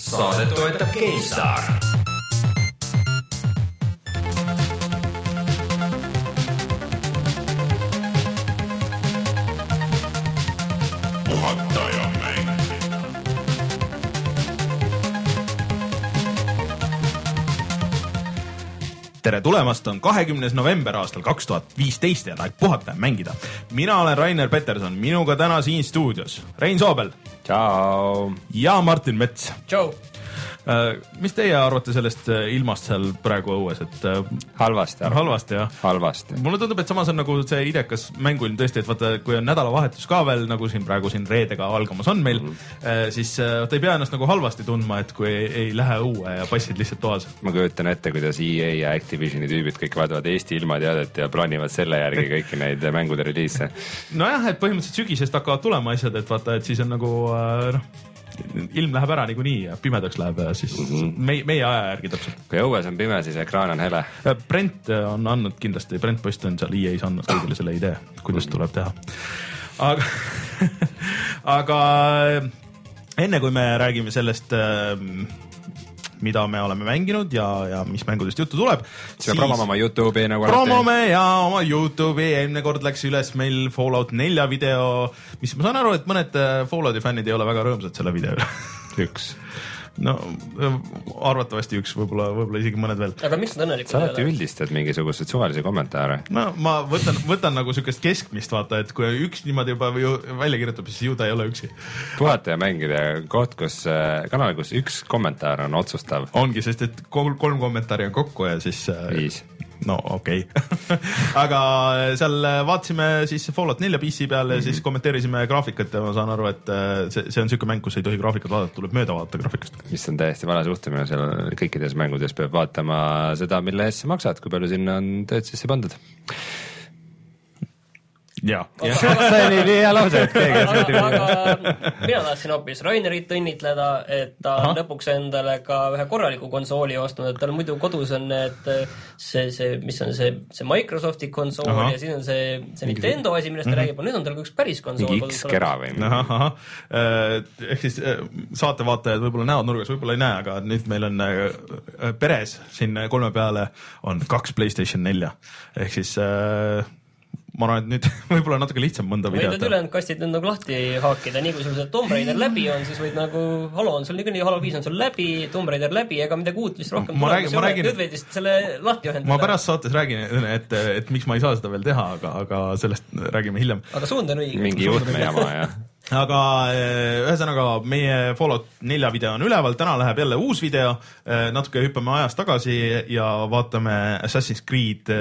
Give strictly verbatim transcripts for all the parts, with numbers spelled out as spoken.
Saadet toetab GameStar. Puhataja mäng. Tere tulemast, on kahekümnes november aastal kaks tuhat viisteist ja tahet puhata ja mängida. Mina olen Rainer Peterson, minuga täna siin stuudios Rein Soobel. Ciao. Ja Martin Mets. Ciao. Mis teie arvate sellest ilmast seal praegu õues? Et halvasti. Halvasti, jah. Halvasti. Mulle tundub, et samas on nagu see idekas mänguilm tõesti, et vaata, kui on nädalavahetus ka veel, nagu siin praegu siin reedega algamas on meil, mm. siis ta ei pea ennast nagu halvasti tundma, et kui ei, ei lähe õue ja passid lihtsalt toas. Ma kujutan ette, kuidas E A ja Activisioni tüübid kõik vaatavad Eesti ilmateadet ja plaanivad selle järgi kõiki neid mängude reliise. Nojah, et põhimõtteliselt sügisest hakkavad tulema asjad, et vaata, et siis on nagu noh, ilm läheb ära niikuinii ja pimedaks läheb ja siis mm-hmm. meie, meie aja järgi täpselt. Kui õues on pime, siis ekraan on hele. Brent on andnud kindlasti, Brent Post on seal E A's andnud kõigile selle idee, kuidas mm-hmm. tuleb teha. Aga, aga enne kui me räägime sellest, mida me oleme mänginud ja, ja mis mängudest juttu tuleb. Siis me promome oma YouTube'i nagu promome ja oma YouTube'i. Eelmine kord läks üles meil Fallout nelja video, mis ma saan aru, et mõned Fallouti fännid ei ole väga rõõmsad selle video. Üks. No arvatavasti üks, võib-olla, võib-olla isegi mõned veel. Aga miks nad õnnelikult sa alati üldistad mingisugused suvalisi kommentaare? No ma võtan, võtan nagu sükest keskmist, vaata, et kui üks niimoodi juba välja kirjutab, siis ju ta ei ole üksi. Puhata ja mängida koht, kus kanal, kus üks kommentaar on otsustav. Ongi, sest et kolm kommentaari on kokku ja siis viis. No okei okay. Aga seal vaatasime siis Fallout nelja P C peale ja siis kommenteerisime graafikat ja ma saan aru, et see, see on siuke mäng, kus ei tohi graafikat vaadata, tuleb mööda vaadata graafikast. Mis on täiesti vale suhtumine, seal kõikides mängudes peab vaatama seda, mille eest sa maksad, kui palju sinna on tööd sisse pandud. Ja. Ja. See oli nii hea lause, et keegi aga, aga mina tahtsin hoopis Rainerit õnnitleda, et ta Aha. lõpuks endale ka ühe korraliku konsooli ostnud, et tal muidu kodus on need, see, see, mis on see, see Microsofti konsool Aha. ja siis on see, see Nintendo asi, millest ta mm-hmm. räägib, aga nüüd on tal ka üks päris konsool. Mingi X-kera või? Aha, aha. Ehk siis saatevaatajad võib-olla näevad nurgas, võib-olla ei näe, aga nüüd meil on peres siin kolme peale on kaks PlayStation nelja. Ehk siis ma arvan, et nüüd võib-olla natuke lihtsam mõnda videot. Võid ülejäänud kastid nüüd nagu lahti haakida, nii kui sul see Tomb Raider läbi on, siis võid nagu Halo on sul niikuinii, Halo viis on sul läbi, Tomb Raider läbi, ega midagi uut vist rohkem ma räägin, ma räägin, nüüd võid vist selle lahti ühendada. Ma pärast saates räägin, et, et miks ma ei saa seda veel teha, aga, aga sellest räägime hiljem. Aga suund on õige. Mingi juhtme jama, jah. Aga ühesõnaga meie Fallout nelja video on üleval, täna läheb jälle uus video, natuke hüppame ajas tagasi ja vaatame Assassin's Creed,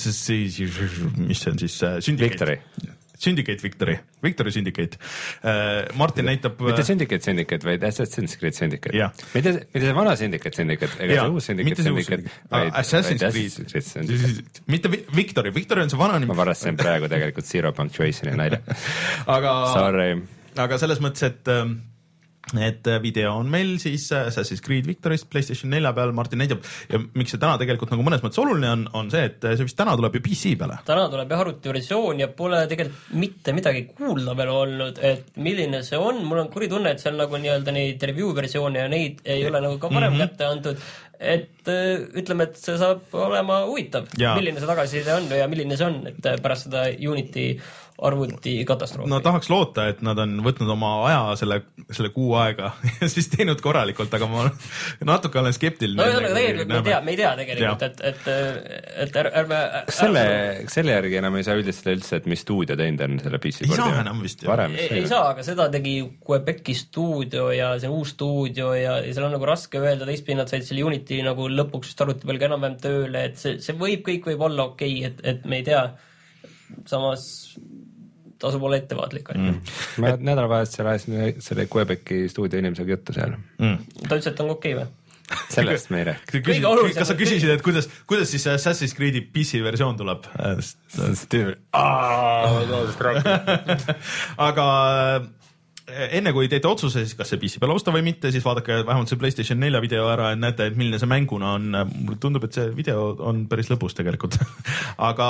mis see on siis Syndicate. Victory. Syndicate Victory, Victory Syndicate. Martin näitab... Mitte Syndicate Syndicate, vaid Assassin's Creed Syndicate. Yeah. Mitte, mitte see vana Syndicate Syndicate, ega yeah. see uus Syndicate Syndicate, vaid Assassin's Creed. Mitte Victory, Victory on see vana nimi. Ma varastasin praegu tegelikult Zero Punctuationi näide. Aga, Sorry. Aga selles mõttes, et... et video on meil siis Assassin's Creed Victorist PlayStation nelja peal, Martin näitab ja miks see täna tegelikult nagu mõnes mõttes oluline on, on see, et see vist täna tuleb ju P C peale. Täna tuleb jah arvutiversioon ja pole tegelikult mitte midagi kuulda veel olnud, et milline see on, mul on kuri tunne, et seal nagu nii-öelda neid review versioone ja neid ei ole nagu ka varem mm-hmm. kätte antud, et ütleme, et see saab olema huvitav, ja. milline see tagasiside on ja milline see on, et pärast seda Unity arvuti katastroofi. No tahaks loota, et nad on võtnud oma aja selle, selle kuu aega ja siis teinud korralikult, aga ma natuke olen skeptiline. No aga tegelikult me ei tea, me ei tea tegelikult, et, et, et ärme... Kas selle, selle järgi enam ei saa üldistada üldse, et mis stuudio teinud on selle P C ei saa enam vist. Ei, ei saa, aga seda tegi Quebeci stuudio ja see uus stuudio ja, ja seal on nagu raske öelda, teistpidi nad said selle Unity nagu lõpuks just arvuti peal ka enam-vähem tööle, et see, see võib, kõik võib olla okei, okay, et, et me ei tea. Samas tasub olla ettevaatlik. Mm. Ma et... nädalavahetusel ajasin selle Quebeci stuudio inimesega juttu seal. Mm. Ta ütles, et on okei või? Sellest me ei räägi. Kas sa küsisid, et kuidas, kuidas siis Assassin's Creed'i P C versioon tuleb? Aga enne kui teete otsuse, siis kas see P C peal osta või mitte, siis vaadake vähemalt see PlayStation nelja video ära, et näete, et milline see mänguna on. Mulle tundub, et see video on päris lõbus tegelikult. Aga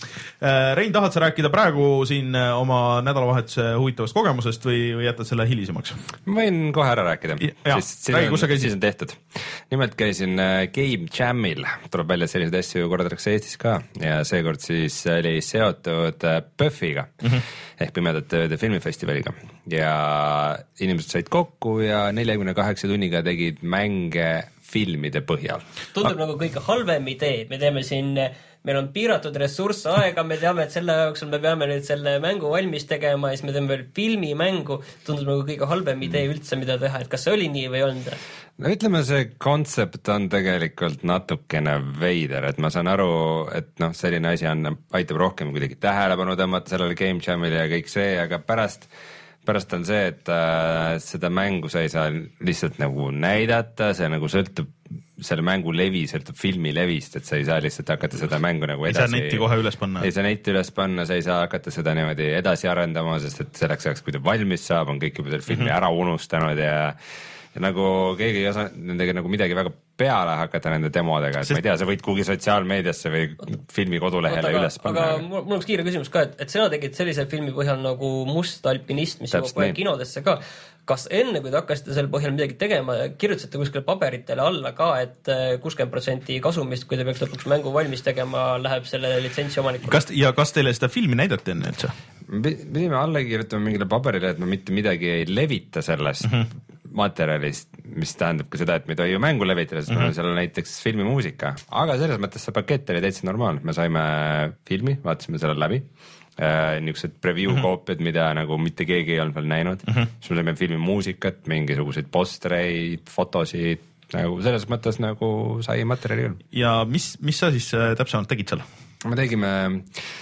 Rein, tahad sa rääkida praegu siin oma nädalavahetuse huvitavast kogemusest või, või jätad selle hilisemaks? Ma võin kohe ära rääkida. Ja, räägi, kus sa käisid? Siis on tehtud. Nimelt käisin Game Jamil, tuleb välja selliseid asju kordatakse Eestis ka ja seekord siis oli seotud Puffiga mm -hmm. ehk Pimedate ööde filmifestivaliga ja inimesed said kokku ja neljakümne kaheksa tunniga tegid mänge filmide põhjal. Tundub A nagu kõige halvem idee, me teeme siin, meil on piiratud ressurss aega, me teame, et selle jooksul me peame nüüd selle mängu valmis tegema ja siis me teeme veel filmimängu, tundub nagu kõige halvem idee üldse, mida teha, et kas see oli nii või on ta? No ütleme, see kontsept on tegelikult natukene veider, et ma saan aru, et noh, selline asi on, aitab rohkem kuidagi tähelepanu tõmmata sellele Game Jamile ja kõik see, aga pärast pärast on see, et äh, seda mängu sa ei saa lihtsalt nagu näidata, see nagu sõltub, selle mängu levi sõltub filmi levist, et sa ei saa lihtsalt hakata seda mängu nagu edasi... Ei saa netti kohe üles panna. Ei saa netti üles panna, sa ei saa hakata seda niimoodi edasi arendama, sest et selleks ajaks, kui ta valmis saab, on kõik juba selle filmi mm-hmm. ära unustanud ja ja nagu keegi ei osa nendega nagu midagi väga peale hakata nende demodega, et Sest... ma ei tea, sa võid kuhugi sotsiaalmeediasse või filmi kodulehele Oota, üles panna. Aga mul, mul on kiire küsimus ka, et, et sina tegid sellise filmi põhjal nagu Must alpinist, mis jõuab kohe kinodesse ka. Kas enne, kui te hakkasite selle põhjal midagi tegema, kirjutasite kuskile paberitele alla ka, et kuuskümmend protsenti kasumist, kui te peaks lõpuks mängu valmis tegema, läheb selle litsentsi omanikule? Kas, ja kas teile seda filmi näidati enne üldse? Pidime alla kirjutama mingile paberile, et me mitte midagi ei levita sellest mm -hmm. materjalist, mis tähendab ka seda, et me ei tohi ju mängu levitada, sest mm -hmm. meil on seal näiteks filmimuusika, aga selles mõttes see pakett oli täitsa normaalne, me saime filmi, vaatasime selle läbi, äh, niisugused preview mm -hmm. koopiad, mida nagu mitte keegi ei olnud veel näinud mm, -hmm. siis me saime filmimuusikat, mingisuguseid postereid, fotosid, nagu selles mõttes nagu sai materjali küll. Ja mis, mis sa siis äh, täpsemalt tegid seal? me tegime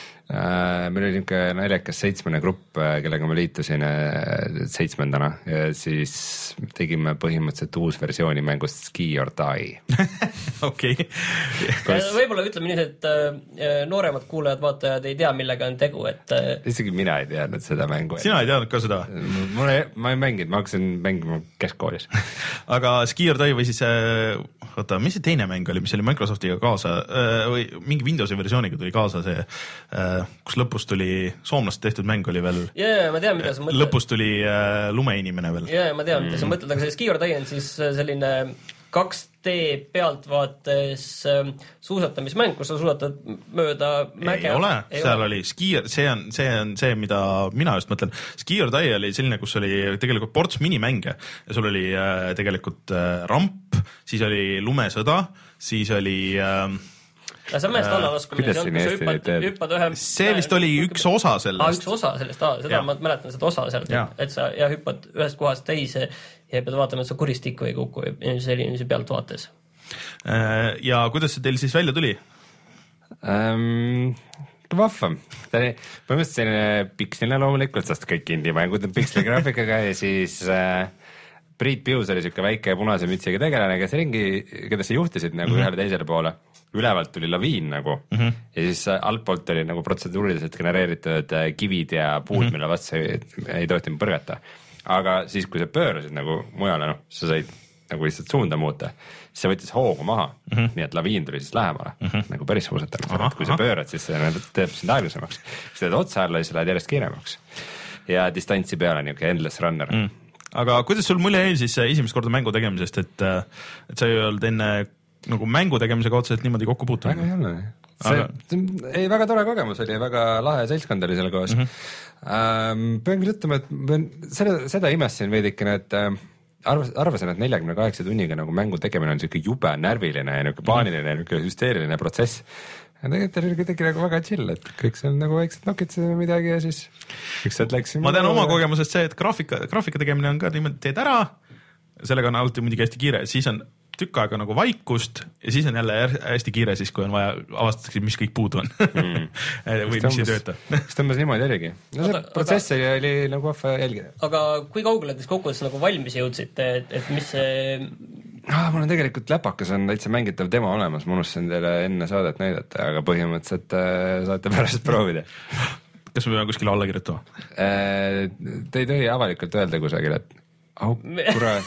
Uh, meil oli niisugune naljakas seitsmene grupp, kellega ma liitusin uh, seitsmendana ja siis tegime põhimõtteliselt uus versiooni mängust Ski or Die. Okei. Võib-olla ütleme nii, et uh, nooremad kuulajad, vaatajad ei tea, millega on tegu, et uh... isegi mina ei teadnud seda mängu. Sina ei teadnud ka seda? Mul ei, ma ei mänginud, ma hakkasin mängima keskkoolis. Aga Ski or Die või siis oota, mis see teine mäng oli, mis oli Microsoftiga kaasa või mingi Windowsi versiooniga tuli kaasa see kus lõpus tuli soomlast tehtud mäng oli veel. Jaa, ma tean, mida sa mõtled. Lõpus tuli äh, lumeinimene veel. Jaa, ma tean, mida sa mõtled, aga see Ski or Die on siis selline kaks D pealtvaates suusatamismäng, kus sa suusatad mööda mäge. Ei ole, ei seal ole. Oli Ski, see on, see on see, mida mina just mõtlen. Ski or Die oli selline, kus oli tegelikult ports minimänge ja sul oli äh, tegelikult äh, ramp, siis oli lumesõda, siis oli äh, Ja see on meest alla laskumine, see on, kus sa hüppad, hüppad ühe... See vist oli üks osa sellest. Ah, üks osa sellest, ah, seda ja. Ma mäletan seda osa sealt, et sa ja hüppad ühest kohast teise ja pead vaatama, et sa kuristikku ei kuku selline pealt vaates. Ja kuidas see teil siis välja tuli? Um... vahvam, ta oli põhimõtteliselt selline piksline loomulikult, sest kõik indie-mängud on piksli graafikaga ja siis äh, Priit Pius oli siuke väike punase mütsiga tegelane, kes ringi, keda sa juhtisid nagu mm -hmm. ühele teisele poole. Ülevalt tuli laviin nagu mm -hmm. ja siis altpoolt oli nagu protseduuriliselt genereeritud kivid ja puud mm, -hmm. mille vastu ei, ei tohtinud põrgata. Aga siis, kui sa pöörasid nagu mujale, noh, sa said nagu lihtsalt suunda muuta, siis see võttis hoogu maha mm, -hmm. nii et laviin tuli siis lähemale mm, -hmm. nagu päris suusatamisel, kui sa pöörad, siis see teeb sind aeglasemaks, siis teed otsa alla ja siis lähed järjest kiiremaks ja distantsi peale niisugune endless runner mm.. Aga kuidas sul mulje jäi siis esimest korda mängu tegemisest, et, et sa ei olnud enne nagu mängu tegemisega otseselt niimoodi kokku puutunud? Väga jälle. See, aga... ei, väga tore kogemus oli, väga lahe seltskond oli selle koos mm. -hmm. Ähm, pean küll ütlema, et pean, seda, seda imestasin veidikene, et äh, arvas, arvasin, et neljakümne kaheksa tunniga nagu mängu tegemine on siuke jube närviline ja niuke paaniline ja niuke hüsteeriline protsess. Ja tegelikult oli kuidagi nagu väga chill, et kõik seal nagu väiksed nokitsed midagi ja siis kõik sealt läks. Ma tean oma kogemusest see, et graafika, graafika tegemine on ka niimoodi, teed ära, sellega on alati muidugi hästi kiire, siis on tükk aega nagu vaikust ja siis on jälle hästi kiire siis, kui on vaja avastatakse, mis kõik puudu on mm. või mis ei tööta. Kas tõmbas niimoodi oligi? No see aga, protsess aga, oli nagu vahva jälgida. Aga kui kaugele te kokkuvõttes nagu valmis jõudsite, et, et mis see... Ah, mul on tegelikult läpakas on täitsa mängitav demo olemas, ma unustasin teile enne saadet näidata, aga põhimõtteliselt äh, saate pärast proovida. kas me peame kuskile alla kirjutama? Te ei tohi avalikult öelda kusagil, et au, kurat.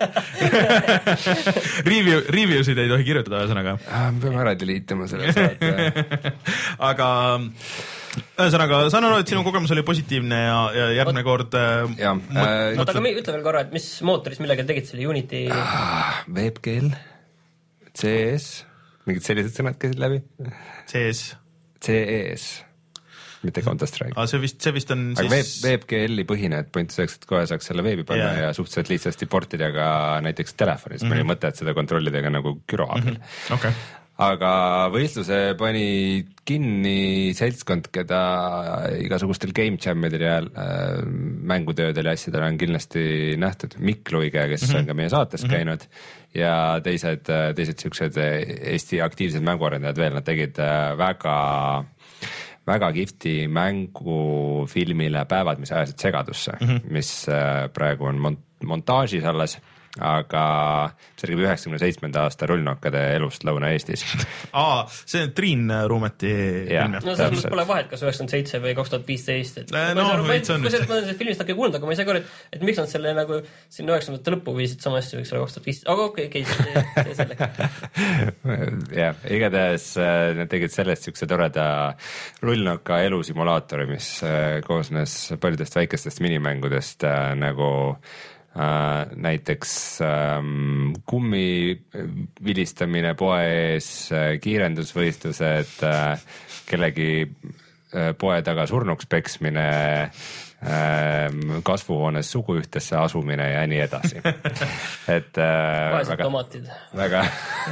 Review, reviewsid ei tohi kirjutada ühesõnaga. Me peame ära delitama selle saate. Aga ühesõnaga, saan aru, et sinu kogemus oli positiivne ja, ja järgmine kord ja, mut, äh, oota, aga ütle veel korra, et mis mootoris millega tegid selle Unity? Ah, WebGL, C S, mingid sellised sõnad käisid läbi? C S. C S, mitte Counter-Strike. Ah, see vist, see vist on aga siis... WebGL-i põhine, et point selleks, et kohe saaks selle veebi panna yeah. ja suhteliselt lihtsasti portida ka näiteks telefonis. Mm -hmm. Meil mõte, et seda kontrollida ka nagu güro abil. Mm -hmm. Okay. Aga võistluse pani kinni seltskond, keda igasugustel game jam'idel ja äh, mängutöödel ja asjadel on kindlasti nähtud. Mikk Luige, kes mm -hmm. on ka meie saates mm -hmm. käinud ja teised, teised siuksed Eesti aktiivsed mänguarendajad veel, nad tegid väga väga kihvti mängufilmile Päevad, mis ajasid segadusse, mm -hmm. mis praegu on mont- montaažis alles, aga see räägib üheksakümne seitsmenda aasta rullnokkade elust Lõuna-Eestis. Aa, see on Triin Ruumeti film. No selles mõttes pole vahet, kas üheksakümmend seitse või kaks tuhat viisteist. No, veits on. Kui sellest ma olen sellest filmist hakka kuulnud, aga ma ei saa ka, et miks nad selle nagu sinna üheksakümnendate lõppu viisid sama hästi võiks olla kaks tuhat viisteist. Aga okei, okei, see selleks. Jah, igatahes nad tegid sellest siukse toreda rullnoka elusimulaatori, mis koosnes paljudest väikestest minimängudest nagu Uh, näiteks um, kummi vilistamine poe ees, kiirendusvõistlused, uh, kellegi uh, poe taga surnuks peksmine, uh, kasvuhoones suguühtesse asumine ja nii edasi. Et uh, vaesed tomatid. Väga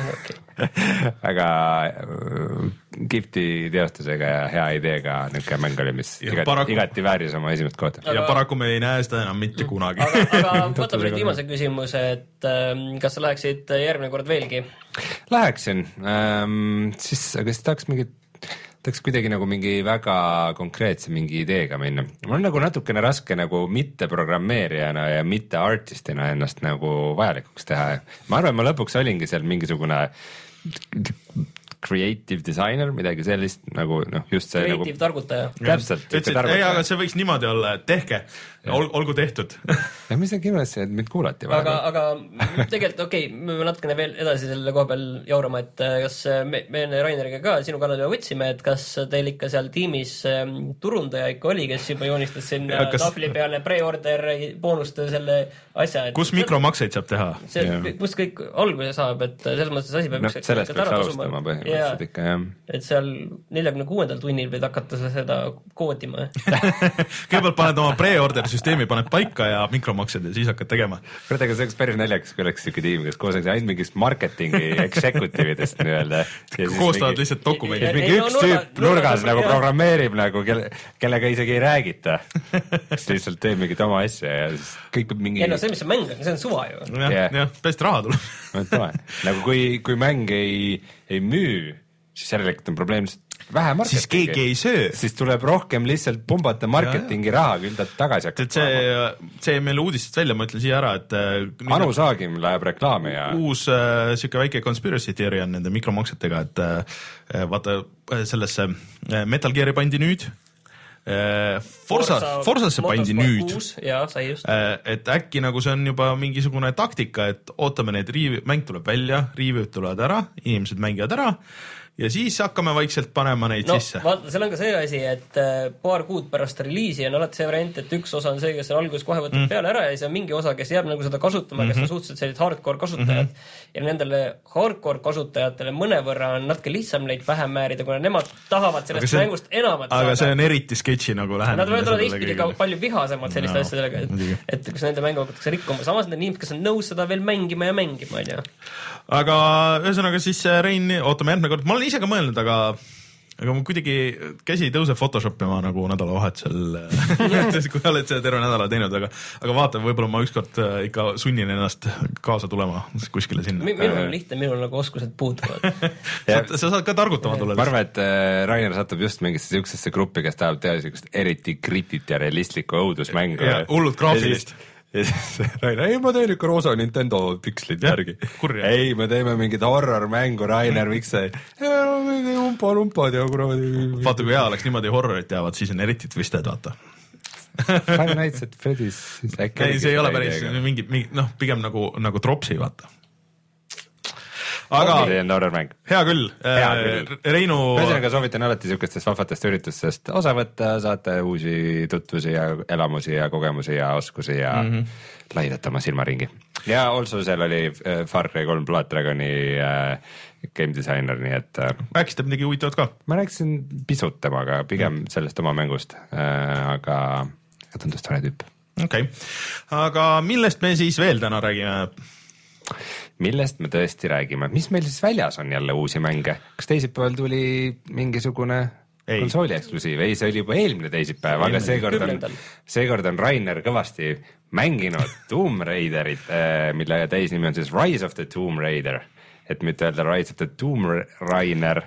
väga uh, kihvti teostusega ja hea ideega niisugune mäng oli, mis igati, paraku, igati vääris oma esimest kohta. Ja paraku me ei näe seda enam mitte kunagi. Aga, aga võtame nüüd viimase küsimuse, et ähm, kas sa läheksid järgmine kord veelgi? Läheksin, ähm, siis, aga siis tahaks mingit tahaks kuidagi nagu mingi väga konkreetse mingi ideega minna. Mul on nagu natukene raske nagu mitte programmeerijana ja mitte artistina ennast nagu vajalikuks teha. Ma arvan, ma lõpuks olingi seal mingisugune creative designer, midagi sellist nagu noh, just see creative nagu targutaja. Täpselt. Ei, aga see võiks niimoodi olla, et tehke, ol, olgu tehtud. Ja mis on kindlasti, et mind kuulati aga, aga tegelikult okei, okay, me natukene veel edasi selle koha peal jaurama, et kas me, me enne Raineriga ka sinu kanalile võtsime, et kas teil ikka seal tiimis turundaja ikka oli, kes juba joonistas sinna kas... tahvli peale pre-order boonuste selle asja, et kus mikromakseid saab teha? See, kus kõik alguse saab, et selles mõttes asi peab no, sellest peaks alustama põhimõtteliselt ikka, jah. Et seal neljakümne kuuendal tunnil võid hakata seda koodima. Kõigepealt paned oma pre-order süsteemi, paned paika ja mikromaksed ja siis hakkad tegema. Kurat, aga see oleks päris naljakas, kui oleks siuke tiim, kes koos oleks ainult mingist marketingi executive'idest nii-öelda. Koostavad lihtsalt dokumendid. Mingi üks tüüp nurgas nagu programmeerib nagu, kellega isegi ei räägita. Siis lihtsalt teeb mingit oma asja ja siis kõik mingi... Ja no see, mis see mäng on, see on suva ju. Jah, jah, pärast raha tuleb. Nagu kui, kui mäng ei, ei müü, siis järelikult on probleem vähe marketingi. Siis keegi ei söö. Siis tuleb rohkem lihtsalt pumbata marketingi raha, küll ta tagasi hakkab. See, see meile uudistest välja, ma ütlen siia ära, et Anu Saagim läheb reklaami ja uus äh, siuke väike conspiracy theory on nende mikromaksetega, et äh, vaata sellesse äh, Metal Gear'i pandi nüüd äh, Forza, Forzasse pandi nüüd ja, sai just. Äh, et äkki nagu see on juba mingisugune taktika, et ootame need riiv, mäng tuleb välja, riivid tulevad ära, inimesed mängivad ära ja siis hakkame vaikselt panema neid no, sisse. Vaata, seal on ka see asi, et paar kuud pärast reliisi on alati see variant, et üks osa on see, kes on alguses kohe võtab mm. peale ära ja siis on mingi osa, kes jääb nagu seda kasutama mm, -hmm. kes on suhteliselt sellised hardcore kasutajad mm -hmm. ja nendele hardcore kasutajatele mõnevõrra on natuke lihtsam neid vähem määrida, kuna nemad tahavad sellest see, mängust enamat aga saada. See on eriti sketši nagu lähenemine. Nad võivad olla teistpidi ka palju vihasemad selliste no, asjadega, et, et kus nende mängu hakatakse rikkuma. Samas need inimesed, kes on nõus seda veel mängima ja mängima, on ju. Aga ühesõnaga siis Rein, ootame järgmine kord. Ma olen ise ka mõelnud, aga aga mul kuidagi käsi ei tõuse Photoshopima nagu nädalavahetusel, kui oled seda terve nädala teinud, aga, aga vaata, võib-olla ma ükskord ikka sunnin ennast kaasa tulema kuskile sinna. Minul on lihtne, minul nagu oskused puuduvad. sa, sa saad ka targutama tulla. Ma arvan, et Rainer satub just mingisse siuksesse gruppi, kes tahab teha siukest eriti kritit ja realistlikku õudusmängu. Ja hullult graafilist. ja siis Rainer, ei ma teen ikka roosa Nintendo pikslit järgi. Ei, me teeme mingit horror-mängu, Rainer, miks see umpa-lumpad ja kuradi. Vaata, kui hea oleks niimoodi horrorit jäävad, siis on eriti twisted, vaata. Five Nights at Freddy's. Ei, see ei ole päris mingi, mingi, noh, pigem nagu, nagu Dropsi, vaata. Aga see on horror mäng. Hea küll, hea küll. Reinu Ühesõnaga soovitan alati niisugustest vahvatest üritustest osa võtta, saate uusi tutvusi ja elamusi ja kogemusi ja oskusi ja mm -hmm. laiendata oma silmaringi. Ja also seal oli Far Cry kolm Blood Dragoni äh, game designer, nii et äh, rääkisite midagi huvitavat ka? Ma rääkisin pisut temaga, pigem mm. sellest oma mängust, äh, aga tundus tore tüüp. Okei okay., aga millest me siis veel täna räägime? Millest me tõesti räägime, mis meil siis väljas on jälle uusi mänge, kas teisipäeval tuli mingisugune ei. konsooli eksklusiiv, ei, see oli juba eelmine teisipäev, aga seekord on, seekord on Rainer kõvasti mänginud Tomb Raiderit, mille täisnimi on siis Rise of the Tomb Raider, et mitte öelda Rise of the Tomb Rainer.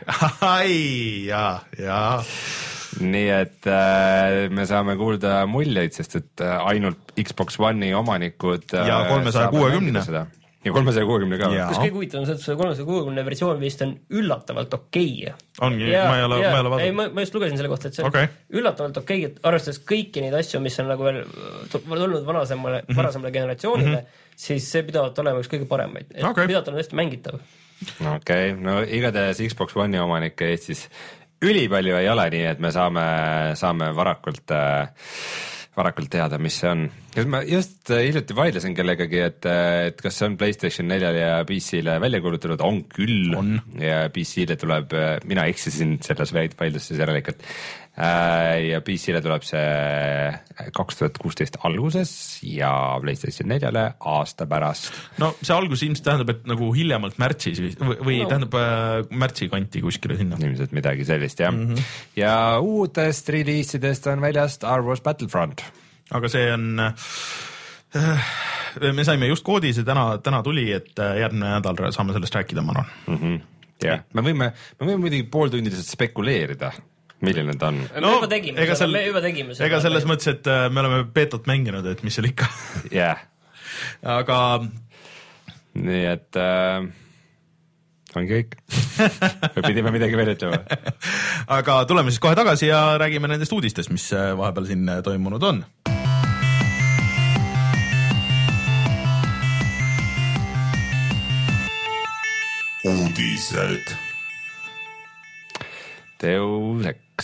Ai, jaa, jaa. Nii et äh, me saame kuulda muljeid, sest et ainult Xbox One'i omanikud ja kolmesaja kuuekümne ja kolmesaja kuuekümne ka. Kas kõige huvitav on see, et see kolmesaja kuuekümne versioon vist on üllatavalt okei. Ongi, ma ei ole, ma ei ole vaadanud. Ei, ma, ma just lugesin selle kohta, et see okay. on üllatavalt okei, et arvestades kõiki neid asju, mis on nagu veel tulnud varasemale, mm -hmm. varasemale generatsioonile, mm -hmm. siis see pidavat olema üks kõige paremaid. Okay. Pidavat olema hästi mängitav. Okei, okay. No igatahes Xbox One'i omanikke Eestis ülipalju ei ole, nii et me saame, saame varakult äh, varakult teada, mis see on. Ma just hiljuti vaidlesin kellegagi, et, et kas see on PlayStation neljale ja P C-le välja kuulutatud, on küll on. Ja P C-le tuleb, mina eksisin selles vaidluses järelikult ja P C-le tuleb see kaks tuhat kuusteist alguses ja PlayStation neljale aasta pärast. No see algus ilmselt tähendab, et nagu hiljemalt märtsis või, või no. tähendab äh, märtsi kanti kuskile sinna. Ilmselt midagi sellist, jah. Mm -hmm. Ja uutest releasidest on väljas Star Wars Battlefront. Aga see on äh, me saime just koodi, see täna, täna tuli, et järgmine nädal saame sellest rääkida, ma arvan. Mm -hmm. Ja me võime, me võime muidugi pooltundiliselt spekuleerida, milline ta on. No, me juba tegime ega seda, me juba tegime seda. Ega selles mõttes, et me oleme beetot mänginud, et mis seal ikka. Jah. Yeah. Aga nii et äh, ongi kõik. Me pidime midagi veel ütlema. Aga tuleme siis kohe tagasi ja räägime nendest uudistest, mis vahepeal siin toimunud on. Uudised. Deus Ex.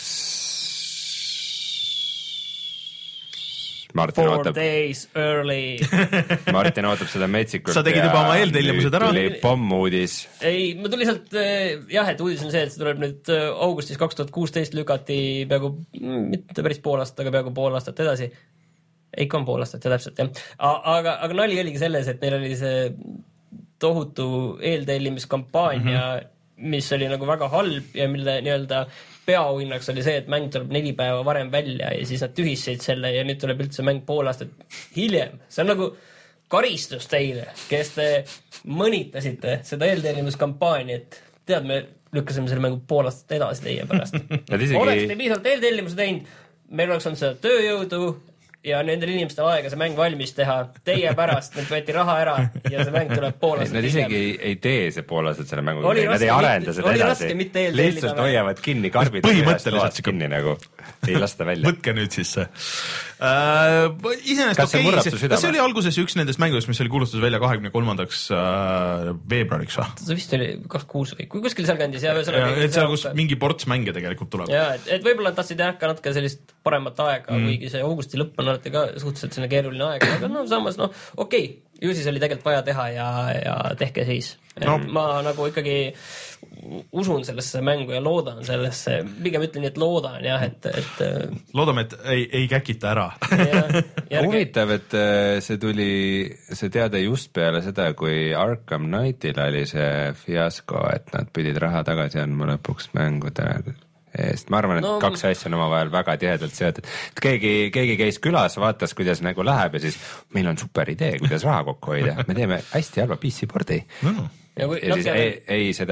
Martin Four ootab. days early. Martin ootab seda metsikult. Sa tegid juba oma eeltellimused ära? Tuli pommuudis. Ei, ma tuli sealt, jah, et uudis on see, et see tuleb nüüd augustis kaks tuhat kuusteist lükati peaaegu, mitte päris pool aastat, aga peaaegu pool aastat edasi. Ikka on pool aastat ja täpselt, jah. Aga, aga nali oligi selles, et neil oli see tohutu eeltellimiskampaania, mm -hmm. mis oli nagu väga halb ja mille nii-öelda peahinnaks oli see, et mäng tuleb neli päeva varem välja ja siis nad tühistasid selle ja nüüd tuleb üldse mäng pool aastat hiljem. See on nagu karistus teile, kes te mõnitasite seda eeltellimuskampaaniat. Tead, me lükkasime selle mängu pool aastat edasi teie pärast. Isegi... Oleks te piisavalt eeltellimuse teinud, meil oleks olnud seda tööjõudu ja nendel inimestel aega see mäng valmis teha. Teie pärast nüüd võeti raha ära ja see mäng tuleb pool aastat. Nad isegi ei, ei tee see pool aastat selle mängu. Nad ei arenda seda edasi. Lihtsalt hoiavad kinni karbid. Põhimõtteliselt kinni nagu. Ei lasta välja. Võtke nüüd siis see. Uh, iseenesest okei, okay, kas see oli alguses üks nendest mängudest, mis oli kuulutus välja kahekümne kolmandaks uh, veebruariks või? See vist oli kaks kuus või kui kuskil seal kandis. Ja, ja, et seal, kus mingi ports mänge tegelikult tuleb. Ja, et, et võib-olla tahtsid jah ka natuke sellist paremat aega, mm. kuigi see augusti lõpp on alati ka suhteliselt selline keeruline aeg, aga no samas noh, okei okay, ju siis oli tegelikult vaja teha ja, ja tehke siis. No. Ma nagu ikkagi usun sellesse mängu ja loodan sellesse, pigem ütlen nii, et loodan jah, et, et loodame, et ei, ei käkita ära. Huvitav, et see tuli, see teade just peale seda, kui Arkham Knightil oli see fiasko, et nad pidid raha tagasi andma lõpuks mängudele eest. Ma arvan, et no, kaks asja on oma vahel väga tihedalt seotud. Keegi, keegi käis külas, vaatas, kuidas nagu läheb ja siis meil on super idee, kuidas raha kokku hoida. Me teeme hästi halva P C-pordi. No. Ja, kui, ja siis ei, ei seda,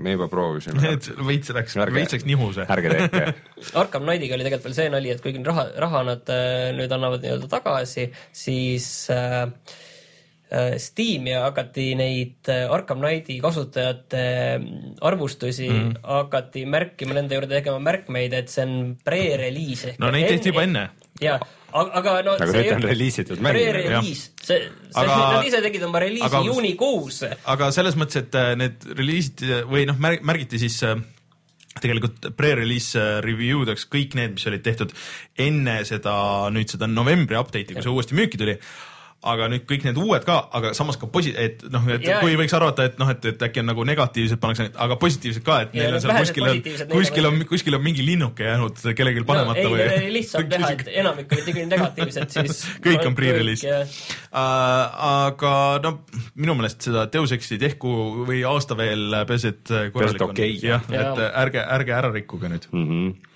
me juba proovisime. Veits läks, veits läks nihu see. Ärge tehke. Arkham Knightiga oli tegelikult veel see nali, et kuigi raha, raha nad nüüd annavad nii-öelda tagasi, siis äh, Steam'i hakati neid Arkham Knighti kasutajate arvustusi mm. hakati märkima, nende juurde tegema märkmeid, et see on pre-release. No neid tehti juba enne. Jaa, aga no aga nüüd on reliisitud mäng. Pre-release, see, see, aga, nad ise tegid oma reliisi aga, juunikuus. Aga selles mõttes, et need reliisid või noh, märgiti siis tegelikult pre-release review'deks kõik need, mis olid tehtud enne seda, nüüd seda novembri update'i, kui see uuesti müüki tuli. Aga nüüd kõik need uued ka, aga samas ka posi-, et noh, et ja, kui võiks arvata, et noh, et, et äkki on nagu negatiivsed pannakse, aga positiivsed ka, et ja, neil on seal kuskil on, kuskil on, kuskil on mingi linnuke jäänud kellegil panemata no, või? Ei, lihtsalt teha, et enamik oli tegelikult negatiivsed, siis kõik on pre-release. Uh, aga no minu meelest seda Deus Exi tehku või aasta veel peaasi, et korralik on. Okay. Jah, et ärge, ärge ära rikkuge nüüd. Mhm.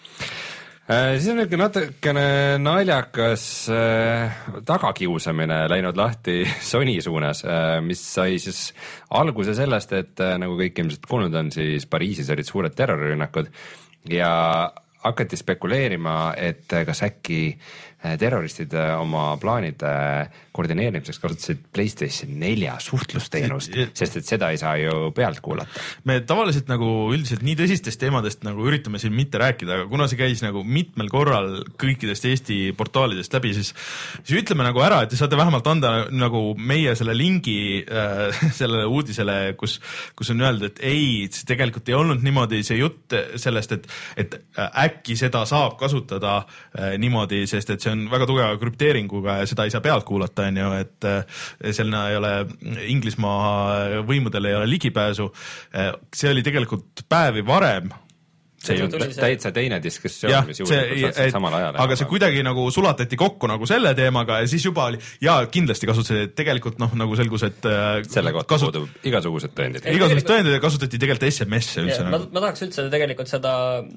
Siis on nüüd natukene naljakas äh, tagakiusamine läinud lahti Sony suunas, äh, mis sai siis alguse sellest, et äh, nagu kõik ilmselt kuulnud on, siis Pariisis olid suured terrorirünnakud ja hakati spekuleerima, et kas äkki terroristid oma plaanide koordineerimiseks kasutasid PlayStation nelja suhtlusteenust, sest et seda ei saa ju pealt kuulata. Me tavaliselt nagu üldiselt nii tõsistest teemadest nagu üritame siin mitte rääkida, aga kuna see käis nagu mitmel korral kõikidest Eesti portaalidest läbi, siis, siis ütleme nagu ära, et te saate vähemalt anda nagu meie selle lingi äh, sellele uudisele, kus, kus on öeldud, et ei, see tegelikult ei olnud niimoodi see jutt sellest, et, et äkki seda saab kasutada äh, niimoodi, sest et see on väga tugeva krüpteeringuga ja seda ei saa pealt kuulata, on ju, et selline ei ole, Inglismaa võimudel ei ole ligipääsu. See oli tegelikult päevi varem. See ei olnud täitsa teine diskussioon, mis juurde samal ajal. Aga see kuidagi nagu sulatati kokku nagu selle teemaga ja siis juba oli, ja kindlasti kasutati tegelikult noh, nagu selgus, et selle kohta kasut... puudub igasugused tõendid. Igasugused tõendid ja kasutati tegelikult S M S-e üldse. Ja, nagu. ma, ma tahaks üldse tegelikult seda,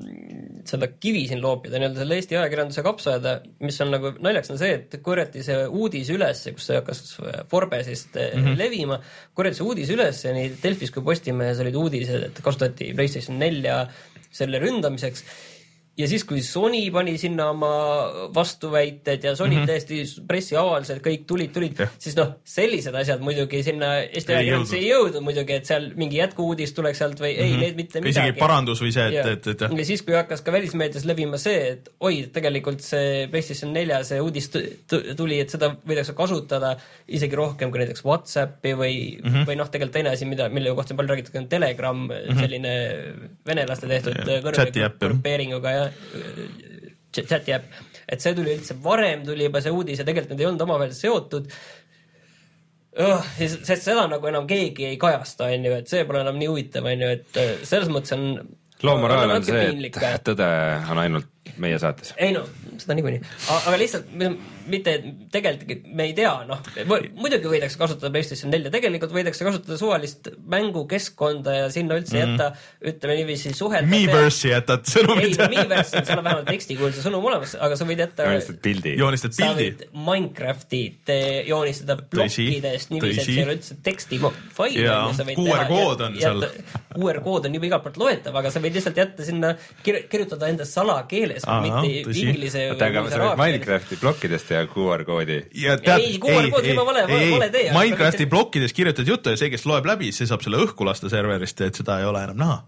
seda kivi siin loopida, nii-öelda selle Eesti ajakirjanduse kapsajada, mis on nagu naljaks on see, et korjati see uudis üles, kus see hakkas Forbesist mm-hmm. levima, korjati see uudis üles ja nii Delfis kui Postimehes olid uudised, et kasutati PlayStation nelja selle ründamiseks ja siis, kui Sony pani sinna oma vastuväited ja Sony mm-hmm. täiesti pressiavaldused, kõik tulid, tulid, yeah. siis noh, sellised asjad muidugi sinna Eesti ajakirjandus ei jõudnud muidugi, et seal mingi jätkuuudis tuleks sealt või mm-hmm. ei, need mitte midagi. Isegi parandus või see, et, et, et, et ja siis, kui hakkas ka välismeedias levima see, et oi, tegelikult see PlayStation nelja see uudis tuli, et seda võidakse kasutada isegi rohkem kui näiteks WhatsAppi või, mm-hmm. või noh, tegelikult teine asi, mida, mille kohta on palju räägitud, on Telegram, mm-hmm. selline venelaste tehtud kõrge grupeeringuga ja chati äpp, et see tuli üldse varem, tuli juba see uudis ja tegelikult need ei olnud omavahel seotud oh, sest seda nagu enam keegi ei kajasta, on ju, et see pole enam nii huvitav, on ju, et selles mõttes on loomoraal on see, et tõde on ainult meie saates. Ei no, seda niikuinii. Aga lihtsalt mitte tegelikult me ei tea, noh, muidugi võidakse kasutada PlayStation nelja, tegelikult võidakse kasutada suvalist mängukeskkonda ja sinna üldse mm-hmm. jätta, ütleme niiviisi suhelda. Miiversi jätad sõnumid. Ei, Miiversi on seal vähemalt tekstikuulse sõnum olemas, aga sa võid jätta joonistad pildi. Joonistad pildi. Sa võid Minecrafti joonistada plokkidest niiviisi, et see on üldse tekstifail. Ja Q R-kood on seal. Q R-kood on juba igalt poolt loetav, aga sa võid lihtsalt jätta sinna, kirjutada enda salakeeles, Aha, mitte inglise või aga sa võid Minecrafti blokkidest ja Q R-koodi. Ja tead, ei, Q R-kood juba vale, vale tee. Minecrafti blokkides kirjutad juttu ja see, kes loeb läbi, see saab selle õhku lasta serverist, et seda ei ole enam näha.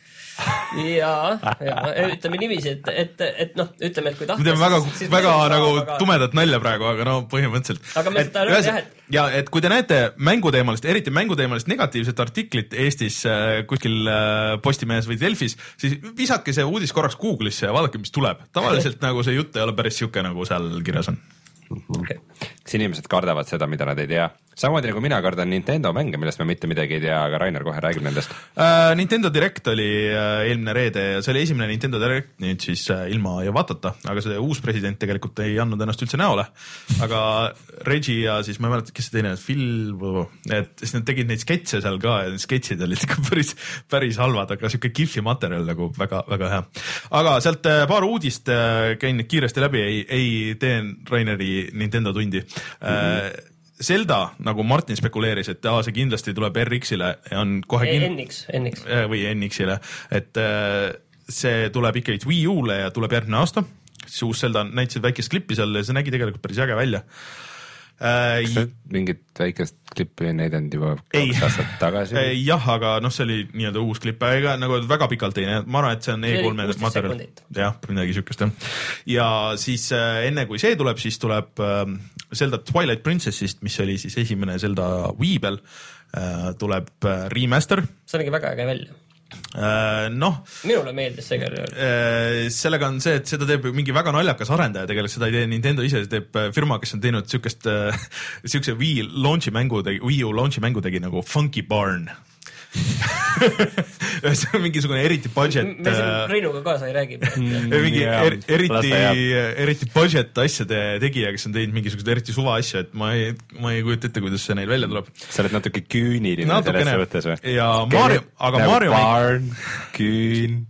Jaa, jaa, ütleme niiviisi, et, et, et noh, ütleme, et kui tahta... Me teeme väga, väga nagu aga... tumedat nalja praegu, aga no põhimõtteliselt. Aga me seda lõpp jah, et... Ja et kui te näete mänguteemalist, eriti mänguteemalist negatiivset artiklit Eestis äh, kuskil äh, Postimehes või Delfis, siis visake see uudis korraks Google'isse ja vaadake, mis tuleb. Tavaliselt nagu see jutt ei ole päris siuke, nagu seal kirjas on. Okay. Kas inimesed kardavad seda, mida nad ei tea? Samamoodi nagu mina kardan Nintendo mänge, millest me mitte midagi ei tea, aga Rainer kohe räägib nendest. Uh, Nintendo Direct oli uh, eelmine reede ja see oli esimene Nintendo Direct nüüd siis uh, ilma Iwatata, aga see uus president tegelikult ei andnud ennast üldse näole. Aga Reggie ja siis ma ei mäleta, kes see teine, Phil, et siis nad tegid neid sketse seal ka ja sketsid olid ikka päris, päris halvad, aga siuke gif'i materjal nagu väga, väga hea. Aga sealt uh, paar uudist uh, käin kiiresti läbi, ei, ei teen Raineri Nintendo tundi. Mm-hmm. Zelda, nagu Martin spekuleeris, et aa, see kindlasti tuleb R X-ile ja on kohe kind... N X, N X. või N X-ile, et see tuleb ikkagi Wii U-le ja tuleb järgmine aasta. Siis uus Zelda näitasid väikest klippi seal ja see nägi tegelikult päris äge välja. Kas sa mingit väikest klippi näidanud juba kaks aastat tagasi? Jah, aga noh, see oli nii-öelda uus klipp, ega nagu väga pikalt ei näe, ma arvan, et see on E kolm materjal. Jah, midagi sükest. Ja siis enne kui see tuleb, siis tuleb Zelda Twilight Princessist, mis oli siis esimene Zelda Wii peal, tuleb remaster. See oligi väga äge välja. Noh, minule meeldis see küll. Sellega on see, et seda teeb mingi väga naljakas arendaja, tegelikult seda ei tee Nintendo ise, see teeb firma, kes on teinud sükest, sükse Wii launchi mängu tegi, Wii U launchi mängu tegi nagu Funky Barn. See on mingisugune eriti budget. Me siin Reinuga kaasa ei räägi. Mingi er, eriti, eriti budget asjade tegija, kes on teinud mingisugused eriti suva asja, et ma ei, ma ei kujuta ette, kuidas see neil välja tuleb. Sa oled natuke küüniline natuke selles võttes või? Ja Mario, aga nagu Mario barn, küün.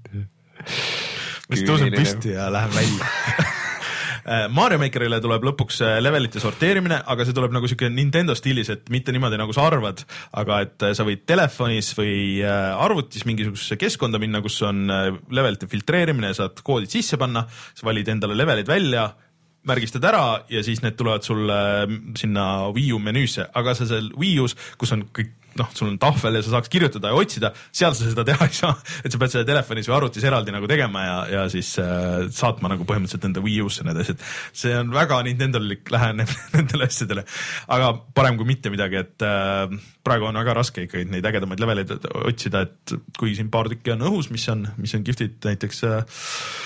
Mis tõuseb püsti ja läheb välja. Mario Makerile tuleb lõpuks levelite sorteerimine, aga see tuleb nagu siuke Nintendo stiilis, et mitte niimoodi nagu sa arvad, aga et sa võid telefonis või arvutis mingisugusesse keskkonda minna, kus on levelite filtreerimine, saad koodid sisse panna, sa valid endale levelid välja, märgistad ära ja siis need tulevad sulle sinna Wii U menüüsse, aga sa seal Wii U's, kus on kõik, noh, sul on tahvel ja sa saaks kirjutada ja otsida, seal sa seda teha ei saa, et sa pead selle telefonis või arvutis eraldi nagu tegema ja, ja siis äh, saatma nagu põhimõtteliselt enda Wii U'sse need asjad. See on väga Nintendolik läheneb nendele asjadele, aga parem kui mitte midagi, et äh, praegu on väga raske ikkagi neid ägedamaid leveleid otsida, et kui siin paar tükki on õhus, mis on, mis on giftid näiteks äh,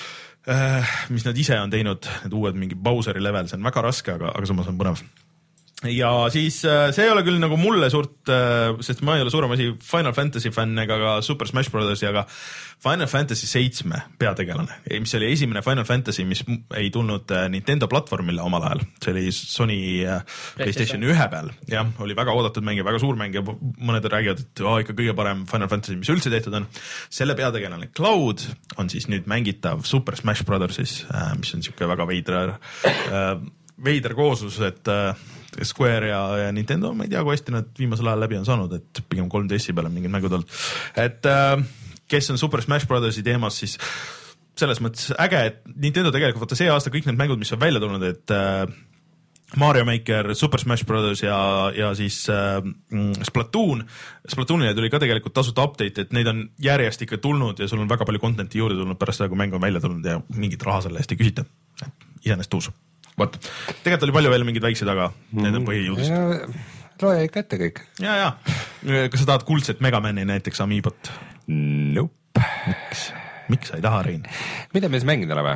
Uh, mis nad ise on teinud, need uued mingi Bowseri level, see on väga raske, aga, aga samas on põnev. Ja siis uh, see ei ole küll nagu mulle suurt, uh, sest ma ei ole suurem asi Final Fantasy fänn ega ka Super Smash Brothers, aga Final Fantasy seitse peategelane, mis oli esimene Final Fantasy, mis ei tulnud uh, Nintendo platvormile omal ajal. See oli Sony uh, PlayStation ühe peal. Jah, oli väga oodatud mäng ja väga suur mäng ja mõned räägivad, et oh, ikka kõige parem Final Fantasy, mis üldse tehtud on. Selle peategelane Cloud on siis nüüd mängitav Super Smash Brothersis, uh, mis on siuke väga veidra, uh, veider kooslus, et uh, Square ja, ja Nintendo, ma ei tea, kui hästi nad viimasel ajal läbi on saanud, et pigem kolm D S-i peale mingid mängud olnud. Et uh, kes on Super Smash Brothersi teemas, siis selles mõttes äge, et Nintendo tegelikult vaata see aasta kõik need mängud, mis on välja tulnud, et uh, Mario Maker, Super Smash Brothers ja, ja siis uh, Splatoon. Splatoonile tuli ka tegelikult tasuta update, et neid on järjest ikka tulnud ja sul on väga palju contenti juurde tulnud pärast seda, kui mäng on välja tulnud ja mingit raha selle eest ei küsita. Iseenesest uus. Vot. Tegelikult oli palju veel mingid väiksed, aga mm. need on põhijuudist. Loe ikka ette kõik. Ja, ja. Kas sa tahad kuldset Megamani näiteks Amiibot? Nope. Miks? Miks sa ei taha, Rein? Mida me siis mängida oleme?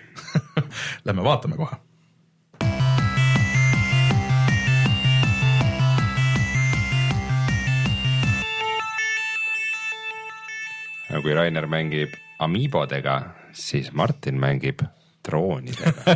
Lähme vaatame kohe. Kui Rainer mängib Amiibodega, siis Martin mängib droonidega.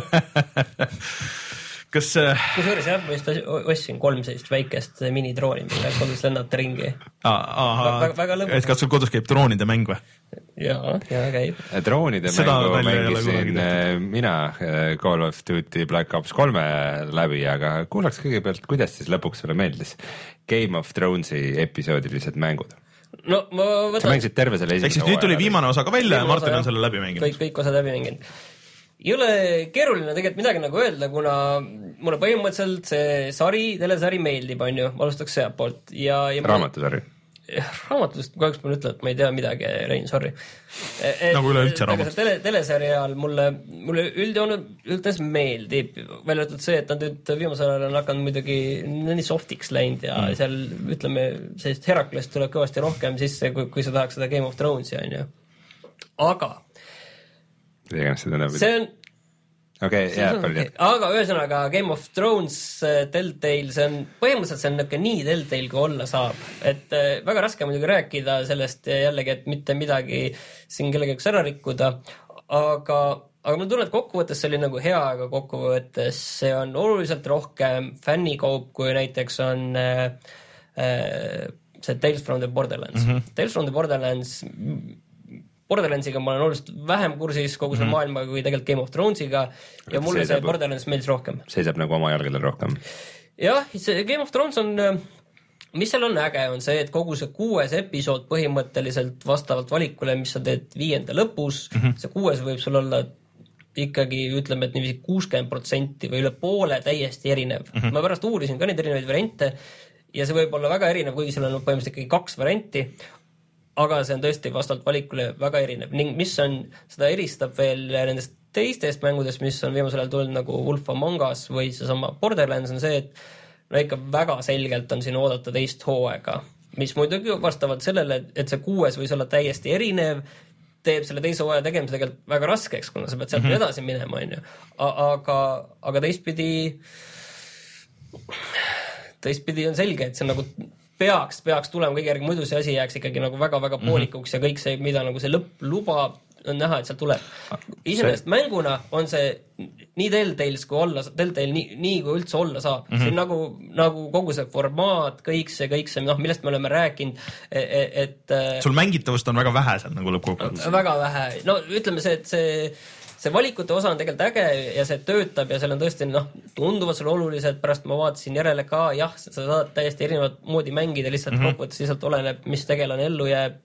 Kas äh... kusjuures jah, ma just ostsin kolm sellist väikest minidrooni, mille kodus lennata ringi. Aha, väga, väga lõbus. Et kas sul kodus käib droonide mäng või? Jaa, jaa käib. Droonide Seda mängu mängisin mina Call of Duty Black Ops kolme läbi, aga kuulaks kõigepealt, kuidas siis lõpuks sulle meeldis Game of Thronesi episoodilised mängud. No, ma võtan... Sa mängisid terve selle esimene. Ehk siis nüüd tuli viimane osa ka välja ja Martin on selle läbi mänginud. Kõik, kõik osad läbi mänginud. Ei ole keeruline tegelikult midagi nagu öelda, kuna mulle põhimõtteliselt see sari, telesari meeldib, on ju, alustaks sealt poolt. Ja, ja raamatusari. Raamatust, kahjuks ma ütlen, et ma ei tea midagi, Rein, sorry. Et, nagu üle üldse raamatust. Tele, telesarial mulle, mulle üldjoon üldes meeldib. Välja võtud see, et nad nüüd viimasel ajal on hakanud muidugi nii softiks läinud ja mm. seal, ütleme, sellist Heraklest tuleb kõvasti rohkem sisse, kui, kui sa tahaks seda Game of Thronesi, on ju. Aga see on Okay, yeah, okay. Aga ühesõnaga Game of Thrones, Telltale, see on põhimõtteliselt see on niuke nii Telltale kui olla saab, et väga raske muidugi rääkida sellest jällegi, et mitte midagi siin kellegagi ära rikkuda, aga, aga ma tunnen, et kokkuvõttes see oli nagu hea, aga kokkuvõttes see on oluliselt rohkem fännikaup, kui näiteks on äh, see Tales from the Borderlands. Mm-hmm. Tales from the Borderlands Borderlandsiga ma olen oluliselt vähem kursis kogu selle mm-hmm. maailma kui tegelikult Game of Thronesiga ja mulle see Borderlands meeldis rohkem. Seisab nagu oma jalgadel rohkem. jah, see Game of Thrones on, mis seal on äge, on see, et kogu see kuues episood põhimõtteliselt vastavalt valikule, mis sa teed viienda lõpus, mm-hmm. see kuues võib sul olla ikkagi, ütleme, et niiviisi kuuskümmend protsenti või üle poole täiesti erinev. Mm-hmm. Ma pärast uurisin ka neid erinevaid variante ja see võib olla väga erinev, kuigi seal on põhimõtteliselt ikkagi kaks varianti, aga see on tõesti vastavalt valikule väga erinev. Ning mis on, seda eristab veel nendest teistest mängudest, mis on viimasel ajal tulnud nagu Wolf Among Us või seesama Borderlands on see, et no ikka väga selgelt on siin oodata teist hooaega, mis muidugi vastavalt sellele, et see kuues võis olla täiesti erinev, teeb selle teise hooaja tegemise tegelikult väga raskeks, kuna sa pead sealt mm-hmm. edasi minema, on ju. Aga, aga teistpidi, teistpidi on selge, et see nagu peaks, peaks tulema kõige järgi, muidu see asi jääks ikkagi nagu väga-väga poolikuks mm-hmm. ja kõik see, mida nagu see lõpp lubab, on näha, et seal tuleb. Iseenesest see... mänguna on see nii Telltales kui olla, Telltale nii, nii kui üldse olla saab. Mm-hmm. See on nagu, nagu kogu see formaat, kõik see, kõik see, noh, millest me oleme rääkinud, et, et sul mängitavust on väga vähe seal nagu lõppkokkuvõttes. Väga vähe. No ütleme see, et see, see valikute osa on tegelikult äge ja see töötab ja seal on tõesti, noh, tunduvad sul olulised, pärast ma vaatasin järele ka, jah, sa saad täiesti erinevat moodi mängida, lihtsalt mm-hmm. kokkuvõttes lihtsalt oleneb, mis tegelane ellu jääb,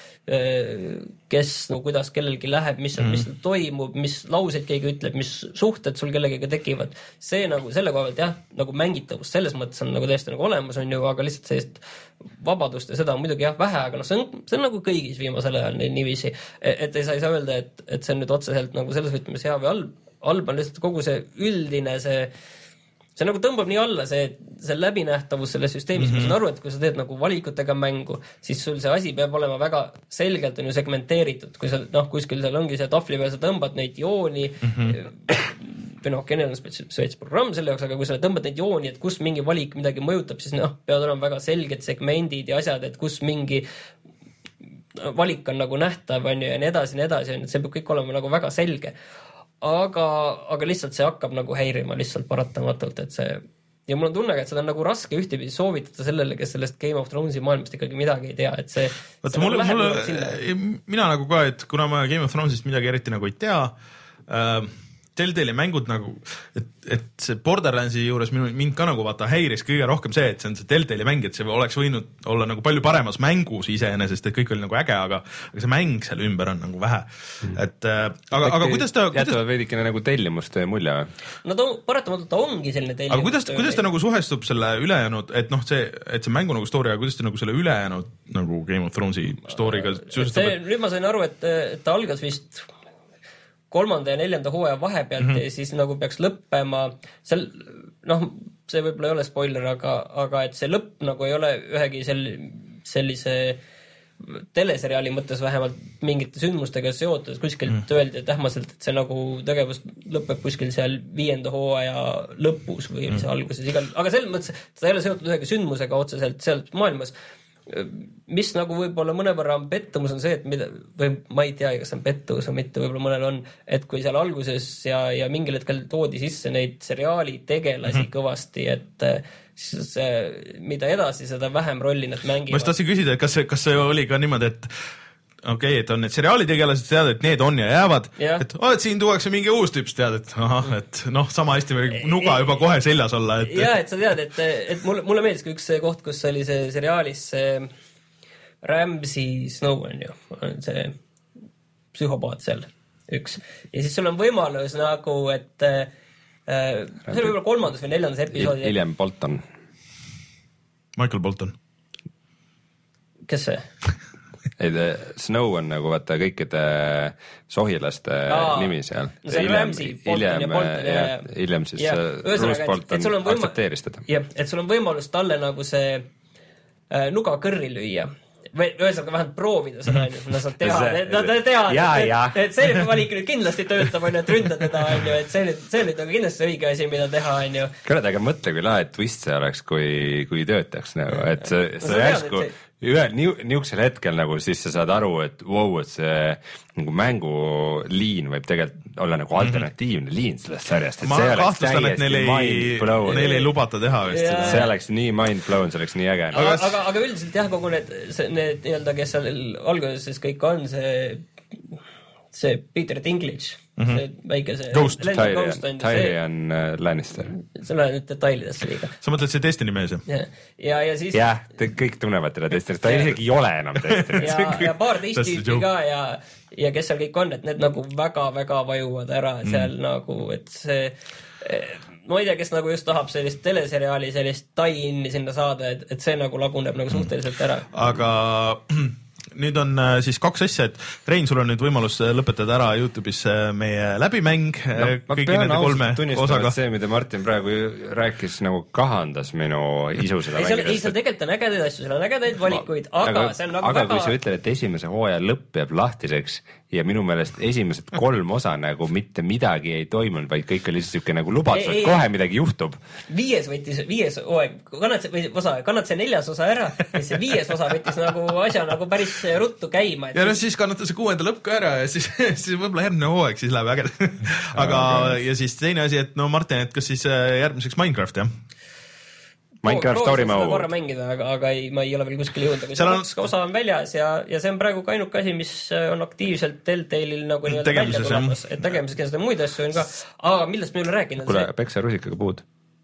kes, no kuidas kellelgi läheb, mis, mm. mis toimub, mis lauseid keegi ütleb, mis suhted sul kellegiga tekivad. See nagu selle koha pealt jah, nagu mängitavus selles mõttes on nagu täiesti nagu olemas on ju, aga lihtsalt sellist vabadust ja seda on muidugi jah vähe, aga noh, see on, see on nagu kõigis viimasel ajal niiviisi, et ei saa, ei saa öelda, et, et see on nüüd otseselt nagu selles võtmes hea või halb, halb on lihtsalt kogu see üldine see see nagu tõmbab nii alla, see, see läbinähtavus selles süsteemis, mm-hmm. ma saan aru, et kui sa teed nagu valikutega mängu, siis sul see asi peab olema väga selgelt on ju segmenteeritud, kui sa, noh, kuskil seal ongi see tahvli peal, sa tõmbad neid jooni, mm-hmm. või noh, kellel on spetsiaalne programm selle jaoks, aga kui sa tõmbad neid jooni, et kus mingi valik midagi mõjutab, siis noh, peavad olema väga selged segmendid ja asjad, et kus mingi valik on nagu nähtav, on ju, ja nii edasi, nii edasi, see peab kõik olema nagu väga selge. Aga, aga lihtsalt see hakkab nagu häirima lihtsalt paratamatult, et see ja mul on tunne, et seda on nagu raske ühtepidi soovitada sellele, kes sellest Game of Thronesi maailmast ikkagi midagi ei tea, et see, see mulle, nagu mulle, mina nagu ka, et kuna ma Game of Thronesist midagi eriti nagu ei tea äh, Telltale'i mängud nagu, et, et see Borderlandsi juures minu, mind ka nagu vaata häiris kõige rohkem see, et see on see Telltale'i mäng, et see oleks võinud olla nagu palju paremas mängus iseenesest, et kõik oli nagu äge, aga, aga see mäng seal ümber on nagu vähe. Et äh, aga, aga kuidas ta... Jätavad veidikene nagu tellimuste mulje või? No ta paratamatult ta ongi selline tellimuste. Aga kuidas, kuidas ta nagu suhestub selle ülejäänud, et noh, see, et see mängu nagu story, aga kuidas ta nagu selle ülejäänud nagu Game of Thronesi story'ga suhestub? See, nüüd ma sain aru, et, et ta algas vist kolmanda ja neljanda hooaja vahepealt mm-hmm. ja siis nagu peaks lõppema seal, noh, see võib-olla ei ole spoiler, aga, aga et see lõpp nagu ei ole ühegi sel, sellise teleseriaali mõttes vähemalt mingite sündmustega seotud, kuskilt mm-hmm. öeldi, et ähmaselt, et see nagu tegevus lõpeb kuskil seal viienda hooaja lõpus või mm-hmm. alguses igal, aga selles mõttes, et ta ei ole seotud ühegi sündmusega otseselt sealt maailmas. Mis nagu võib-olla mõnevõrra on pettumus on see, et mida, või ma ei tea, kas on pettumus või mitte, võib-olla mõnel on, et kui seal alguses ja, ja mingil hetkel toodi sisse neid seriaali tegelasi mm-hmm. kõvasti, et siis mida edasi, seda vähem rolli nad mängivad. Ma just tahtsin küsida, et kas see, kas see oli ka niimoodi, et okei, okay, et on need seriaalitegelased, tead, et need on ja jäävad, ja. Et, oh, et siin tuuakse mingi uus tüüps, tead, et, ahah, et noh, sama hästi või nuga juba kohe seljas olla. Et, ja, et sa tead, et, et mulle, mulle meeldis ka üks koht, kus oli see seriaalis see Ramsay Snow on ju, on see psühhopaat seal üks. Ja siis sul on võimalus nagu, et äh, see oli võib-olla kolmandas või neljandas episoodi. William Bolton. Michael Bolton. Kes see? Ei, Snow on nagu vaata kõikide sohilaste Aa, nimi seal. No see on Ramsay, Bolton ja Bolton. Ja, ja, hiljem siis ja. Bruce Bolton aktsepteeris teda. Jah, et sul on võimalus talle nagu see äh, nuga kõrri lüüa. Või ühesõnaga vähemalt proovida seda, mm-hmm. no sa tead, et nad teavad, et, et see valik nüüd kindlasti töötab, on ju, et ründa teda, on ju, et see nüüd, see nüüd nagu kindlasti õige asi, mida teha, on ju. Kõrvad, aga mõtle, kui lahe twist see oleks, kui, kui töötaks nagu, et see, see järsku ühel niisugusel hetkel nagu siis sa saad aru, et wow, et see nagu mänguliin võib tegelikult olla nagu alternatiivne mm-hmm. liin sellest sarjast, et ma see oleks täiesti mind-blown. Neil ei lubata teha vist. See oleks nii mind-blown, see oleks nii äge. Aga, aga, aga üldiselt jah, kogu need, need nii-öelda, kes seal alguses siis kõik on, see see Peter Dinklage mm, -hmm. see väike see Ghost, Tyrion Lannister. See läheb nüüd detailidesse liiga. Sa mõtled see Destiny mees, jah? Ja, ja, ja siis... jah, te kõik tunnevad teda Destiny, ta isegi ei ole enam Destiny. ja, ja paar teist tüüpi ka ja, ja kes seal kõik on, et need nagu väga-väga vajuvad ära seal mm. nagu, et see... ma ei tea, kes nagu just tahab sellist teleseriaali, sellist tie-in'i sinna saada, et, et see nagu laguneb nagu suhteliselt ära. Aga nüüd on siis kaks asja, et Rein, sul on nüüd võimalus lõpetada ära YouTube'is meie läbimäng no, kõigi nende kolme osaga. See, mida Martin praegu rääkis, nagu kahandas minu isu seda ei, ei, seal tegelikult on ägedaid asju, seal on ägedaid valikuid, aga, aga see on nagu aga väga... kui sa ütled, et esimese hooaja lõpp jääb lahtiseks ja minu meelest esimesed kolm osa nagu mitte midagi ei toimunud, vaid kõik oli lihtsalt siuke nagu lubatus, et kohe midagi juhtub. Viies võttis, viies hooaeg, kannad see, või osa, kannad see neljas osa ära ja see viies osa võttis nagu asja nagu päris ruttu käima. ja siis, siis kannata see kuuenda lõpp ka ära ja siis, siis võib-olla järgmine hooaeg siis läheb ägeda. aga ja siis teine asi, et no Martin, et kas siis järgmiseks Minecraft, jah? Minecraft Story Mode. korra mängida, aga, aga ei, ma ei ole veel kuskil jõudnud, aga see on... osa on väljas ja, ja see on praegu ka ainuke asi, mis on aktiivselt Telltale'il nagu nii-öelda välja tulemas, et tegemises ja seda muid asju on ka, aga millest me ei ole rääkinud? Kule, peksa rusikaga puud.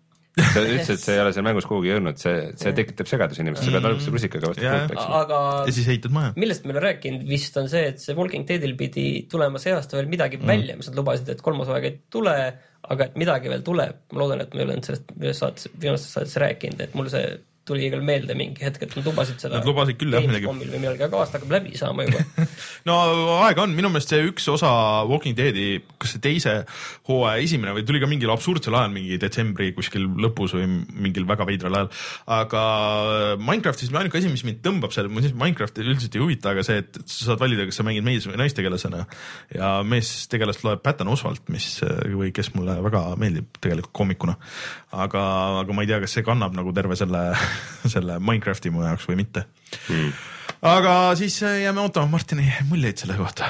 sa ütlesid, et see ei ole seal mängus kuhugi jõudnud, see, see tekitab segadus inimest, sa pead alguse rusikaga vastu yeah. puud peksma. Aga ja siis heitad maja. Millest me ei ole rääkinud vist on see, et see Walking Deadil pidi tulema see aasta veel midagi mm. välja, mis nad lubasid, et kolmas hooaeg ei tule, aga et midagi veel tuleb. Ma loodan, et me ei ole sellest saates, viimastes saates rääkinud, et mul see tuli igal meelde mingi hetk, et nad lubasid seda. Nad lubasid küll jah midagi. Või midagi, aga aasta hakkab läbi saama juba. no aega on, minu meelest see üks osa Walking Deadi, kas see teise hooaja esimene või tuli ka mingil absurdsel ajal, mingi detsembri kuskil lõpus või mingil väga veidral ajal. Aga Minecraftis ainuke asi, mis mind tõmbab seal, Minecraft üldiselt ei huvita, aga see, et sa saad valida, kas sa mängid mees- või naistegelasena ja meestegelast loeb Patton Oswalt, mis või kes mulle väga meeldib tegelikult koomikuna. Aga, aga ma ei tea, kas see kannab nagu terve selle selle Minecrafti mu jaoks või mitte mm. aga siis jääme ootama Martini muljeid selle kohta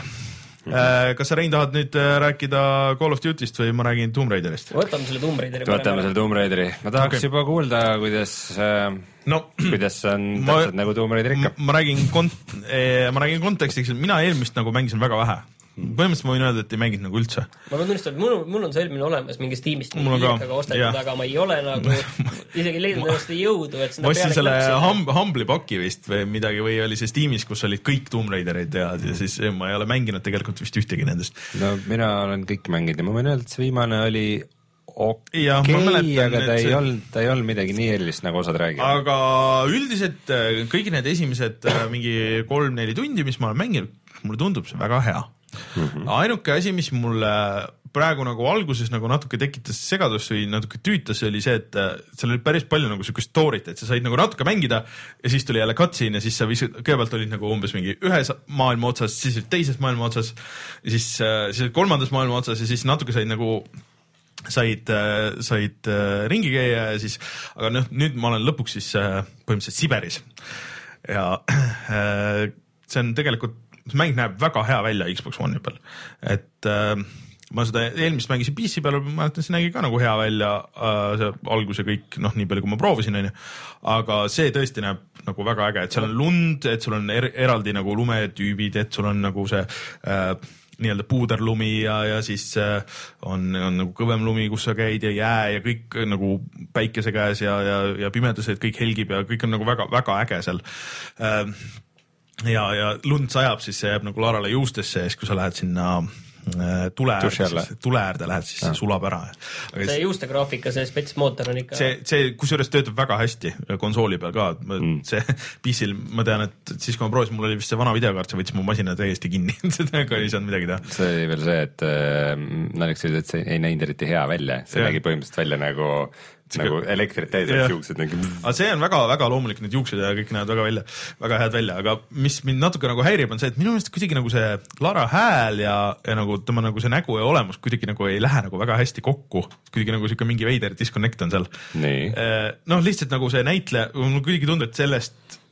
mm. kas sa Rein tahad nüüd rääkida Call of Duty'st või ma räägin Tomb Raiderist? Võtame selle Tomb Raideri Võtame selle Tomb Raideri ma tahaks okay. juba kuulda, kuidas no, kuidas on ma, täpselt nagu Tomb Raider ikka ma räägin, kont- ma räägin kontekstiks, mina eelmist nagu mängisin väga vähe põhimõtteliselt ma võin öelda, et ei mänginud nagu üldse. Ma pean tunnistama, et mul, mul on see eelmine olemas mingist tiimist liikaga ostetud, aga ma ei ole nagu isegi leidnud ennast jõudu, et ma ostsin selle hum, Humble'i paki vist või midagi või oli see tiimis, kus olid kõik Tomb Raiderid ja, ja siis ma ei ole mänginud tegelikult vist ühtegi nendest. No mina olen kõik mänginud ja ma võin öelda, et see viimane oli okei, okay, aga ta ei, see... olnud, ta ei olnud midagi nii erilist, nagu osad räägivad. Aga üldiselt kõigi need esimesed mingi kolm-neli tundi, mis ma olen mänginud, mulle tundub see väga hea. Mm-hmm. Ainuke asi, mis mulle praegu nagu alguses nagu natuke tekitas segadust või natuke tüütas, oli see, et seal oli päris palju nagu siukest story't, et sa said nagu natuke mängida ja siis tuli jälle cutscene ja siis sa viisid, kõigepealt olid nagu umbes mingi ühes maailma otsas, siis olid teises maailma otsas ja siis, siis olid kolmandas maailma otsas ja siis natuke said nagu said, said ringi käia ja siis, aga noh, nüüd ma olen lõpuks siis põhimõtteliselt Siberis ja see on tegelikult see mäng näeb väga hea välja Xbox One'i peal, et äh, ma seda eelmist mängisin P C peal, ma mäletan, see nägi ka nagu hea välja äh, see algus ja kõik, noh, nii palju kui ma proovisin, on ju, aga see tõesti näeb nagu väga äge, et seal on lund, et sul on er eraldi nagu lumetüübid, et sul on nagu see äh, nii-öelda puuderlumi ja, ja siis äh, on, on nagu kõvem lumi, kus sa käid ja jää ja kõik nagu päikese käes ja, ja, ja pimedused, kõik helgib ja kõik on nagu väga, väga äge seal äh, ja, ja lund sajab, siis see jääb nagu Larale juustesse ja siis, kui sa lähed sinna äh, tule äärde, tule äärde lähed, siis see sulab ära. Aga see juuste graafika, see spetsmootor on ikka... See, see kusjuures töötab väga hästi konsooli peal ka. Mm. See P C-l, ma tean, et siis kui ma proovisin, mul oli vist see vana videokaart, see võttis mu masina täiesti kinni. Seda ka ei saanud midagi teha. See oli veel see, et äh, naljakas oli, et see ei näinud eriti hea välja. See ja. nägi põhimõtteliselt välja nagu... nagu elektrit täis, et juuksed nagu... aga see on väga, väga loomulik, need juuksed ja kõik näevad väga välja, väga head välja, aga mis mind natuke nagu häirib on see, et minu meelest kuidagi nagu see Lara hääl ja, ja nagu tema nagu see nägu ja olemus kuidagi nagu ei lähe nagu väga hästi kokku, kuidagi nagu siuke mingi veider disconnect on seal. Noh, lihtsalt nagu see näitleja, mul kuidagi tundub, et sellest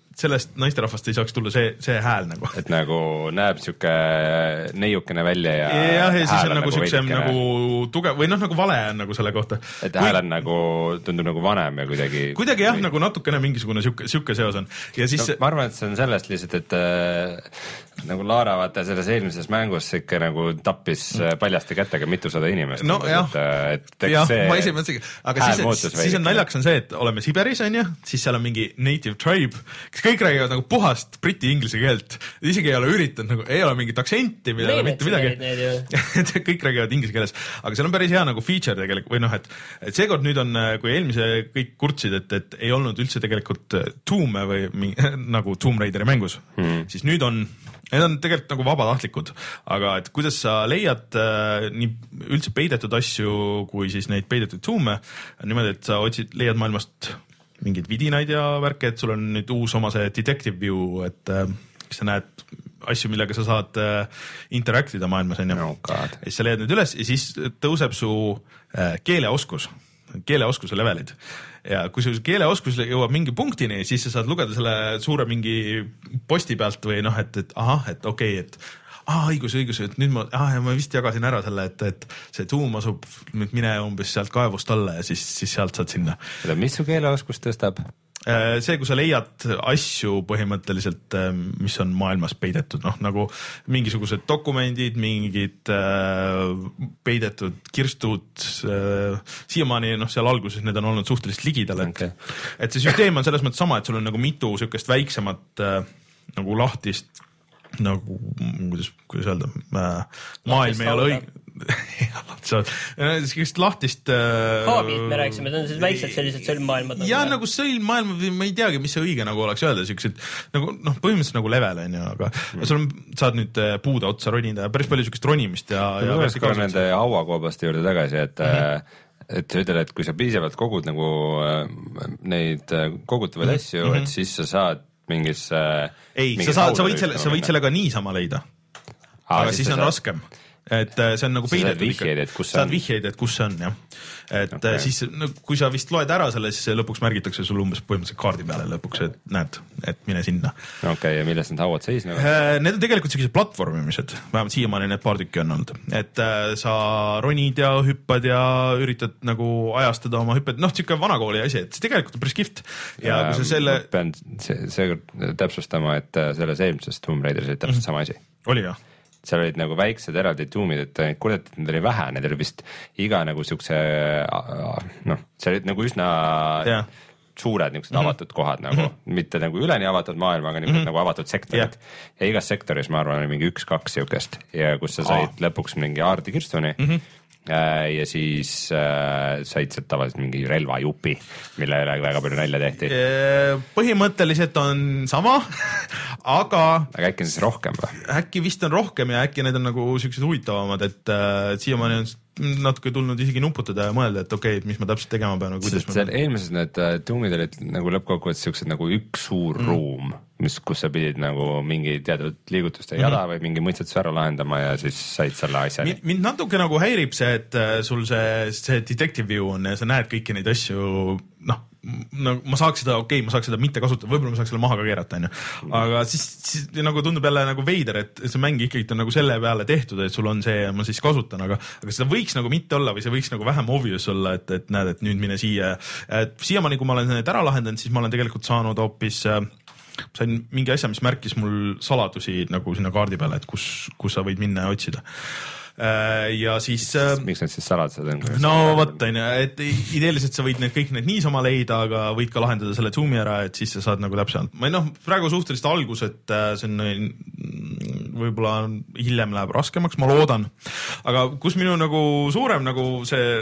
sellest naisterahvast ei saaks tulla see, see hääl nagu. Et nagu näeb siuke neiukene välja ja jah, ja siis on nagu siuksem nagu tugev või noh, nagu vale on nagu selle kohta. Et hääl on nagu, tundub nagu vanem ja kuidagi kuidagi jah, nagu natukene mingisugune siuke, siuke seos on. Ja siis no, ma arvan, et see on sellest lihtsalt, et äh, nagu Laara vaata selles eelmises mängus ikka nagu tappis paljaste kätega mitusada inimest. No jah, et, et jah see ma esimene, aga siis, siis on naljaks on see, et oleme Siberis on ju, siis seal on mingi native tribe, kes kõik räägivad nagu puhast briti inglise keelt, isegi ei ole üritanud nagu, ei ole mingit aktsenti, mida ei ole mitte midagi kõik räägivad inglise keeles, aga seal on päris hea nagu feature tegelikult või noh, et, et seekord nüüd on, kui eelmise kõik kurtsid, et, et ei olnud üldse tegelikult tuume või mingi, nagu Tomb Raideri mängus hmm. siis nüüd on, need on tegelikult nagu vabatahtlikud, aga et kuidas sa leiad äh, nii üldse peidetud asju, kui siis neid peidetud tuume, niimoodi, et sa otsid, leiad maailmast mingid vidinaid ja värke, et sul on nüüd uus oma see detective view, et äh, sa näed asju, millega sa saad äh, interaktida maailmas, on ju. Oh, ja siis sa leiad need üles ja siis tõuseb su äh, keeleoskus, keeleoskuse levelid. Ja kui su keeleoskus jõuab mingi punktini, siis sa saad lugeda selle suure mingi posti pealt või noh, et, et ahah, et okei okay,, et ah, õigus, õigus, et nüüd ma, ah, ma vist jagasin ära selle, et, et see tuum asub nüüd mine umbes sealt kaevust alla ja siis, siis sealt saad sinna. Mis su keeleoskus tõstab? See, kui sa leiad asju põhimõtteliselt, mis on maailmas peidetud, noh nagu mingisugused dokumendid, mingid äh, peidetud kirstud, äh, siiamaani noh, seal alguses need on olnud suhteliselt ligidal, et, okay. et see süsteem on selles mõttes sama, et sul on nagu mitu sükest väiksemat äh, nagu lahtist nagu, kuidas, kuidas öelda, maailm ei ole õige. Sellist lahtist haabid me rääkisime, need on siis väiksed sellised sõlmmaailmad. Ja nagu sõlmmaailm, ma ei teagi, mis see õige nagu oleks öelda, siuksed nagu noh, põhimõtteliselt nagu level on ju, aga mm. sul on, saad nüüd puude otsa ronida ja päris palju siukest ronimist ja, ja tuleks ka nende hauakoobaste juurde tagasi, et mm-hmm. et sa ütled, et kui sa piisavalt kogud nagu neid kogutavaid mm-hmm. asju, et siis sa saad mingis ei, sa saad, sa võid selle, sa võid sellega niisama leida. Aa, aga siis, siis on saad... raskem. Et see on nagu peidetud ikka. Saad vihjeid, et kus see on, jah. Et okay. siis, no, kui sa vist loed ära selle, siis lõpuks märgitakse sul umbes põhimõtteliselt kaardi peale lõpuks, et näed, et mine sinna. Okei, okay, ja millest need hauad seisnevad? Need on tegelikult sellised platvormimised, vähemalt siiamaani need paar tükki on olnud. Et sa ronid ja hüppad ja üritad nagu ajastada oma hüpped, noh, siuke vanakooli asi, et see tegelikult on päris kihvt. Ja, ja kui sa selle... pean seekord täpsustama, et selles eelmises Tomb Raideris oli täpselt sama asi. Oli jah? Seal olid nagu väiksed eraldi tuumid, et kurat, et need oli vähe, need oli vist iga nagu siukse, noh, see olid nagu üsna yeah. suured niisugused mm-hmm. avatud kohad nagu, mm-hmm. mitte nagu üleni avatud maailma, aga niisugused mm-hmm. nagu avatud sektorid. Yeah. Ja igas sektoris, ma arvan, oli mingi üks-kaks siukest ja kus sa said ah. lõpuks mingi aardikirstuni mm-hmm. ja siis äh, said sealt tavaliselt mingi relvajupi, mille üle väga palju nalja tehti. Põhimõtteliselt on sama, aga aga äkki on siis rohkem või? Äkki vist on rohkem ja äkki need on nagu siuksed huvitavamad, et äh, siiamaani on natuke tulnud isegi nuputada ja mõelda, et okei, okay, mis ma täpselt tegema pean. Sest seal eelmises need tuumid olid nagu lõppkokkuvõttes siuksed nagu üks suur mm. ruum, mis, kus sa pidid nagu mingi teatud liigutuste mm-hmm. jada või mingi mõistetuse ära lahendama ja siis said selle asja. Mind, mind natuke nagu häirib see, et sul see, see detective view on ja sa näed kõiki neid asju, noh, no ma saaks seda, okei okay,, ma saaks seda mitte kasutada, võib-olla ma saaks selle maha ka keerata, on ju. Aga siis, siis nagu tundub jälle nagu veider, et see mäng ikkagi on nagu selle peale tehtud, et sul on see ja ma siis kasutan, aga, aga seda võiks nagu mitte olla või see võiks nagu vähem obvious olla, et, et näed, et nüüd mine siia. Et siiamaani, kui ma olen need ära lahendanud, siis ma olen tegelikult saanud hoopis, sain mingi asja, mis märkis mul saladusi nagu sinna kaardi peale, et kus, kus sa võid minna ja otsida. Ja siis miks need siis saladused on? No vot, on ju, et ideeliselt sa võid need kõik need niisama leida, aga võid ka lahendada selle tuumi ära, et siis sa saad nagu täpselt. Ma noh, praegu suhteliselt algus, et see on võib-olla hiljem läheb raskemaks, ma loodan. Aga kus minu nagu suurem nagu see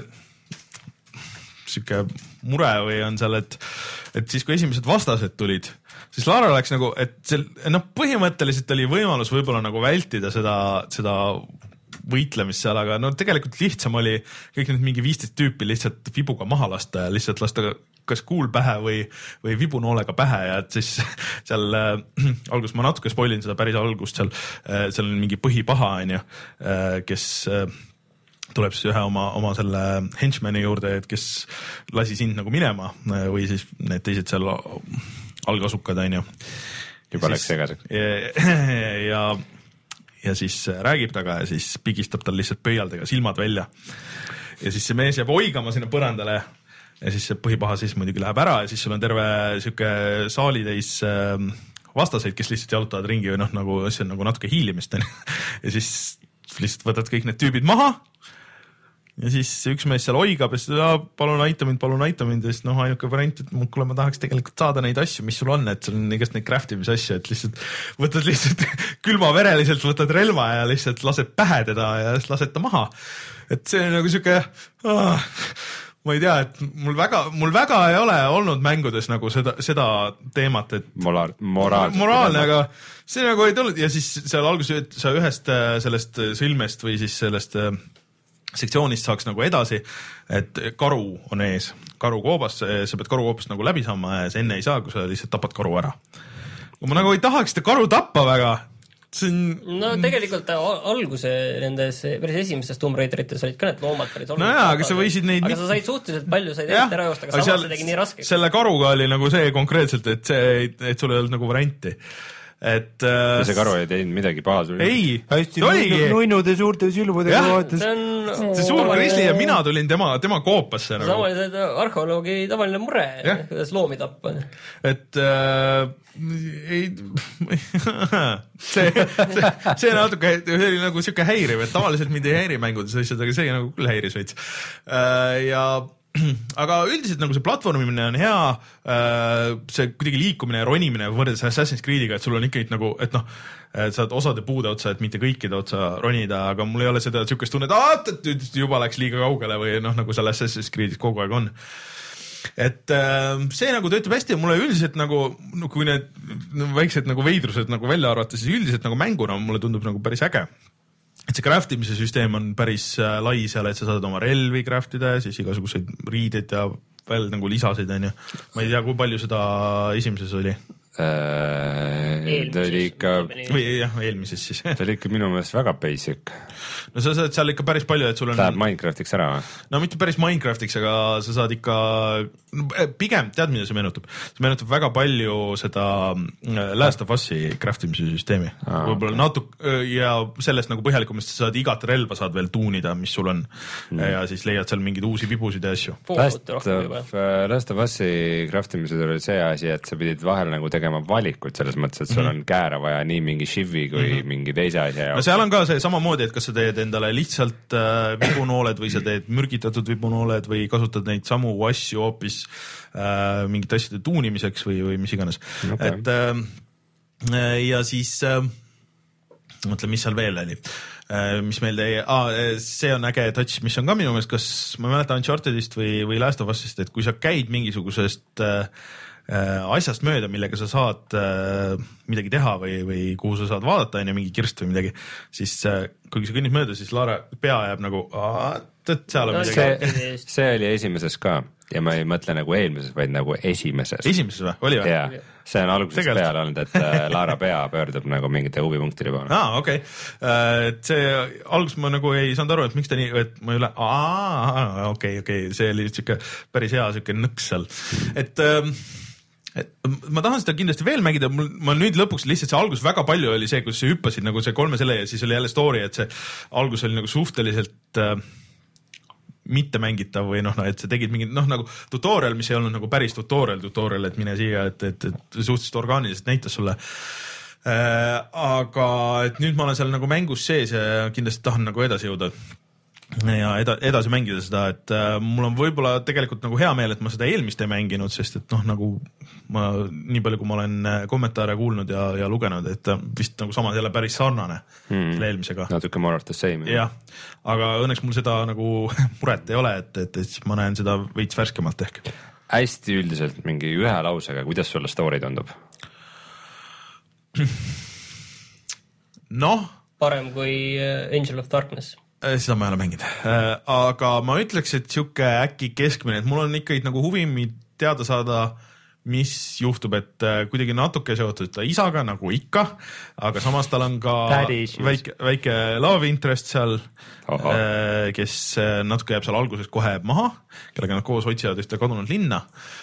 siuke mure või on seal, et, et siis kui esimesed vastased tulid, siis Laara läks nagu, et see, noh, põhimõtteliselt oli võimalus võib-olla nagu vältida seda, seda võitlemist seal, aga no tegelikult lihtsam oli kõik need mingi viisteist tüüpi lihtsalt vibuga maha lasta ja lihtsalt lasta kas kuul pähe või, või vibunoolega pähe ja et siis seal äh, alguses ma natuke spoilin seda päris algust seal, äh, seal on mingi põhipaha, on ju, äh, kes äh, tuleb siis ühe oma, oma selle henchmani juurde, et kes lasi sind nagu minema äh, või siis need teised seal algasukad, on ju. juba läks segaseks. Ja, ja, ja siis räägib taga ja siis pigistab tal lihtsalt pöialdega silmad välja. Ja siis see mees jääb oigama sinna põrandale ja siis see põhipaha siis muidugi läheb ära ja siis sul on terve siuke saalitäis vastaseid, kes lihtsalt jalutavad ringi või noh, nagu see on nagu natuke hiilimist. Ja siis lihtsalt võtad kõik need tüübid maha ja siis üks mees seal oigab ja siis palun aita mind, palun aita mind ja siis noh, ainuke variant, et kuule, ma tahaks tegelikult saada neid asju, mis sul on, et sul on igast neid craftimise asju, et lihtsalt võtad lihtsalt külmavereliselt, võtad relva ja lihtsalt lased pähe teda ja siis lased ta maha. Et see on nagu siuke ah, ma ei tea, et mul väga, mul väga ei ole olnud mängudes nagu seda, seda teemat, et Moraal, moraal, moraalne, aga see nagu ei tulnud ja siis seal alguses sa ühest sellest sõlmest või siis sellest sektsioonist saaks nagu edasi, et karu on ees, karu koobas, sa pead karu koobast nagu läbi saama ja sa enne ei saa, kui sa lihtsalt tapad karu ära. Ma nagu ei tahaks seda karu tappa väga. See on... No tegelikult alguse nendes päris esimestes Tomb Raiderites olid ka need loomad päris olulised. No jaa, aga sa võisid neid... Aga sa said suhteliselt palju, said ette ära joosta, aga samas see tegi nii raske. Selle karuga oli nagu see konkreetselt, et see, et sul ei olnud nagu varianti. Et ja see karu ei teinud midagi paha sul. Ei, hästi nunnude suurte silmudega vaatas. See on see suur grisli ja mina tulin tema, tema koopasse. Nagu. Samalised arheoloogi tavaline mure, kuidas loomi tappa. Et äh, ei, see, see, see natuke see oli nagu siuke häiriv, et tavaliselt mind ei häiri mängudes asjad, aga see nagu küll häiris veits. Äh, ja aga üldiselt nagu see platvormimine on hea, see kuidagi liikumine ja ronimine võrdes Assassin's Creediga, et sul on ikkagi nagu, et noh, saad osade puude otsa, et mitte kõikide otsa ronida, aga mul ei ole seda siukest tunnet, et juba läks liiga kaugele või noh, nagu seal Assassin's Creedis kogu aeg on. Et see nagu töötab hästi ja mulle üldiselt nagu, kui need väiksed nagu veidrused nagu välja arvata, siis üldiselt nagu mänguna mulle tundub nagu päris äge. Et see craftimise süsteem on päris lai seal, et sa saad oma relvi craftida ja siis igasuguseid riideid ja veel nagu lisasid, on ju. Ma ei tea, kui palju seda esimeses oli. Äh, ta oli ikka või jah, eelmises siis. Ta oli ikka minu meelest väga basic. No sa saad seal ikka päris palju, et sul on... Läheb Minecraftiks ära või? No mitte päris Minecraftiks, aga sa saad ikka... Pigem, tead mida see meenutab? See meenutab väga palju seda Last of Us'i craftimise süsteemi. Ah, võib-olla okay. Natuke ja sellest nagu põhjalikumast sa saad igat relva saad veel tuunida, mis sul on mm. ja siis leiad seal mingeid uusi vibusid ja asju. Last of, Last of Us'i craftimise oli see asi, et sa pidid vahel nagu tegema valikut selles mõttes, et sul on kääre vaja nii mingi shivi kui mm -hmm. mingi teise asja jaoks. No seal on ka see samamoodi, et kas sa teed endale lihtsalt äh, vibunooled või sa teed mürgitatud vibunooled või kasutad neid samu asju hoopis äh, mingite asjade tuunimiseks või, või mis iganes okay.. Et äh, ja siis äh, mõtle, mis seal veel oli äh, mis meil teie, ah, see on äge touch, mis on ka minu meelest, kas ma mäletan Unchartedist või, või Last of Us'ist, et kui sa käid mingisugusest äh, asjast mööda, millega sa saad äh, midagi teha või, või kuhu sa saad vaadata, enne mingi kirst või midagi, siis äh, kui sa kõnnid mööda, siis Laara pea jääb nagu et seal on no, midagi. See, see oli esimeses ka ja ma ei mõtle nagu eelmises, vaid nagu esimeses. Esimeses või? Oli või? Jaa, see on algusest peale olnud, et äh, Laara pea pöördub nagu mingite huvipunktide poole. Aa, okei. Okay. Et see alguses ma nagu ei saanud aru, et miks ta nii, et ma ei ole, aa, okei, okei, see oli siuke päris hea siuke nõks seal. Et ähm, et ma tahan seda kindlasti veel mängida, mul, ma nüüd lõpuks lihtsalt see algus väga palju oli see, kus sa hüppasid nagu see kolme selle ja siis oli jälle story, et see algus oli nagu suhteliselt äh, mitte mängitav või noh, et sa tegid mingid noh, nagu tutorial, mis ei olnud nagu päris tutorial, tutorial, et mine siia, et, et, et suhteliselt orgaaniliselt näitas sulle äh,. Aga et nüüd ma olen seal nagu mängus sees ja kindlasti tahan nagu edasi jõuda ja eda, edasi mängida seda, et äh, mul on võib-olla tegelikult nagu hea meel, et ma seda eelmist ei mänginud, sest et noh, nagu ma nii palju, kui ma olen kommentaare kuulnud ja, ja lugenud, et vist nagu samas jälle päris sarnane mm. selle eelmisega. Natuke more of the same. Jah, aga õnneks mul seda nagu muret ei ole, et, et, et siis ma näen seda veits värskemalt ehk. Hästi üldiselt mingi ühe lausega, kuidas sulle story tundub? Noh. Parem kui Angel of Darkness. Seda ma ei ole mänginud, aga ma ütleks, et siuke äkki keskmine, et mul on ikkagi nagu huvi teada saada, mis juhtub, et kuidagi natuke seotud ta isaga nagu ikka, aga samas tal on ka väike, väike love interest seal, kes natuke jääb seal alguses kohe maha, kellega nad koos otsivad ühte kadunud linna.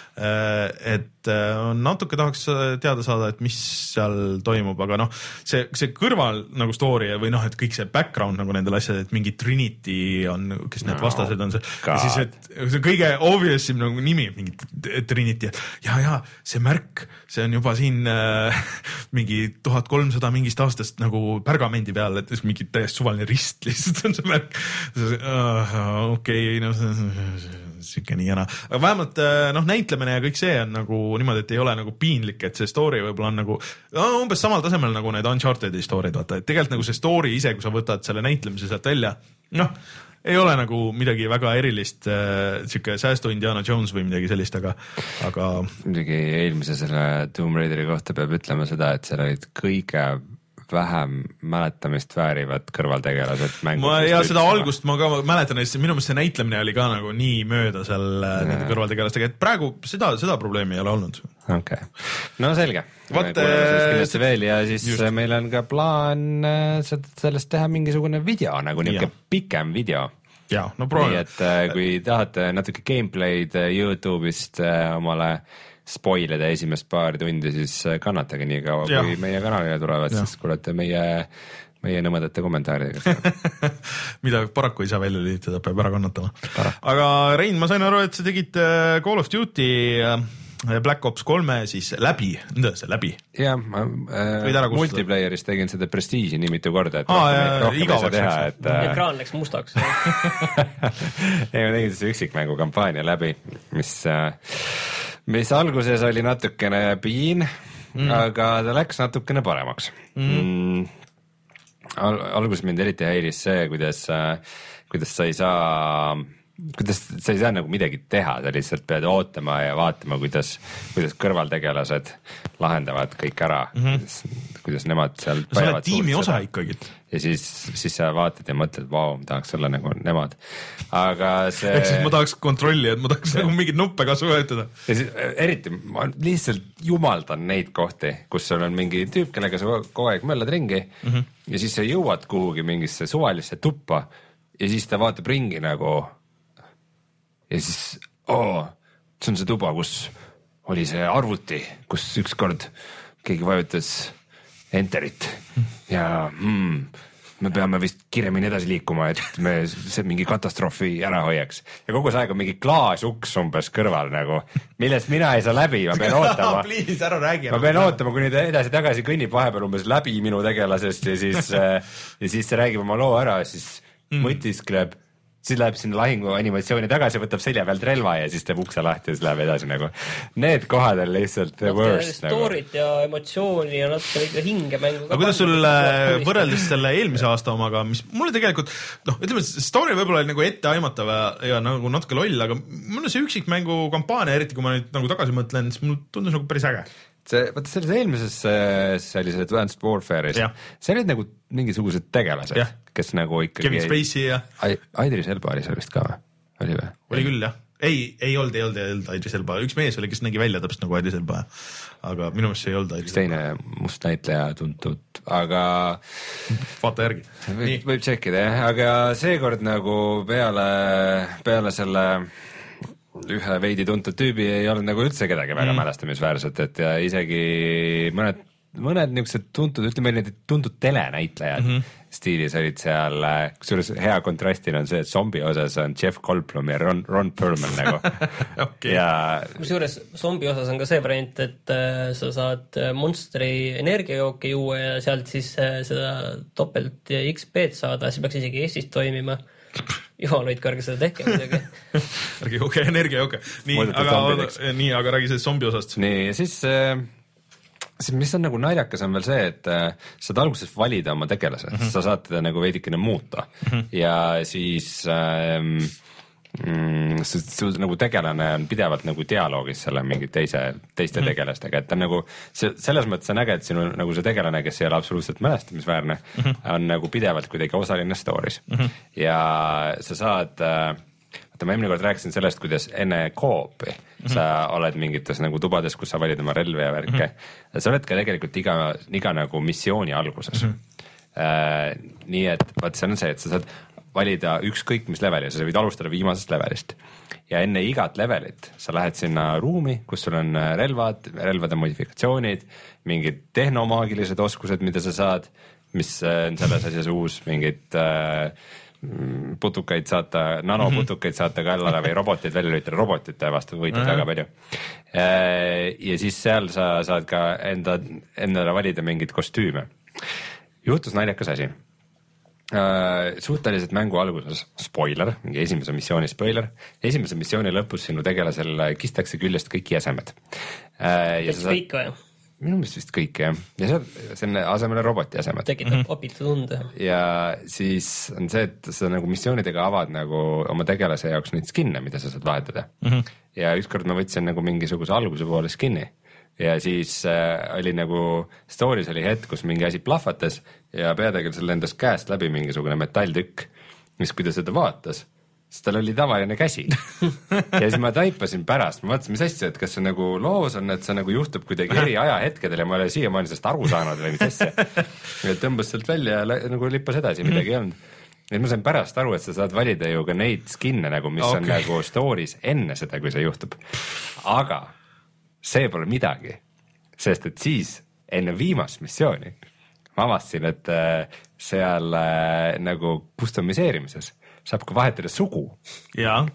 Et natuke tahaks teada saada, et mis seal toimub, aga noh, see, see kõrval nagu story või noh, et kõik see background nagu nendel asjad, et mingi Trinity on, kes need no, vastased on see, ja siis, et see kõige obvious nagu nimi, mingi Trinity, ja, ja see märk, see on juba siin äh, mingi tuhat kolmsada mingist aastast nagu pärgamendi peal, et mingi täiesti suvaline rist lihtsalt on see märk. Uh, okei, okay, no siuke nii jana, aga vähemalt noh, näitlemine ja kõik see on nagu niimoodi, et ei ole nagu piinlik, et see story võib-olla on nagu no, umbes samal tasemel nagu need Uncharted'i story'd, vaata, et tegelikult nagu see story ise, kui sa võtad selle näitlemise sealt välja, noh, ei ole nagu midagi väga erilist äh, siuke säästu Indiana Jones või midagi sellist, aga, aga midagi eelmise selle Tomb Raideri kohta peab ütlema seda, et seal olid kõige vähem mäletamist väärivad kõrvaltegelased mängus. Ma, ja seda algust ma ka mäletan, et minu meelest see näitlemine oli ka nagu nii mööda seal ja. Nende kõrvaltegelastega, et praegu seda, seda probleemi ei ole olnud. Okei, okay. No selge. Vaat, kindlasti veel ja siis just. Meil on ka plaan sellest teha mingisugune video, nagu niisugune pikem video. Ja, no proovime. Nii, et kui tahate natuke gameplay'd YouTube'ist omale spoilida esimest paari tundi, siis kannatage nii kaua, kui meie kanalile tulevad, ja. Siis kuulete meie, meie nõmedate kommentaaridega. Mida paraku ei saa välja lülitada, peab ära kannatama. Paraku. Aga Rein, ma sain aru, et sa tegid Call of Duty Black Ops kolme siis läbi, nõnda see läbi. Jah, ma äh, multiplayeris tegin seda Prestige'i nii mitu korda, et Aa, rohkem, rohkem ei saa teha. Et, äh... ekraan läks mustaks. ei, ma tegin siis üksikmängu kampaania läbi, mis... Äh, mis alguses oli natukene piin, mm. aga ta läks natukene paremaks. Mm. Mm. Al- alguses mind eriti häiris see, kuidas, kuidas sa ei saa, kuidas sa ei saa nagu midagi teha, sa lihtsalt pead ootama ja vaatama, kuidas, kuidas kõrvaltegelased lahendavad kõik ära, mm-hmm. kuidas, kuidas nemad seal no, sa oled tiimi osa ikkagi. Ja siis, siis sa vaatad ja mõtled, vau, ma tahaks olla nagu nemad. Aga see... Ehk siis ma tahaks kontrolli, et ma tahaks nagu mingid nuppe ka suvetada. Ja siis eriti, ma lihtsalt jumaldan neid kohti, kus sul on mingi tüüp, kellega sa kogu aeg möllad ringi mm-hmm. ja siis sa jõuad kuhugi mingisse suvalisse tuppa ja siis ta vaatab ringi nagu ja siis, oo, see on see tuba, kus oli see arvuti, kus ükskord keegi vajutas enterit ja hmm, me peame vist kiiremini edasi liikuma, et me see mingi katastroofi ära hoiaks. Ja kogu see aeg on mingi klaasuks umbes kõrval nagu, millest mina ei saa läbi, ma pean ootama. Please, ära räägi. Ma pean ootama, kuni ta edasi-tagasi kõnnib vahepeal umbes läbi minu tegelasest ja siis, ja siis see räägib oma loo ära, siis mm. mõtiskleb. Siis läheb sinna lahingu animatsiooni tagasi, võtab selja pealt relva ja siis teeb ukse lahti ja siis läheb edasi nagu. Need kohad on lihtsalt the worst. Storyt nagu. Ja emotsiooni ja natuke ikka hinge mängu. Aga kuidas sul võrreldes selle eelmise aasta omaga, mis mulle tegelikult, noh, ütleme, story võib-olla oli nagu ette aimatav ja, ja nagu natuke loll, aga mulle see üksikmängu kampaania, eriti kui ma nüüd nagu tagasi mõtlen, siis mulle tundus nagu päris äge. See, vaata selles eelmises sellises Advanced Warfare'is, see olid nagu mingisugused tegelased, ja. Kes nagu ikkagi... Kevin Spacey ja... Idris Elba oli seal vist ka või? Oli või? Oli küll, jah. Ei, ei olnud, ei olnud, ei olnud Idris Elba. Üks mees oli, kes nägi välja täpselt nagu Idris Elba. Aga minu meelest see ei olnud Idris Elba. Teine must näitleja tuntud, aga... Vaata järgi. Võib, võib tšekkida, jah. Aga seekord nagu peale, peale selle... ühe veidi tuntud tüübi ei olnud nagu üldse kedagi väga mm. mälestamisväärset, et ja isegi mõned, mõned niisugused tuntud, ütleme need tuntud telenäitlejad mm -hmm. stiilis olid seal, kusjuures hea kontrastina on see, et zombi osas on Jeff Goldblum ja Ron, Ron Perlman nagu okay. ja... kusjuures zombi osas on ka see variant, et äh, sa saad Monsteri energiajooki juua ja sealt siis äh, seda topelt X P-d saada, see peaks isegi Eestis toimima. Jumal hoid kõrge seda tehke midagi. Ärge joke, energia joke. Nii, aga, nii, aga räägi sellest zombi osast. Nii, ja siis, siis mis on nagu naljakas on veel see, et saad alguses valida oma tegelase, mm -hmm. sa saad teda nagu veidikene muuta mm -hmm. ja siis ähm, mm, su, su nagu tegelane on pidevalt nagu dialoogis selle mingi teise, teiste mm -hmm. tegelastega, et ta nagu see, selles mõttes on äge, et sinu nagu see tegelane, kes ei ole absoluutselt mälestamisväärne mm, -hmm. on nagu pidevalt kuidagi osaline story's mm -hmm. ja sa saad äh, vaata ma eelmine kord rääkisin sellest, kuidas enne co-op'i mm -hmm. sa oled mingites nagu tubades, kus sa valid oma relvi ja värke mm. -hmm. sa oled ka tegelikult iga, iga nagu missiooni alguses mm. -hmm. äh, nii et vaat see on see, et sa saad valida ükskõik mis leveli, sa võid alustada viimasest levelist ja enne igat levelit sa lähed sinna ruumi, kus sul on relvad, relvade modifikatsioonid, mingid tehnomaagilised oskused, mida sa saad, mis on selles asjas uus, mingid äh, putukaid saata, nanoputukaid saata kallale või roboteid välja lülitada, robotite vastu võitled mm -hmm. väga palju. Ja siis seal sa saad ka enda, endale valida mingeid kostüüme. Juhtus naljakas asi. Suhteliselt mängu alguses, spoiler, mingi esimese missiooni spoiler, esimese missiooni lõpus sinu tegelasel kistakse küljest kõik jäsemed. Kes kõik või? Minu meelest vist kõik jah, ja see, see on asemele roboti jäsemed. Tekitab mm -hmm. opitu tunde. Ja siis on see, et sa nagu missioonidega avad nagu oma tegelase jaoks neid skin'e, mida sa saad vahetada mm. -hmm. ja ükskord ma võtsin nagu mingisuguse alguse poole skin'i ja siis äh, oli nagu story's oli hetk, kus mingi asi plahvatas ja peategelasel lendas käest läbi mingisugune metalltükk, mis kui ta seda vaatas, siis tal oli tavaline käsi ja siis ma taipasin pärast, ma vaatasin, mis asja, et kas see nagu loos on, et see nagu juhtub kuidagi eri ajahetkedel ja ma ei ole siiamaani sellest aru saanud või mis asja. ja tõmbas sealt välja ja nagu lippas edasi, midagi ei olnud. et ma sain pärast aru, et sa saad valida ju ka neid skin'e nagu, mis okay. on nagu story's enne seda, kui see juhtub. aga see pole midagi, sest et siis enne viimast missiooni ma avastasin, et seal nagu customiseerimises saab ka vahetada sugu. Jaa.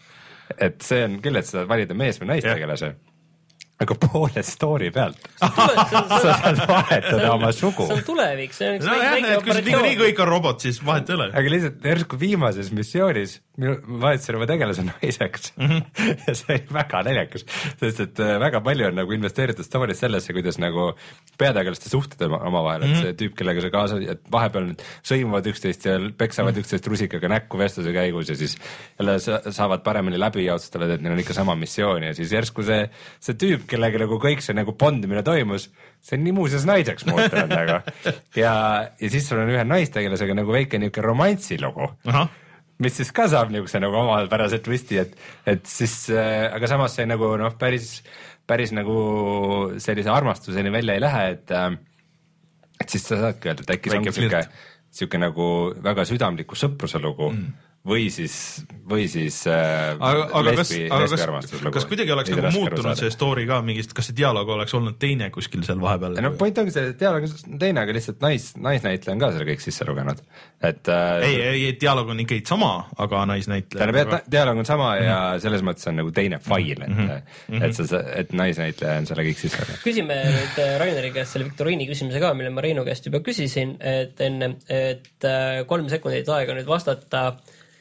Et see on küll, et sa saad valida mees või naistegelase, aga poole story pealt sa saad vahetada oma sugu. See on tulevik, see on üks no väike jah, operatsioon. Kui kõik on robot, siis vahet ei ole. Aga lihtsalt järsku viimases missioonis ma vahetasin oma tegelase naiseks mm -hmm. ja see oli väga naljakas, sest et väga palju on nagu investeeritud story's sellesse, kuidas nagu peategelaste suhted omavahel, et mm -hmm. see tüüp, kellega sa kaasa, et vahepeal nüüd sõimuvad üksteist ja peksavad mm -hmm. üksteist rusikaga näkku vestluse käigus ja siis jälle saavad paremini läbi ja otsustavad, et neil on ikka sama missioon ja siis järsku see, see tüüp, kellega nagu kõik see nagu bondimine toimus, see on nii muuseas naiseks muutunud nagu. ja, ja siis sul on ühe naistegelasega nagu väike niisugune romantsilugu, mis siis ka saab niisuguse nagu omapärase twisti, et, et siis äh,, aga samas see nagu noh, päris, päris nagu sellise armastuseni välja ei lähe, et äh, et siis sa saadki öelda, et äkki see ongi siuke, siuke nagu väga südamliku sõpruse lugu mm. või siis, või siis äh, aga, aga lesbi, kas, lesbi armastus lugu. Kas kuidagi oleks nagu muutunud see story ka mingist, kas see dialoog oleks olnud teine kuskil seal vahepeal? No point ongi see, dialoog on teine, aga lihtsalt nais, naisnäitleja on ka selle kõik sisse lugenud. Et, äh, ei, ei, dialoog on ikkagi sama, aga naisnäitleja. Tähendab, aga... dialoog on sama ja mm -hmm. selles mõttes on nagu teine fail, et mm, -hmm. et, sa, et naisnäitleja on selle kõik sisse lugenud. Küsime nüüd Raineri käest selle Viktoriini küsimuse ka, mille ma Reinu käest juba küsisin, et enne, et kolm sekundit aega nüüd vastata.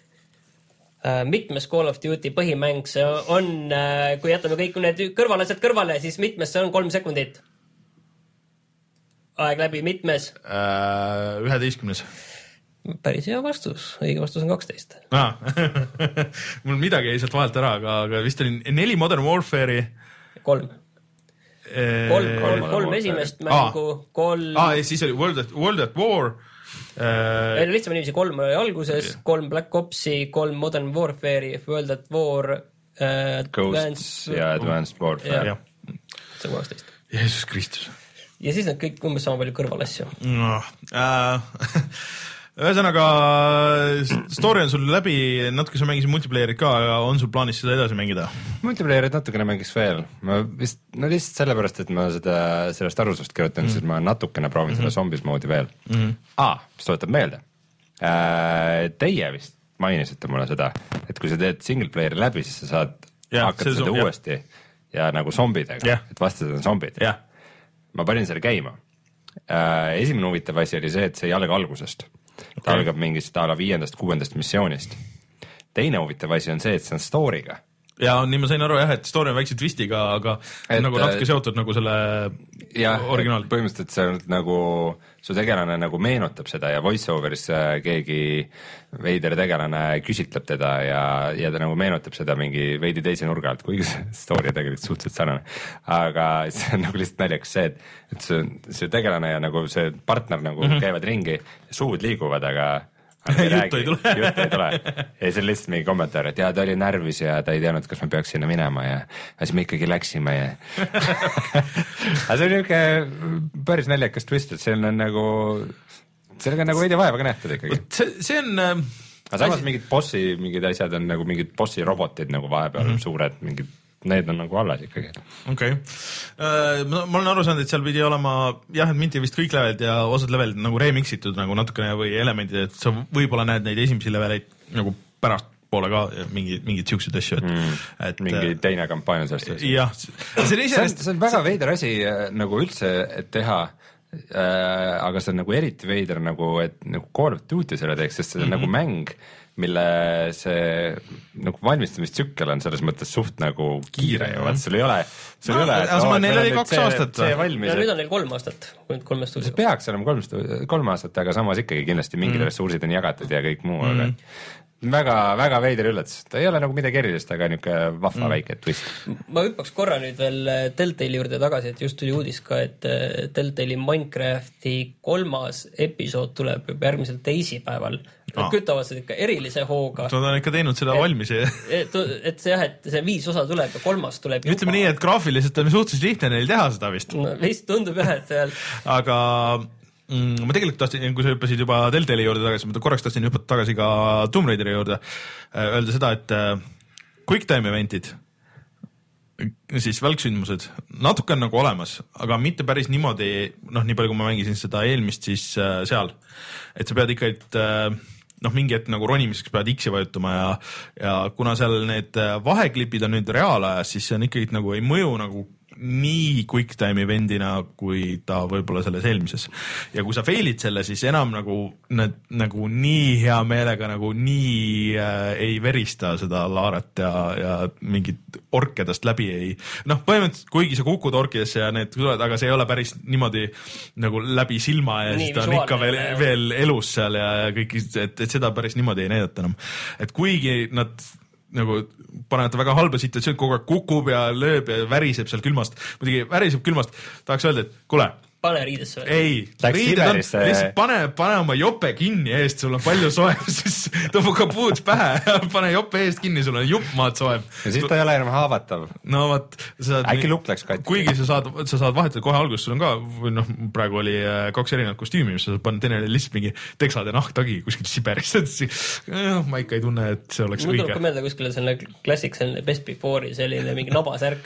Mitmes Call of Duty põhimäng see on, kui jätame kõik need kõrvalased kõrvale, siis mitmes see on kolm sekundit? Aeg läbi, mitmes? üheteistkümnes. Päris hea vastus, õige vastus on kaksteist. Ah. Mul midagi jäi sealt vahelt ära, aga, aga vist oli neli Modern Warfare'i. Kolm. Kolm, kolm, kolm, kolm esimest mängu, ah. kolm... Ah, ja siis oli World at, World at War. Meil uh, lihtsalt niiviisi kolm oli alguses, yeah. kolm Black Opsi, kolm Modern Warfare'i, World at War uh,, Ghosts ja Advanced Warfare. Ja. See on kaksteist. Jeesus Kristus. Ja siis nad kõik umbes sama palju kõrvalasju. No, uh, ühesõnaga, story on sul läbi, natuke sa mängisid multiplayerit ka, aga on sul plaanis seda edasi mängida? Multiplayerit natukene mängiks veel. Ma vist, no lihtsalt sellepärast, et ma seda, sellest arusust kirjutan, mm. siis ma natukene proovin mm -hmm. seda zombies moodi veel. Mm -hmm. Ah, mis tuletab meelde. Teie vist mainisite mulle seda, et kui sa teed single player'i läbi, siis sa saad ja, hakata seda ja. uuesti ja nagu zombidega, ja. et vastased on zombid. Ja. Ma panin selle käima. Esimene huvitav asi oli see, et see ei alga algusest. Ta okay. algab mingist a la viiendast, kuuendast missioonist. Teine huvitav asi on see, et see on story'ga. Ja nii ma sain aru jah, et story on väikse twistiga, aga et, nagu natuke seotud nagu selle ja, originaal. Põhimõtteliselt see on nagu, su tegelane nagu meenutab seda ja voice-overis keegi veider tegelane küsitleb teda ja, ja ta nagu meenutab seda mingi veidi teise nurga alt, kuigi see story on tegelikult suhteliselt sarnane. Aga see on nagu lihtsalt naljakas see, et, et see, see tegelane ja nagu see partner nagu mm -hmm. käivad ringi, suud liiguvad, aga juttu ei tule. juttu ei tule. Ja see on lihtsalt mingi kommentaar, et jaa, ta oli närvis ja ta ei teadnud, kas me peaks sinna minema ja siis me ikkagi läksime ja aga see on niisugune päris naljakas twist, et see on nagu, sellega on nagu veidi vaeva ka nähtud ikkagi. See, see on... aga samas asi... mingid bossi, mingid asjad on nagu mingid bossi robotid nagu vahepeal mm -hmm. suured, mingid need on nagu alles ikkagi. Okei okay. uh,. Ma, ma olen aru saanud, et seal pidi olema jah, et minti vist kõik levelid ja osad levelid nagu remix-itud nagu natukene või elemendid, et sa võib-olla näed neid esimesi leveleid nagu pärast poole ka mingi, mingid siuksed asju, et, mm, et mingi teine kampaania sellest. jah. See, see, on, see on väga see... veider asi nagu üldse, et teha äh, aga see on nagu eriti veider nagu, et nagu Call of Duty selle teeks, sest see on mm -hmm. nagu mäng, mille see nagu valmistamistsükkel on selles mõttes suht nagu kiire ju, et sul ei ole, sul no, ei ole. aga neil oli kaks aastat. ja nüüd on neil kolm aastat, kolme stuudio. see peaks olema kolm, kolm aastat, aga samas ikkagi kindlasti mingid mm. ressursid on jagatud ja kõik muu, aga mm. väga, väga veider üllatus, ta ei ole nagu midagi erilist, aga niisugune vahva mm. väike twist. ma hüppaks korra nüüd veel Telltale'i juurde tagasi, et just tuli uudis ka, et Telltale'i Minecrafti kolmas episood tuleb juba järgmisel teisipäeval. Nad ah. kütavad seda ikka erilise hooga. Nad on ikka teinud seda et, valmis. Et, et see jah, et see viis osa tuleb ja kolmas tuleb juba. Ütleme nii, et graafiliselt on suhteliselt lihtne neil teha seda vist. No, vist tundub jah, et seal. aga mm, ma tegelikult tahtsin, kui sa hüppasid juba Telltale'i juurde tagasi, ma korraks tahtsin hüppata tagasi ka Tomb Raideri juurde, öelda seda, et quick time eventid, siis välksündmused, natuke on nagu olemas, aga mitte päris niimoodi, noh, nii palju kui ma mängisin seda eelmist, siis seal, et sa pead ikka, et noh, mingi hetk nagu ronimiseks pead X-i vajutama ja, ja kuna seal need vaheklipid on nüüd reaalajas, siis see on ikkagi nagu ei mõju nagu nii quick time event'ina, kui ta võib-olla selles eelmises. Ja kui sa fail'id selle, siis enam nagu, need, nagu nii hea meelega nagu nii äh, ei verista seda Laaret ja, ja mingit orkedest läbi ei, noh, põhimõtteliselt kuigi sa kukud orkidesse ja need tuled, aga see ei ole päris niimoodi nagu läbi silma ja nii, siis ta on ikka veel, veel elus seal ja kõik, et, et seda päris niimoodi ei näidata enam. Et kuigi nad nagu panevad väga halba situatsioon, kogu aeg kukub ja lööb ja väriseb seal külmast. Muidugi väriseb külmast, tahaks öelda, et kuule, pane riidesse või? Ei, riided on, lihtsalt pane, pane oma jope kinni eest, sul on palju soe, siis tõmbu kapuuts pähe ja pane jope eest kinni, sul on jupp maad soem. Ja siis ta ei ole enam haavatav. No vaat, äkki lukk läks katsi. Kuigi sa saad, sa saad vahetada kohe alguses, sul on ka, või noh, praegu oli kaks erinevat kostüümi, mis sa saad panna, teine oli lihtsalt mingi teksad ja nahktagi kuskil Siberis, et ma ikka ei tunne, et see oleks mul õige. Mul tuleb ka meelde kuskile selline klassik, selline Best Before'i selline mingi nabasärk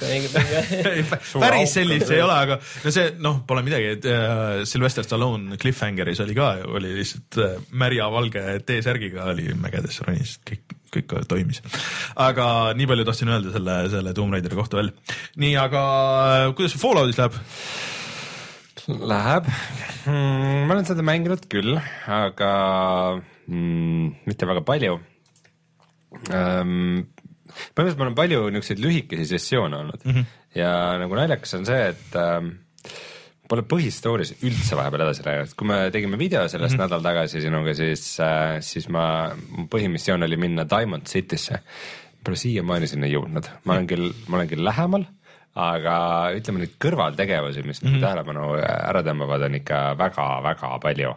päris sellist ei ole, aga no see, noh, pole midagi, et Sylvester Stallone Cliffhangeris oli ka, oli lihtsalt märja valge T-särgiga oli mägedes ronis, kõik, kõik toimis. Aga nii palju tahtsin öelda selle, selle Tomb Raideri kohta veel. Nii, aga kuidas see Falloutis läheb? Läheb. Mm, ma olen seda mänginud küll, aga mm, mitte väga palju. Um, põhimõtteliselt ma olen palju niisuguseid lühikesi sessioone olnud mm -hmm. ja nagu naljakas on see, et um, pole põhistooris üldse vahepeal edasi läinud. Kui me tegime video sellest mm -hmm. nädal tagasi sinuga, siis, äh, siis ma, põhimissioon oli minna Diamond Citysse. Pole siiamaani sinna jõudnud. Ma olen küll, ma olen küll lähemal, aga ütleme neid kõrvaltegevusi, mis mm -hmm. tähelepanu ära tõmbavad, on ikka väga-väga palju.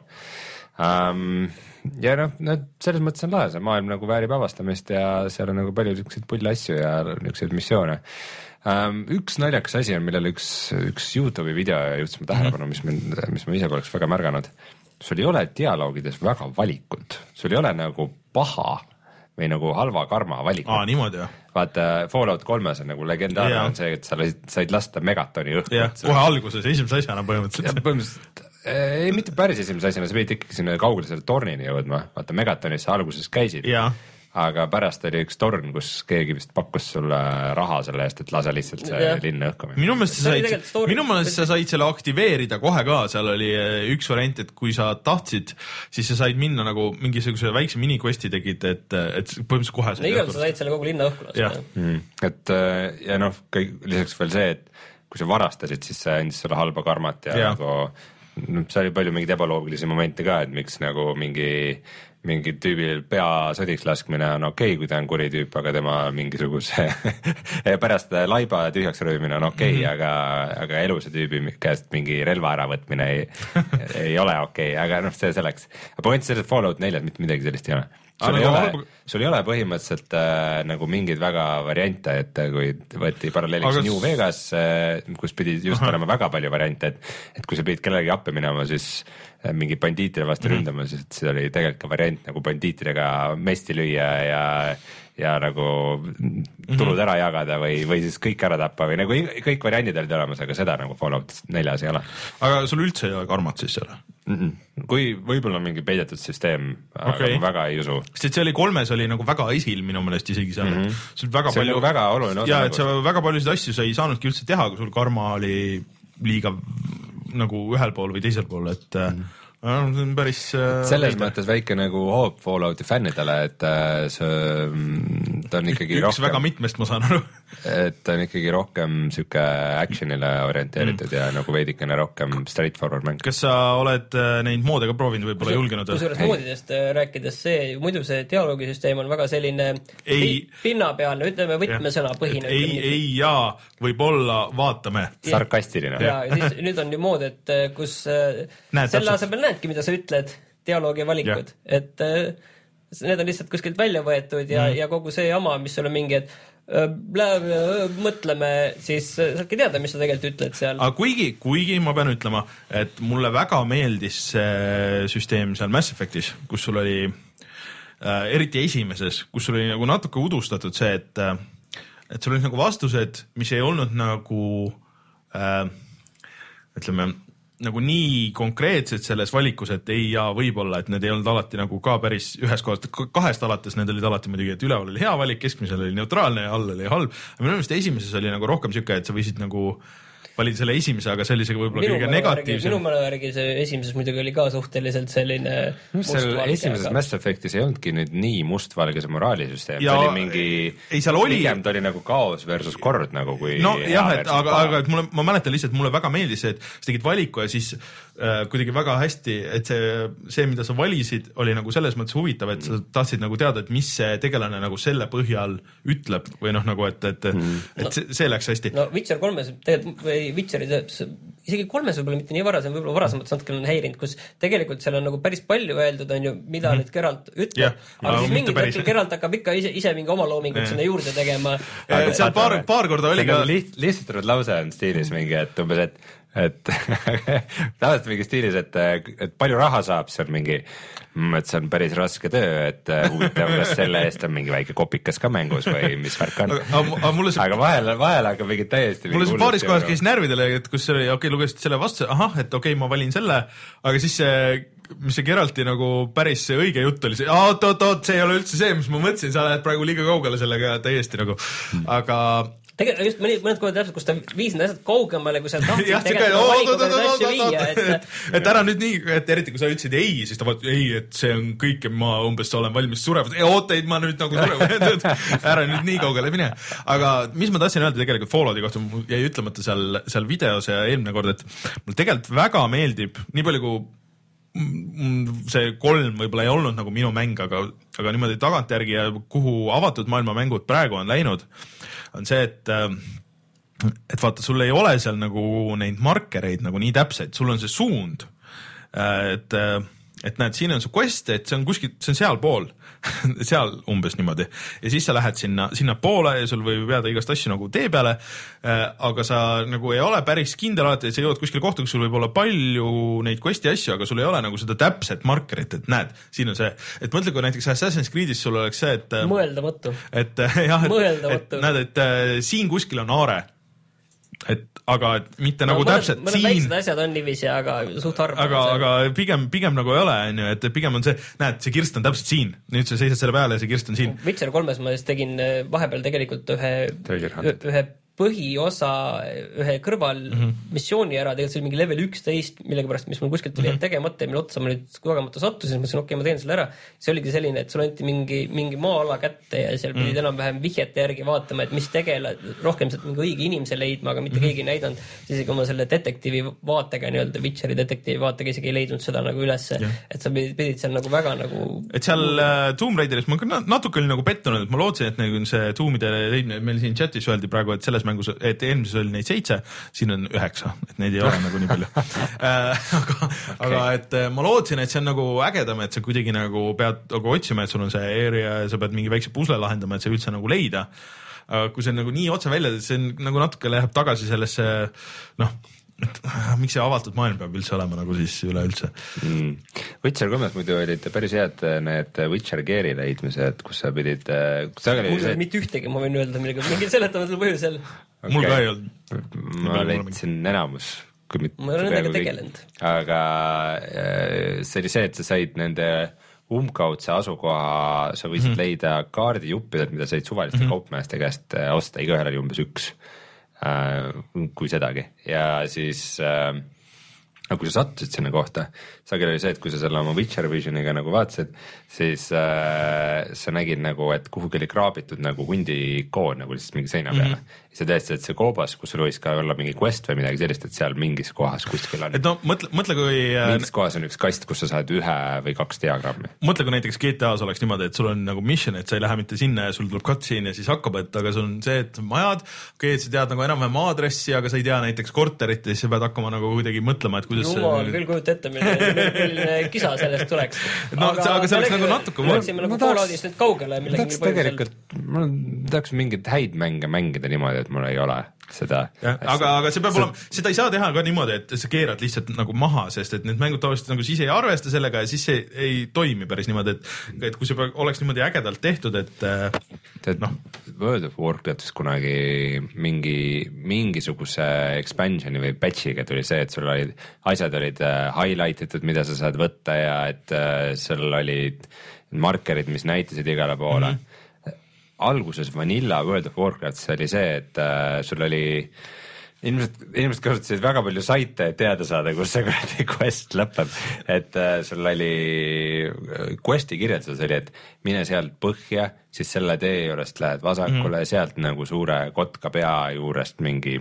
Um, ja noh, no selles mõttes on lahe, see maailm nagu väärib avastamist ja seal on nagu palju niisuguseid pulle asju ja niisuguseid missioone. Um, üks naljakas asi on, millele üks, üks YouTube'i video jõudsime tähelepanu, mis, mis ma ise poleks väga märganud. Sul ei ole dialoogides väga valikut, sul ei ole nagu paha või nagu halva karma valikut. Aa, niimoodi jah. Vaata, Fallout kolmes on nagu legendaarne on see, et sa said lasta Megatoni õhku. Jah, kohe alguses, esimese asjana põhimõtteliselt. Ja, põhimõtteliselt ei, mitte päris esimese asjana, sa pidid ikkagi sinna kaugele selle tornini jõudma. Vaata, Megatonis sa alguses käisid. Jah. Aga pärast oli üks torn, kus keegi vist pakkus sulle raha selle eest, et lase lihtsalt see ja. linna õhkama. Minu meelest sa said, minu meelest sa said selle aktiveerida kohe ka, seal oli üks variant, et kui sa tahtsid, siis sa said minna nagu mingisuguse väikse mini-questi tegid, et, et põhimõtteliselt kohe said õhku. Sa said selle kogu linna õhku lasta. Mm. Et ja noh, lisaks veel see, et kui sa varastasid, siis see andis sulle halba karmat ja, ja. nagu see oli palju mingeid ebaloogilisi momente ka, et miks nagu mingi mingi tüübil pea sõdiks laskmine on okei okay,, kui ta on kuri tüüp, aga tema mingisuguse pärast laiba tühjaks röövimine on okei okay, mm, -hmm. aga, aga eluse tüübi käest mingi relva äravõtmine ei, ei ole okei okay,, aga noh, see selleks. point selles, et Fallout neljas mitte midagi sellist ei ole. sul ei ole, sul ei ole põhimõtteliselt äh, nagu mingeid väga variante, et kui võeti paralleeliks aga... New Vegas äh,, kus pidi just Aha. olema väga palju variante, et, et kui sa pidid kellelegi appi minema, siis äh, mingi bandiitide vastu mm -hmm. ründama, siis see oli tegelikult ka variant nagu bandiitidega mesti lüüa ja ja nagu tulud ära jagada või, või siis kõik ära tappa või nagu kõik variandid olid olemas, aga seda nagu Fallout neljas ei ole. Aga sul üldse ei ole karmat siis seal? Mm -mm. Kui võib-olla mingi peidetud süsteem, okay. aga ma väga ei usu. Sest see oli kolmes oli nagu väga esil minu meelest isegi seal mm, -hmm. sul väga see palju. Nagu väga oluline osa. Ja, et sa väga paljusid asju sa ei saanudki üldse teha, kui sul karma oli liiga nagu ühel pool või teisel pool, et mm -hmm. No, see on päris äh, selles veide. Mõttes väike nagu hoop Fallouti fännidele, et äh, see ta on ikkagi üks rohkem, väga mitmest ma saan aru et ta on ikkagi rohkem siuke actionile orienteeritud mm. ja nagu veidikene rohkem straightforward mäng. Kas sa oled neid moode ka proovinud, võib-olla julgenud? Kusjuures moodidest rääkides see, muidu see dialoogisüsteem on väga selline ei, pinnapealne, ütleme võtmesõna põhine. ei, ei ja võib-olla vaatame. Sarkastiline. ja, ja siis nüüd on ju mood, et kus Näed, selle asemel näedki, mida sa ütled, dialoogi valikud, ja. et äh, need on lihtsalt kuskilt välja võetud ja, mm. ja kogu see jama, mis sul on mingi, et äh, mõtleme, siis saadki teada, mis sa tegelikult ütled seal. Aga kuigi, kuigi ma pean ütlema, et mulle väga meeldis see süsteem seal Mass Effectis, kus sul oli äh, eriti esimeses, kus sul oli nagu natuke udustatud see, et äh, et sul olid nagu vastused, mis ei olnud nagu äh, ütleme nagu nii konkreetsed selles valikus, et ei ja võib-olla, et need ei olnud alati nagu ka päris ühes kohast, kahest alates need olid alati muidugi, et üleval oli hea valik, keskmisel oli neutraalne ja all oli halb. Minu meelest esimeses oli nagu rohkem siuke, et sa võisid nagu valid selle esimese, aga see oli isegi võib-olla kõige negatiivsem. Minu mälu järgi see esimeses muidugi oli ka suhteliselt selline mustvalge. Esimeses aga... Mass Effectis ei olnudki nüüd nii mustvalge see moraalisüsteem, see oli mingi ei, seal oli... pigem ta oli nagu kaos versus kord nagu kui no jah, et aga, aga et mulle, ma mäletan lihtsalt, mulle väga meeldis see, et sa tegid valiku ja siis äh, kuidagi väga hästi, et see, see, mida sa valisid, oli nagu selles mõttes huvitav, et sa tahtsid nagu teada, et mis see tegelane nagu selle põhjal ütleb või noh, nagu et, et, mm. et see, see läks hästi. No Witcher kolmes tegelikult või Witcherid, isegi kolmes võib-olla mitte nii varasem, võib-olla varasemalt natuke on häirinud, kus tegelikult seal on nagu päris palju öeldud, on ju, mida mm-hmm. nüüd Geralt ütleb, yeah, aga siis mingi hetkel Geralt hakkab ikka ise, ise mingi oma loomingut yeah. sinna juurde tegema. seal paar, paar korda oli ka liht, lihtsustatud lause on stiilis mingi, et umbes, et et tavaliselt mingi stiilis, et, et palju raha saab, see on mingi, et see on päris raske töö, et huvitav, kas selle eest on mingi väike kopikas ka mängus või mis värk on. aga, aga, see... aga vahel, vahel hakkab mingi täiesti mulle see paaris kohas käis närvidele, et kus oli, okei okay,, lugesid selle vastu, ahah, et okei okay,, ma valin selle, aga siis see mis see Geralti nagu päris see õige jutt oli, see oot, oot, oot, see ei ole üldse see, mis ma mõtlesin, sa lähed praegu liiga kaugele sellega täiesti nagu, aga tegelikult just mõned, mõned kohad täpselt, kus ta viis need asjad kaugemale, kui sa tahtsid tegelikult valikuga need asju viia, et et ära nüüd nii, et eriti kui sa ütlesid ei, siis ta vaatab, ei, et see on kõik ja ma umbes olen valmis surema, oota, ei, ma nüüd nagu surema, ära nüüd nii kaugele mine. Aga mis ma tahtsin öelda tegelikult Fallouti kohta, jäi ütlemata seal, seal videos ja eelmine kord, et mul tegelikult väga meeldib, nii palju kui see kolm võib-olla ei olnud nagu minu mäng, aga, aga niimoodi tagantjärgi ja kuhu avatud maailma mängud praegu on läinud, on see, et et vaata, sul ei ole seal nagu neid markereid nagu nii täpseid, sul on see suund, et et näed, siin on su quest, et see on kuskil, see on sealpool seal umbes niimoodi ja siis sa lähed sinna, sinna poole ja sul võib jääda igast asju nagu tee peale, aga sa nagu ei ole päris kindel alati, et sa jõuad kuskile kohta, kus sul võib olla palju neid questi asju, aga sul ei ole nagu seda täpset markerit, et näed, siin on see, et mõtle, kui näiteks Assassin's Creed'is sul oleks see, et mõeldamatu, et jah, et, et näed, et siin kuskil on aare, et aga et mitte no, nagu mõned, täpselt mõned siin. Mõned väiksed asjad on niiviisi, aga suht harv. Aga, aga pigem, pigem nagu ei ole, on ju, et pigem on see, näed, see kirst on täpselt siin. Nüüd sa seisad selle peale ja see kirst on siin. Witcher kolmes ma just tegin vahepeal tegelikult ühe, ühe põhiosa ühe kõrval mm -hmm. missiooni ära, tegelikult see oli mingi level üksteist, millega pärast, mis mul kuskilt tuli mm -hmm. tegemata ja mille otsa ma nüüd kogemata sattusin, siis ma mõtlesin, okei okay,, ma teen selle ära. See oligi selline, et sul anti mingi, mingi maa-ala kätte ja seal pidid mm -hmm. enam-vähem vihjete järgi vaatama, et mis tegele, rohkem sealt mingi õige inimese leidma, aga mitte mm -hmm. keegi ei näidanud. Siis kui ma selle detektiivi vaatega, nii-öelda Witcheri detektiivi vaatega isegi ei leidnud seda nagu ülesse, yeah. et sa pidid, pidid seal nagu väga nagu et seal uh, Tomb Raideris ma natuke olin nagu pettunud, et ma lootsin, et nagu see Tombide leidmine, meil siin chatis öeldi praegu, et selles mängus, et eelmises oli neid seitse, siin on üheksa, et neid ei ole nagu nii palju aga, okay. aga et ma lootsin, et see on nagu ägedam, et sa kuidagi nagu pead nagu otsima, et sul on see area ja sa pead mingi väikse pusle lahendama, et see üldse nagu leida. Aga kui see on nagu nii otse välja, see on nagu natuke läheb tagasi sellesse, noh, et miks see avatud maailm peab üldse olema nagu siis üleüldse mm. Witcher kolmes muidu olid päris head need Witcher Gear'i leidmised, kus sa pidid mul ei olnud mitte ühtegi, ma võin öelda millega mingi seletamatul põhjusel okay. mul ka ei olnud ma leidsin enamus kui mitte ma ei ole nendega tegelenud aga see oli see, et sa said nende umbkaudse asukoha, sa võisid mm -hmm. leida kaardijuppidelt, mida said suvaliste mm -hmm. kaupmeeste käest osta, igaühel oli umbes üks kui sedagi ja siis äh, kui sa sattusid sinna kohta, sageli oli see, et kui sa selle oma Witcher Visioniga nagu vaatasid, siis äh, sa nägid nagu, et kuhugi oli kraabitud nagu hundi koon nagu lihtsalt mingi seina peale mm. -hmm. ja sa teadsid, et see koobas, kus sul võis ka olla mingi quest või midagi sellist, et seal mingis kohas kuskil on. et no mõtle, mõtle kui mingis kohas on üks kast, kus sa saad ühe või kaks diagrammi. mõtle, kui näiteks G T A-s oleks niimoodi, et sul on nagu mission, et sa ei lähe mitte sinna ja sul tuleb cutscene ja siis hakkab, et aga sul on see, et majad, okei okay,, et sa tead nagu enam-vähem aadressi, aga sa ei tea näiteks korterit ja siis sa pead hakkama nagu kuidagi mõtlema, et kuidas jumal, küll kujuta ette, milline kisa sellest tuleks. no aga, aga see oleks nagu natuke me läksime nagu poolaadist nüüd kaugele. Ma tahaks tegelikult, ma tahaks mingeid häid mänge mängida niimoodi, et mul ei ole seda. Ja, aga, aga see peab see... olema, seda ei saa teha ka niimoodi, et sa keerad lihtsalt nagu maha, sest et need mängud tavaliselt nagu siis ei arvesta sellega ja siis see ei toimi päris niimoodi, et, et kui see oleks niimoodi ägedalt tehtud, et tead, noh, World of Warcraftis kunagi mingi, mingisuguse expansioni või patch'iga tuli see, et sul olid, asjad olid highlight itud, mida sa saad võtta ja et uh, sul olid markerid, mis näitasid igale poole mm. -hmm. alguses Vanilla World of Warcraftis oli see, et uh, sul oli Inimesed, inimesed kasutasid väga palju saite, et teada saada, kus see quest lõpeb, et uh, sul oli questi kirjelduses oli, et mine sealt põhja, siis selle tee juurest lähed vasakule mm. sealt nagu suure kotka pea juurest mingi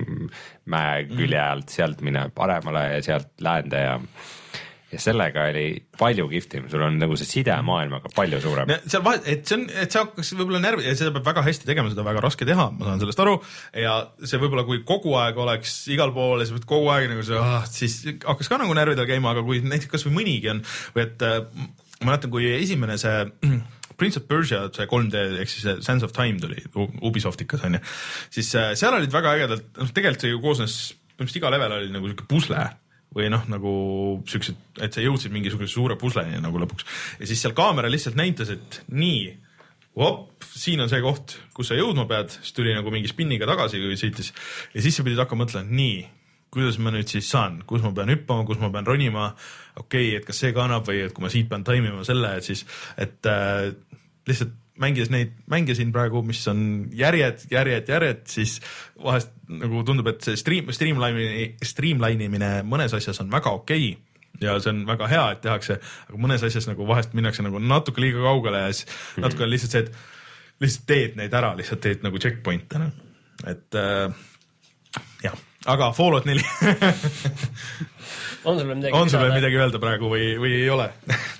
mäe külje alt, sealt mine paremale ja sealt läände ja ja sellega oli palju kihvtim, sul on nagu see side maailmaga palju suurem. seal vahet, et see on, et see hakkas võib-olla närvi ja seda peab väga hästi tegema, seda väga raske teha, ma saan sellest aru ja see võib-olla kui kogu aeg oleks igal pool ja sa pead kogu aeg nagu see, ah, siis hakkas ka nagu närvidel käima, aga kui näiteks kas või mõnigi on või et ma mäletan, kui esimene see Prince of Persia, see kolm D ehk siis Sands of Time tuli Ubisoftikas on ju, siis seal olid väga ägedalt, noh tegelikult see ju koosnes, põhimõtteliselt iga level oli nagu siuke pusle või noh, nagu siuksed, et sa jõudsid mingisuguse suure pusleni nagu lõpuks ja siis seal kaamera lihtsalt näitas, et nii, op, siin on see koht, kus sa jõudma pead, siis tuli nagu mingi spinniga tagasi, kui sõitis ja siis sa pidid hakkama mõtlema, nii, kuidas ma nüüd siis saan, kus ma pean hüppama, kus ma pean ronima, okei okay,, et kas see kannab või et kui ma siit pean taimima selle, et siis, et äh, lihtsalt mängides neid, mängisin praegu, mis on järjed, järjed, järjed, siis vahest nagu tundub, et see stream, streamline, streamline imine mõnes asjas on väga okei okay ja see on väga hea, et tehakse, aga mõnes asjas nagu vahest minnakse nagu natuke liiga kaugele ja siis mm-hmm. natuke on lihtsalt see, et lihtsalt teed neid ära, lihtsalt teed nagu checkpoint'e, noh. Et äh, jah, aga Fallout neli on sul veel midagi, on sul veel midagi öelda praegu või, või ei ole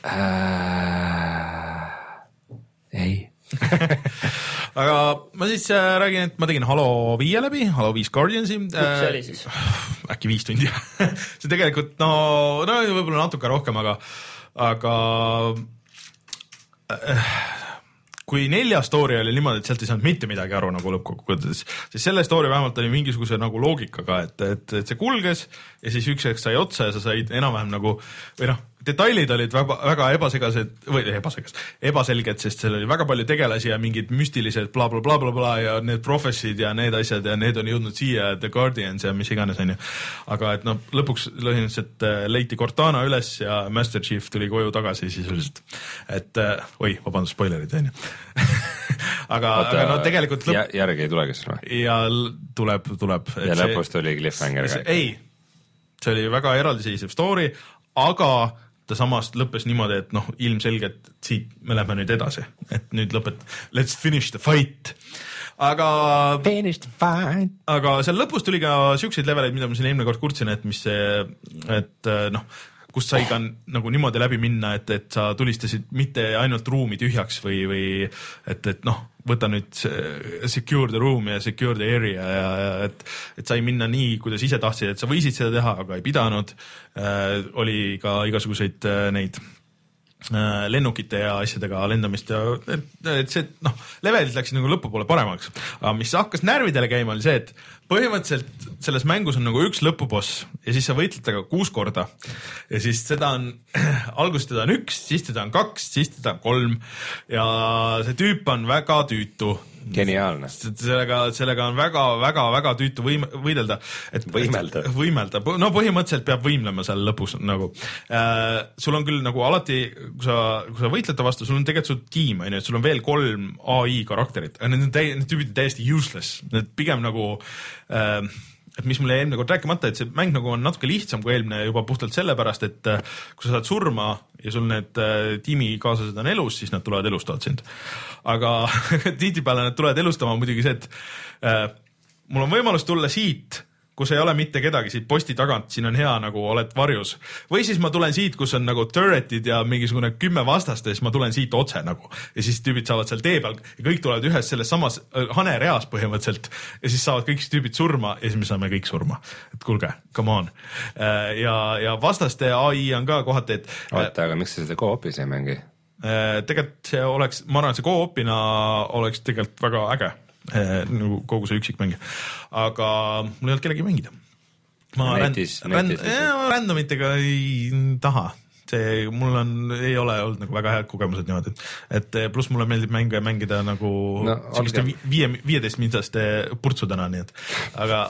ei aga ma siis äh, räägin, et ma tegin Halo viie läbi, Halo viis Guardiansi. Mis see oli siis? Äkki viis tundi see tegelikult, no, no võib-olla natuke rohkem, aga, aga äh, kui nelja story oli niimoodi, et sealt ei saanud mitte midagi aru nagu lõppkokkuvõttes, siis selle story vähemalt oli mingisuguse nagu loogikaga, et, et, et see kulges ja siis üks hetk sai otsa ja sa said enam-vähem nagu või noh, detailid olid väga, väga ebasegased või ebasegased, ebaselged, sest seal oli väga palju tegelasi ja mingid müstilised bla, bla, bla, bla, bla ja need prophecy'd ja need asjad ja need on jõudnud siia, The Guardians ja mis iganes on ju. Aga et noh, lõpuks lõhinused leiti Cortana üles ja Master Chief tuli koju tagasi sisuliselt. Et oi, vabandust, spoilerid on ju aga, aga no tegelikult lõpp... järgi ei tulegi siis või? ja tuleb, tuleb. ja lõpus tuli cliffhanger ka? ei, see oli väga eraldiseisev story, aga ta samast lõppes niimoodi, et noh, ilmselgelt siit me lähme nüüd edasi, et nüüd lõpet, let's finish the fight. Aga, finish the fight. Aga seal lõpus tuli ka siukseid leveleid, mida ma siin eelmine kord kurtsin, et mis see, et noh, kus sai ka nagu niimoodi läbi minna, et, et sa tulistasid mitte ainult ruumi tühjaks või, või et, et noh, võta nüüd secure the room ja secure the area ja, ja et, et sai minna nii, kuidas ise tahtsid, et sa võisid seda teha, aga ei pidanud. Äh, oli ka igasuguseid äh, neid äh, lennukite ja asjadega lendamist ja et, et see, noh, levelid läksid nagu lõpupoole paremaks. Aga mis hakkas närvidele käima, oli see, et põhimõtteliselt selles mängus on nagu üks lõpuboss ja siis sa võitled temaga kuus korda ja siis seda on, alguses teda on üks, siis teda on kaks, siis teda on kolm ja see tüüp on väga tüütu. Geniaalne. Sellega, sellega on väga, väga, väga tüütu võim, võidelda. Et, võimelda. Et, võimelda. No põhimõtteliselt peab võimlema seal lõpus nagu. Äh, sul on küll nagu alati, kui sa, kui sa võitled ta vastu, sul on tegelikult sul tiim, on ju, et sul on veel kolm A I karakterit. Need, need, need tüübid on täiesti useless. Need pigem nagu äh, et mis mulle eelmine kord rääkimata, et see mäng nagu on natuke lihtsam kui eelmine juba puhtalt sellepärast, et kui sa saad surma ja sul need tiimikaaslased on elus, siis nad tulevad elustavad sind. Aga tihtipeale nad tulevad elustama muidugi see, et äh, mul on võimalus tulla siit, kus ei ole mitte kedagi siit posti tagant, siin on hea nagu oled varjus. Või siis ma tulen siit, kus on nagu turretid ja mingisugune kümme vastast ja siis ma tulen siit otse nagu. Ja siis tüübid saavad seal tee peal ja kõik tulevad ühes selles samas hanereas põhimõtteliselt ja siis saavad kõik tüübid surma ja siis me saame kõik surma. Et kulge, come on. Ja, ja vastaste A I on ka kohati, et... Oota, aga miks sa seda co-opis ei mängi? Tegelikult see oleks, ma arvan, et see co-opina oleks tegelikult väga äge. Nagu kogu see üksikmäng, aga mul ei olnud kellegi mängida. Ma netis, ränd, netis, ränd, randomitega ei taha. See, mul on, ei ole olnud nagu väga head kogemused niimoodi, et pluss mulle meeldib mänge mängida nagu no, viie, viieteist mintaste purtsudena, nii et aga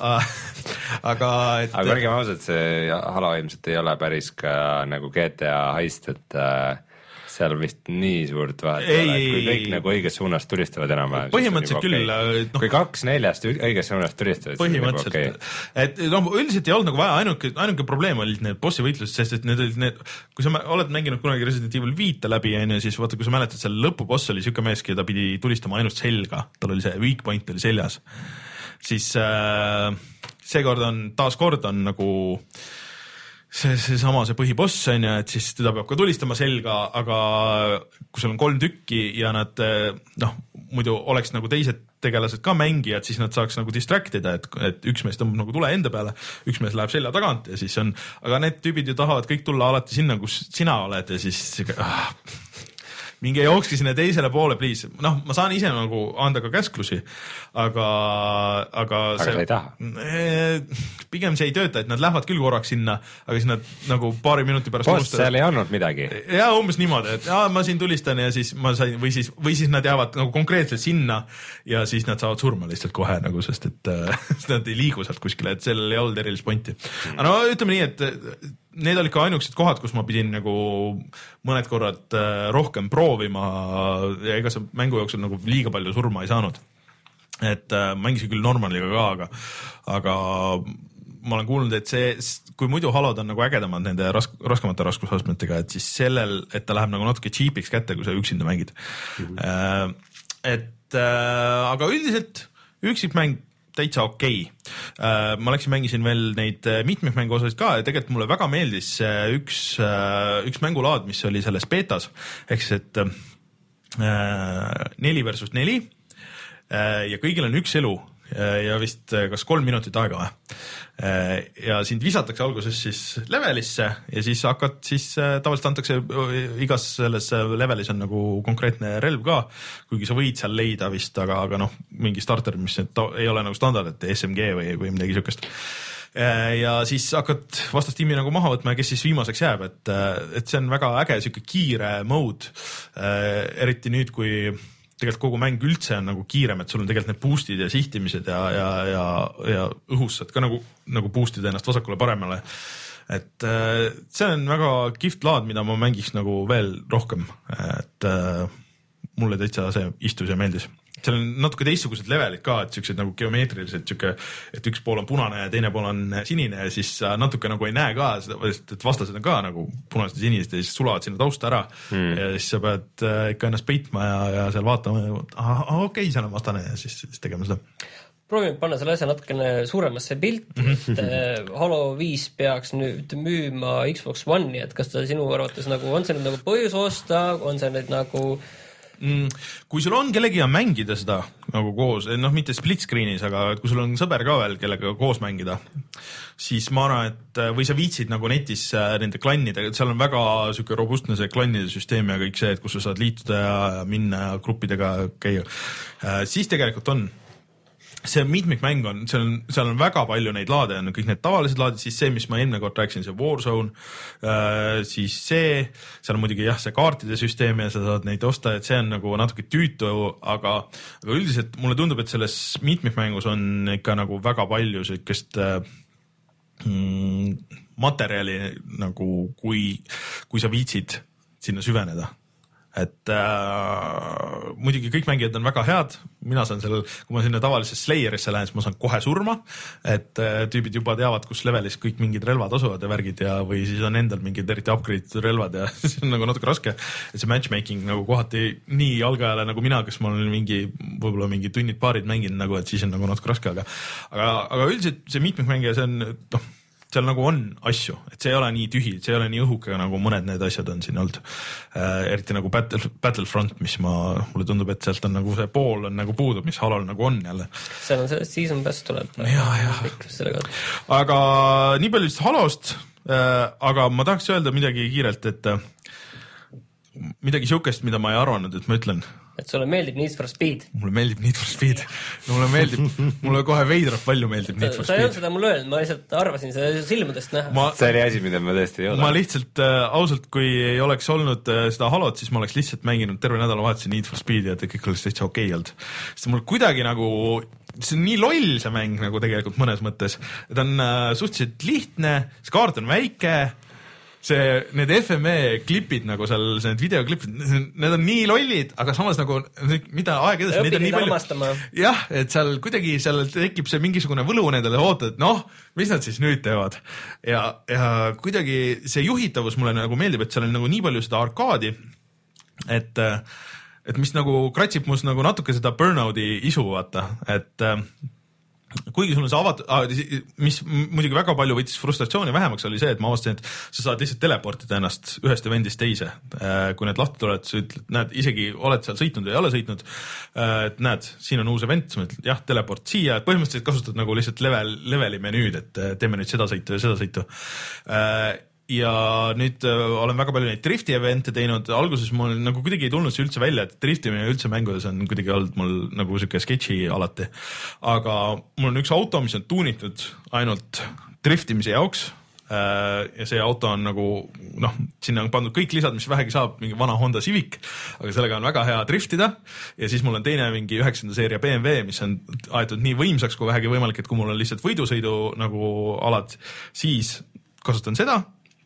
aga et aga olgem ausad, see Halo ilmselt ei ole päris ka nagu G T A heist, et seal vist nii suurt vahet ei ole, kui kõik nagu õiges suunas tulistavad enam-vähem. Põhimõtteliselt küll. Okay. No, kui kaks neljast õiges suunas tulistavad, põhimõtteliselt. Nagu okay. Et no, üldiselt ei olnud nagu vaja, ainuke, ainuke probleem olid need bossi võitlused, sest et need olid need, kui sa oled mänginud kunagi Resident Evil viite läbi, siis vaata, kui sa mäletad, seal lõpuboss oli siuke mees, keda pidi tulistama ainult selga, tal oli see weak point oli seljas, siis äh, seekord on, taas kord on nagu see, see sama see põhiboss on ja et siis teda peab ka tulistama selga, aga kui sul on kolm tükki ja nad noh, muidu oleks nagu teised tegelased ka mängijad, siis nad saaks nagu distractida, et, et üks mees tõmbab nagu tule enda peale, üks mees läheb selja tagant ja siis on, aga need tüübid ju tahavad kõik tulla alati sinna, kus sina oled ja siis ah, minge jookski sinna teisele poole, please. Noh, ma saan ise nagu anda ka käsklusi, aga, aga, aga see, sa ei taha. Pigem see ei tööta, et nad lähevad küll korraks sinna, aga siis nad nagu paari minuti pärast boss, seal ei olnud midagi. Ja umbes niimoodi, et ja, ma siin tulistan ja siis ma sain, või siis, või siis nad jäävad nagu konkreetselt sinna ja siis nad saavad surma lihtsalt kohe nagu, sest et nad ei liigu sealt kuskile, et sellel ei olnud erilist pointi. Aga no ütleme nii, et need olid ka ainukesed kohad, kus ma pidin nagu mõned korrad rohkem proovima ja ega see mängu jooksul nagu liiga palju surma ei saanud. Et äh, mängisin küll normaliga ka, aga, aga ma olen kuulnud, et see, kui muidu Halod on nagu ägedamad nende rask, raskemate raskusastmetega, et siis sellel, et ta läheb nagu natuke cheapiks kätte, kui sa üksinda mängid. Mm-hmm. Äh, et äh, aga üldiselt üksikmäng täitsa okei. Okay. Ma läksin, mängisin veel neid mitmikmängu osasid ka ja tegelikult mulle väga meeldis üks, üks mängulaad, mis oli selles beetas, ehk siis, et neli versus neli ja kõigil on üks elu ja vist kas kolm minutit aega või. Ja sind visatakse alguses siis levelisse ja siis hakkad siis tavaliselt antakse igas selles levelis on nagu konkreetne relv ka, kuigi sa võid seal leida vist, aga, aga noh, mingi starter, mis ei ole nagu standard, et S M G või, või midagi siukest. Ja siis hakkad vastastiimi nagu maha võtma ja kes siis viimaseks jääb, et, et see on väga äge, siuke kiire mode, eriti nüüd, kui tegelikult kogu mäng üldse on nagu kiirem, et sul on tegelikult need boostid ja sihtimised ja, ja, ja, ja õhus saad ka nagu, nagu boostida ennast vasakule paremale. Et see on väga kihvt laad, mida ma mängiks nagu veel rohkem, et mulle täitsa see istus ja meeldis. seal on natuke teistsugused levelid ka, et siuksed nagu geomeetrilised, siuke, et üks pool on punane ja teine pool on sinine ja siis natuke nagu ei näe ka seda, et vastased on ka nagu punased ja sinised ja siis sulavad sinna tausta ära hmm. ja siis sa pead ikka ennast peitma ja, ja seal vaatama, ahah, okei okay,, seal on vastane ja siis, siis tegema seda. Proovime panna selle asja natukene suuremasse pilti, et Halo viis peaks nüüd müüma Xbox One'i, et kas ta sinu arvates nagu, on see nüüd nagu põhjus osta, on see nüüd nagu mm, kui sul on kellegi mängida seda nagu koos, noh mitte split screen'is, aga kui sul on sõber ka veel, kellega koos mängida, siis ma arvan, et või sa viitsid nagu netis nende klannidega, seal on väga siuke robustne see klannide süsteem ja kõik see, et kus sa saad liituda ja minna ja gruppidega käia, siis tegelikult on see mitmikmäng on, seal on, seal on väga palju neid laade, on kõik need tavalised laadid, siis see, mis ma eelmine kord rääkisin, see Warzone, äh, siis see, seal on muidugi jah, see kaartide süsteem ja sa saad neid osta, et see on nagu natuke tüütu, aga, aga üldiselt mulle tundub, et selles mitmikmängus on ikka nagu väga palju sellist äh, mm, materjali nagu, kui, kui sa viitsid sinna süveneda. Et äh, muidugi kõik mängijad on väga head, mina saan sellel, kui ma sinna tavalisesse Slayerisse lähen, siis ma saan kohe surma, et äh, tüübid juba teavad, kus levelis kõik mingid relvad asuvad ja värgid ja või siis on endal mingid eriti upgrade'itud relvad ja see on nagu natuke raske, et see matchmaking nagu kohati nii algajale nagu mina, kes ma olen mingi, võib-olla mingi tunnid-paarid mänginud nagu, et siis on nagu natuke raske, aga aga, aga üldiselt see mitmikmängija, see on, noh, seal nagu on asju, et see ei ole nii tühi, see ei ole nii õhuke, nagu mõned need asjad on siin olnud. Äh, eriti nagu Battle, Battlefront, mis ma, mulle tundub, et sealt on nagu see pool on nagu puudu, mis Halol nagu on jälle. Seal on sellest season pass tuleb. Ja, ja. Aga nii palju vist Halost, äh, aga ma tahaks öelda midagi kiirelt, et äh, midagi siukest, mida ma ei arvanud, et ma ütlen. Et sulle meeldib Need for Speed. Mulle meeldib Need for Speed. Mulle meeldib, mulle kohe veidralt palju meeldib Need for Speed. Sa ei olnud seda mulle öelnud, ma lihtsalt arvasin seda silmadest näha. Ma, see oli asi, mida ma tõesti ei ole. Ma lihtsalt äh, ausalt, kui ei oleks olnud äh, seda Halot, siis ma oleks lihtsalt mänginud terve nädala vaatasin Need for Speed ja et kõik oleks täitsa okei olnud. Sest mul kuidagi nagu, see on nii loll see mäng nagu tegelikult mõnes mõttes. Ta on äh, suhteliselt lihtne, see kaart on väike, see, need F M E klipid nagu seal, need videoklipid, need on nii lollid, aga samas nagu, mida aeg edasi, neid on nii palju. Jah, et seal kuidagi seal tekib see mingisugune võlu nendele ootad, et noh, mis nad siis nüüd teevad. Ja, ja kuidagi see juhitavus mulle nagu meeldib, et seal on nagu nii palju seda arkaadi, et, et mis nagu kratsib mus nagu natuke seda burnout'i isu, vaata, et kuigi sul on see avatud, mis muidugi väga palju võttis frustratsiooni vähemaks, oli see, et ma avastasin, et sa saad lihtsalt teleportida ennast ühest eventist teise. Kui need lahti tuled, sa ütled, näed, isegi oled seal sõitnud või ei ole sõitnud, et näed, siin on uus event, sa mõtled, jah, teleport siia, põhimõtteliselt kasutad nagu lihtsalt level, leveli menüüd, et teeme nüüd seda sõitu ja seda sõitu. Ja nüüd äh, olen väga palju neid drifti evente teinud, alguses mul nagu kuidagi ei tulnud see üldse välja, et driftimine üldse mängudes on kuidagi olnud mul nagu siuke sketši alati. Aga mul on üks auto, mis on tuunitud ainult driftimise jaoks äh, ja see auto on nagu, noh, sinna on pandud kõik lisad, mis vähegi saab, mingi vana Honda Civic, aga sellega on väga hea driftida ja siis mul on teine mingi üheksanda seeria B M W, mis on aetud nii võimsaks kui vähegi võimalik, et kui mul on lihtsalt võidusõidu nagu alad, siis kasutan seda.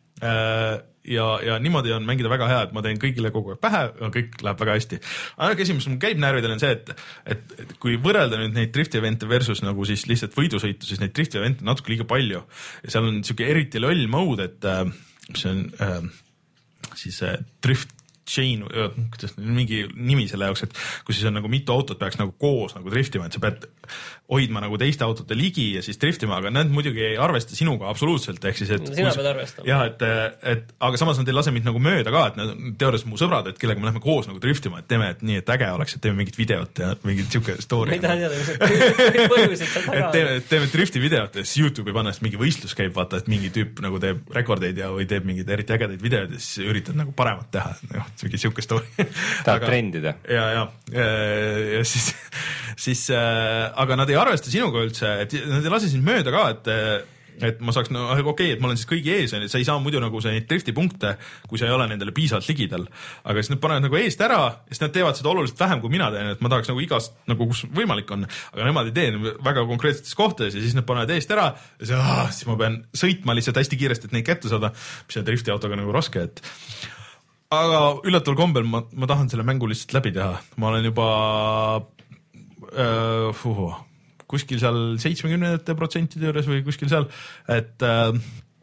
Ja, ja niimoodi on mängida väga hea, et ma teen kõigile kogu aeg pähe ja kõik läheb väga hästi. Aga asi, mis mul käib närvidel on see, et, et, et kui võrrelda nüüd neid drift evente versus nagu siis lihtsalt võidusõitu, siis neid drift evente natuke liiga palju ja seal on siuke eriti loll mode, et see on äh, siis äh, drift chain, kuidas mingi nimi selle jaoks, et kus siis on nagu mitu autot peaks nagu koos nagu driftima, et sa pead hoidma nagu teiste autote ligi ja siis driftima, aga nad muidugi ei arvesta sinuga absoluutselt, ehk siis, et sina pead arvestama. Jah, et, et, aga samas nad ei lase mind nagu mööda ka, et nad teoorias mu sõbrad, et kellega me lähme koos nagu driftima, et teeme, et nii, et äge oleks, et teeme mingit videot ja mingit siuke story. Mida teada, põhjused seal taga. Et teeme, teeme drifti videot ja siis YouTube'i panna, mingi võistlus käib, vaata, et mingi tüüp nagu teeb rekordeid ja või teeb mingeid eriti ägedaid videoid ja siis üritad nagu paremat teha, noh, mingi siuke story. Tahab aga, trendida. Ja, ja, ja, ja siis, siis äh, aga nad ei arvesta sinuga üldse, et nad ei lase sind mööda ka, et, et ma saaks, no okei, okay, et ma olen siis kõigi ees, et sa ei saa muidu nagu see neid driftipunkte, kui sa ei ole nendele piisavalt ligidal, aga siis nad panevad nagu eest ära, siis nad teevad seda oluliselt vähem, kui mina teen, et ma tahaks nagu igast, nagu kus võimalik on, aga nemad ei tee väga konkreetsetes kohtades ja siis nad panevad eest ära ja siis, ah, siis ma pean sõitma lihtsalt hästi kiiresti, et neid kätte saada, mis on drifti autoga nagu raske, et aga üllataval kombel ma, ma tahan selle mängu lihtsalt läbi teha. Ma olen juba uh, uh, kuskil seal seitsmekümnendate protsentide juures või kuskil seal, et uh,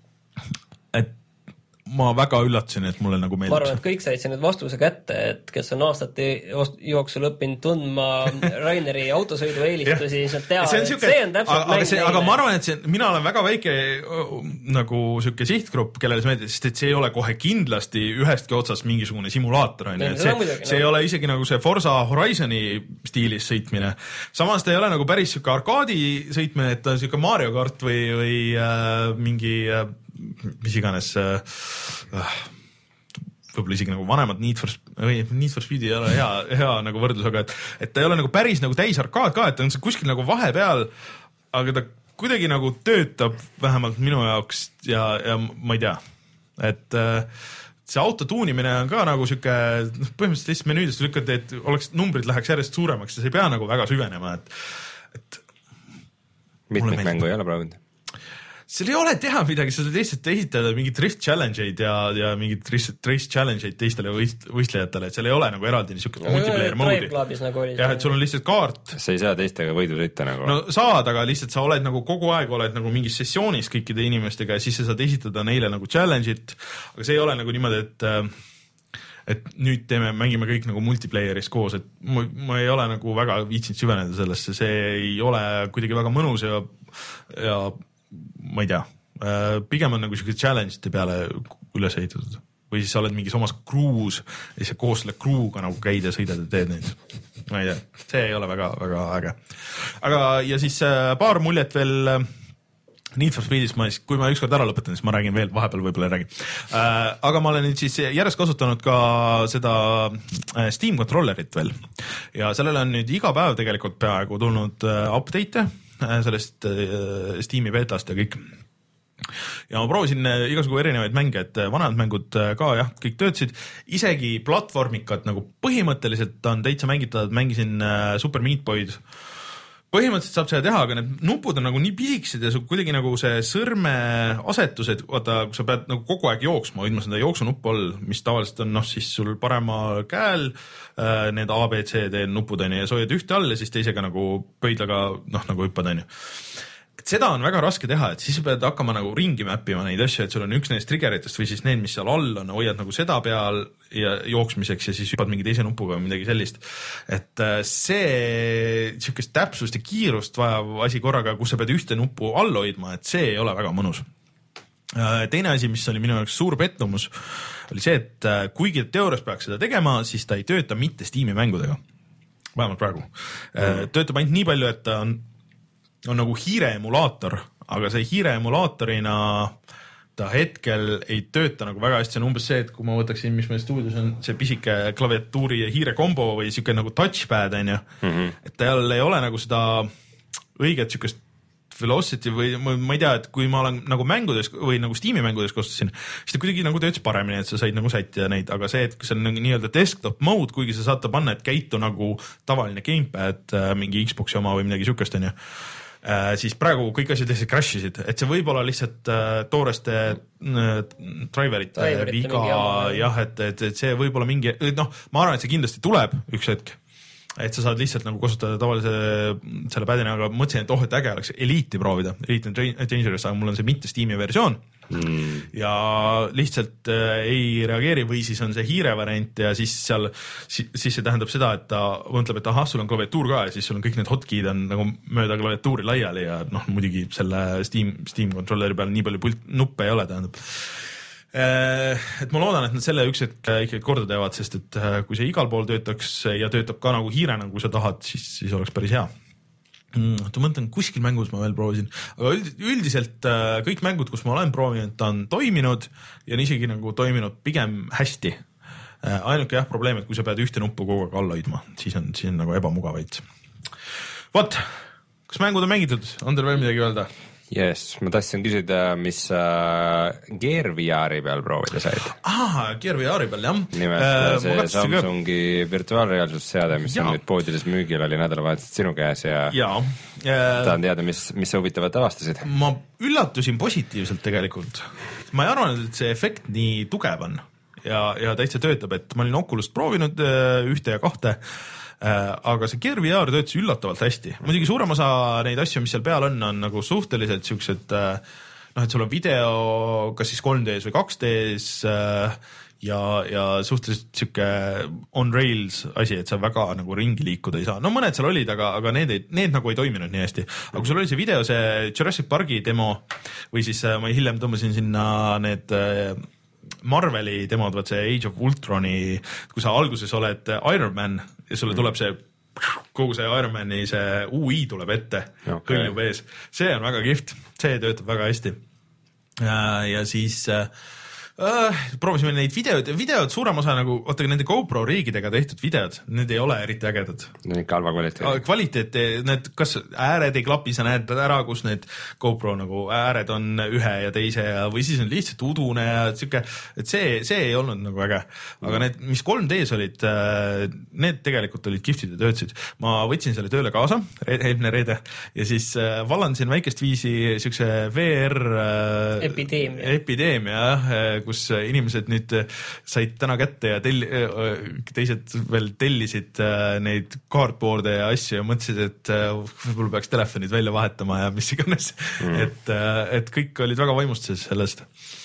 et ma väga üllatasin, et mulle nagu meeldib. Ma arvan, et kõik said siin nüüd vastuse kätte, et kes on aastate jooksul õppinud tundma Raineri autosõidu eelistusi, siis nad teavad, et siuke, see on täpselt aga, aga, see, aga ma arvan, et see, mina olen väga väike nagu siuke sihtgrupp, kellele see meeldib, sest et see ei ole kohe kindlasti ühestki otsast mingisugune simulaator, on ju, et see, see, see ei ole isegi nagu see Forza Horizoni stiilis sõitmine. Samas ta ei ole nagu päris siuke arkaadi sõitmine, et ta on siuke Mario Kart või, või äh, mingi äh, mis iganes äh, võib-olla isegi nagu vanemad Need for, või Need for Speed ei ole hea, hea nagu võrdlus, aga et, et ta ei ole nagu päris nagu täis arkaad ka, et ta on kuskil nagu vahepeal, aga ta kuidagi nagu töötab vähemalt minu jaoks ja, ja ma ei tea, et äh, see auto tuunimine on ka nagu siuke, põhimõtteliselt lihtsalt menüüdest lükkad, et oleks, numbrid läheks järjest suuremaks ja see ei pea nagu väga süvenema, et, et mitmikmängu ei ole proovinud? Seal ei ole teha midagi, sa saad lihtsalt esitada mingid drift challenge'id ja, ja mingid race challenge'id teistele võist, võistlejatele, et seal ei ole nagu eraldi niisugust multiplayer moodi. Nagu jah, et sul on lihtsalt kaart. Sa ei saa teistega võidu sõita nagu? No saad, aga lihtsalt sa oled nagu kogu aeg oled nagu mingis sessioonis kõikide inimestega ja siis sa saad esitada neile nagu challenge'id, aga see ei ole nagu niimoodi, et et nüüd teeme, mängime kõik nagu multiplayeris koos, et ma, ma ei ole nagu väga viitsinud süveneda sellesse, see ei ole kuidagi väga mõnus ja, ja ma ei tea, pigem on nagu siuke challenge'ite peale üles ehitatud või siis sa oled mingis omas kruus ja siis koos selle kruuga nagu käid ja sõidad ja teed neid. Ma ei tea, see ei ole väga, väga äge. Aga ja siis paar muljet veel Need for Speedist, ma siis, kui ma ükskord ära lõpetan, siis ma räägin veel, vahepeal võib-olla ei räägi. Aga ma olen nüüd siis järjest kasutanud ka seda Steam controllerit veel ja sellele on nüüd iga päev tegelikult peaaegu tulnud update'e sellest Steam'i betast ja kõik. Ja ma proovisin igasugu erinevaid mänge, et vanad mängud ka jah, kõik töötasid, isegi platvormikad nagu põhimõtteliselt on täitsa mängitavad, mängisin Super Meat Boy'd. Põhimõtteliselt saab seda teha, aga need nupud on nagu nii pisikesed ja su kuidagi nagu see sõrme asetused, vaata, kui sa pead nagu kogu aeg jooksma, hoidma seda jooksunuppu all, mis tavaliselt on noh, siis sul paremal käel äh, need A, B, C, D nupud on ja sa hoiad ühte all ja siis teisega nagu pöidlaga noh, nagu hüppad on ju. Et seda on väga raske teha, et siis pead hakkama nagu ringi mäppima neid asju, et sul on üks neist triggeritest või siis need, mis seal all on, hoiad nagu seda peal ja jooksmiseks ja siis hüppad mingi teise nupuga või midagi sellist. Et see siukest täpsust ja kiirust vajav asi korraga, kus sa pead ühte nuppu all hoidma, et see ei ole väga mõnus. Teine asi, mis oli minu jaoks suur pettumus, oli see, et kuigi teoorias peaks seda tegema, siis ta ei tööta mitte Steam'i mängudega. Vähemalt praegu. Mm. Töötab ainult nii palju, et ta on on nagu hiire emulaator, aga see hiire emulaatorina ta hetkel ei tööta nagu väga hästi, see on umbes see, et kui ma võtaksin, mis meil stuudios on see pisike klaviatuuri ja hiire kombo või siuke nagu touchpad on ju, mm-hmm. et tal ei ole nagu seda õiget siukest velocity või ma, ma ei tea, et kui ma olen nagu mängudes või nagu Steam'i mängudes kostasin, siis ta kuidagi nagu töötas paremini, et sa said nagu sättida neid, aga see, et kui see on nii-öelda desktop mode, kuigi sa saad ta panna, et käitu nagu tavaline gamepad, mingi Xbox'i oma või midagi siukest on ju, Äh, siis praegu kõik asjad lihtsalt crash isid, et see võib olla lihtsalt äh, tooreste äh, driverite viga, jah, et, et, et see võib olla mingi, noh, ma arvan, et see kindlasti tuleb üks hetk, et sa saad lihtsalt nagu kasutada tavalise selle padina, aga mõtlesin, et oh, et äge oleks Elite'i proovida, Elite and Dangerous, aga mul on see mitte Steam'i versioon mm. ja lihtsalt äh, ei reageeri või siis on see hiire variant ja siis seal, siis see tähendab seda, et ta mõtleb, et ahah, sul on klaviatuur ka ja siis sul on kõik need hotkey'd on nagu mööda klaviatuuri laiali ja noh, muidugi selle Steam, Steam controlleri peal nii palju pult, nuppe ei ole, tähendab. Et ma loodan, et nad selle üks hetk ikkagi korda teevad, sest et kui see igal pool töötaks ja töötab ka nagu hiirena, kui sa tahad, siis, siis oleks päris hea. Mm, ma mõtlen, kuskil mängus ma veel proovisin, aga üldiselt kõik mängud, kus ma olen proovinud, ta on toiminud ja on isegi nagu toiminud pigem hästi. Ainuke jah probleem, et kui sa pead ühte nuppu kogu aeg alla hoidma, siis on, siis on nagu ebamugavaid. Vot, kas mängud on mängitud? On teil veel midagi öelda? Yes, ma tahtsin küsida, mis uh, Gear V R-i peal proovida said. Ah, Gear V R-i peal, jah. Nimelt äh, see Samsungi ka... virtuaalreaalsusseade, mis ja. on nüüd poodides müügil, oli nädalavahetused sinu käes ja, ja. Äh, tahan teada, mis, mis sa huvitavat avastasid. Ma üllatusin positiivselt tegelikult. Ma ei arvanud, et see efekt nii tugev on. ja, ja täitsa töötab, et ma olin Oculus't proovinud ühte ja kahte, aga see Gear V R töötas üllatavalt hästi. Muidugi suurem osa neid asju, mis seal peal on, on nagu suhteliselt siuksed, noh, et sul on video kas siis kolm D-s või kaks D-s ja, ja suhteliselt siuke on rails asi, et sa väga nagu ringi liikuda ei saa. No mõned seal olid, aga, aga need, ei, need nagu ei toiminud nii hästi. Aga kui sul oli see video, see Jurassic Parki demo või siis ma hiljem tõmbasin sinna need Marveli demod, vaat see Age of Ultroni, kui sa alguses oled Iron Man ja sulle tuleb see kogu see Iron Mani see U I tuleb ette, okay. Kõljub ees. See on väga kihvt, see töötab väga hästi. Ja siis Uh, proovisime neid videod, videod suurem osa nagu, oota, nende GoPro riigidega tehtud videod, need ei ole eriti ägedad. Need on ikka halva kvaliteet. Kvaliteet, need, kas ääred ei klapi, sa näed ära, kus need GoPro nagu ääred on ühe ja teise ja, või siis on lihtsalt udune ja siuke, et see, see ei olnud nagu äge. Aga need, mis kolm D-s olid, need tegelikult olid kihvtid ja töötasid. Ma võtsin selle tööle kaasa, eelmine reede, ja siis vallandasin väikest viisi siukse V R epideemia, epideemia kus inimesed nüüd said täna kätte ja telli, teised veel tellisid neid cardboard'e ja asju ja mõtlesid, et võib-olla peaks telefonid välja vahetama ja mis iganes mm. et, et kõik olid väga vaimustuses sellest.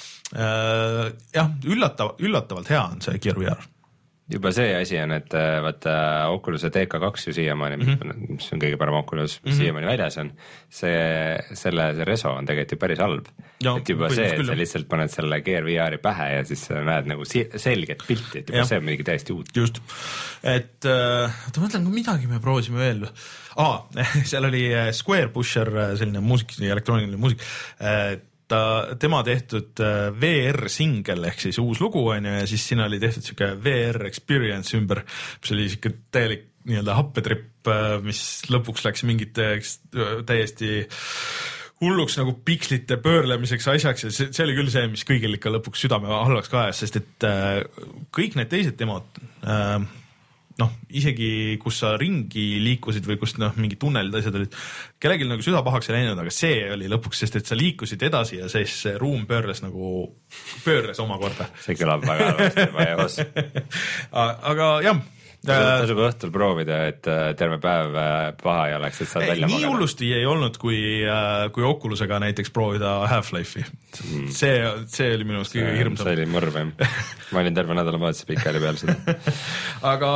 Jah, üllatav, üllatavalt hea on see Gear V R. Juba see asi on, et vaata Oculus'e D K kaks ju siiamaani, mm-hmm. mis on kõige parem Oculus, mis mm-hmm. siiamaani väljas on, see, selle see reso on tegelikult ju päris halb. Ja, et juba see, et sa lihtsalt paned selle Gear V R-i pähe ja siis näed nagu selget pilti, et juba ja. See on midagi täiesti uut. Just, et äh, ta mõtlen, midagi me proovisime veel. Aa, seal oli Square Pusher, selline muusik, elektrooniline muusik, et ta, tema tehtud V R single ehk siis uus lugu on ja siis siin oli tehtud siuke V R experience ümber, mis oli siuke täielik nii-öelda happetripp, mis lõpuks läks mingite täiesti hulluks nagu pikslite pöörlemiseks asjaks ja see, see oli küll see, mis kõigil ikka lõpuks südame halvaks ka ajas, sest et kõik need teised demod noh, isegi kus sa ringi liikusid või kus noh, mingi tunnelid asjad olid, kellelgi nagu süda pahaks ei läinud, aga see oli lõpuks, sest et sa liikusid edasi ja siis see ruum pöörles nagu, pöörles omakorda. See kõlab väga halvasti, ma ei osa. Aga jah. Tasub õhtul proovida, et terve päev paha ei oleks, et saad välja nii magada. Hullusti ei olnud, kui, kui Oculusega näiteks proovida Half-Life'i. Mm. See, see oli minu kõige hirmsam. See oli murv, jah. Ma olin terve nädala vaatuse pikali peal seda. Aga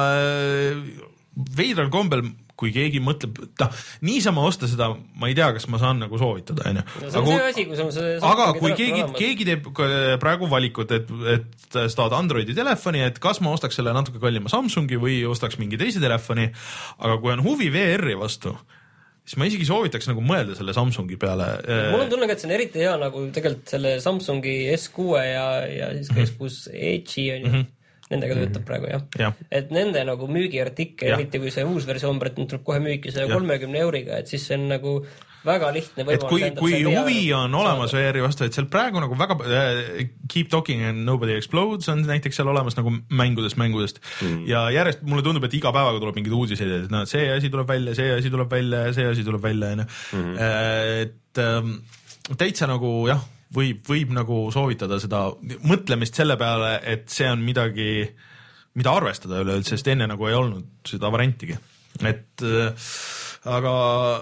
veidral kombel, kui keegi mõtleb, ta, niisama osta seda, ma ei tea, kas ma saan nagu soovitada. No, see on aga, see asi, kus on see... Aga kui keegi, keegi teeb praegu valikut, et, et sa tahad Androidi telefoni, et kas ma ostaks selle natuke kallima Samsungi või ostaks mingi teise telefoni, aga kui on huvi V R-i vastu, siis ma isegi soovitaks nagu mõelda selle Samsungi peale. Mul on tunne, et see on eriti hea nagu tegelikult selle Samsungi S kuus ja, ja siis ka S kuus Edge'i on ju. Mm-hmm. Nendega töötab praegu, jah. Ja. Et nende nagu müügiartikkel, eriti kui see uus versioon tuleb kohe müüki selle kolmekümne euriga, et siis see on nagu väga lihtne võimalus. Et kui, kui huvi on olemas V R-i vastu, et seal praegu nagu väga äh, Keep Talking and Nobody Explodes on näiteks seal olemas nagu mängudest mängudest mm. ja järjest mulle tundub, et iga päevaga tuleb mingid uudiseid, et no, see asi tuleb välja, see asi tuleb välja ja see asi tuleb välja. Mm. Et ähm, täitsa nagu jah, võib, võib nagu soovitada seda mõtlemist selle peale, et see on midagi, mida arvestada üleüldse, sest enne nagu ei olnud seda variantigi. Et äh, aga,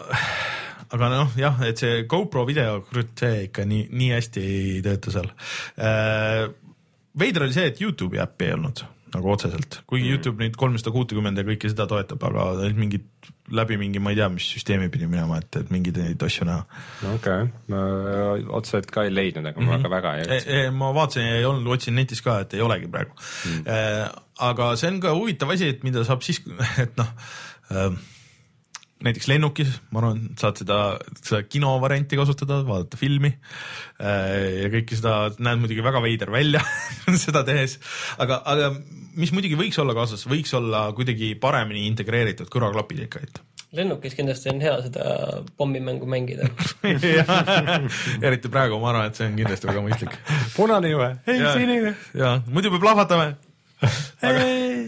aga noh, jah, et see GoPro video, see ikka nii, nii hästi ei tööta seal. Äh, veidra oli see, et YouTube'i äppi ei olnud nagu otseselt, kuigi mm. YouTube nüüd kolmsada kuuskümmend ja kõike seda toetab, aga mingid läbi mingi, ma ei tea, mis süsteemi pidi minema, et, et mingid neid asju näha. Okei, ma otseselt ka ei leidnud, aga mm-hmm. ma väga ei e, e, ma vaatasin, ei olnud, otsin netis ka, et ei olegi praegu mm. e, aga see on ka huvitav asi, et mida saab siis, et noh e, näiteks lennukis, ma arvan, saad seda, seda kino varianti kasutada, vaadata filmi ja kõike seda, näed muidugi väga veider välja seda tehes, aga, aga mis muidugi võiks olla kaasas, võiks olla kuidagi paremini integreeritud kõrvaklapid ikka, et lennukis kindlasti on hea seda pommimängu mängida. Eriti praegu ma arvan, et see on kindlasti väga mõistlik. Punane juhe, ei sinine. Ja, muidu peab lahvatama. Aga,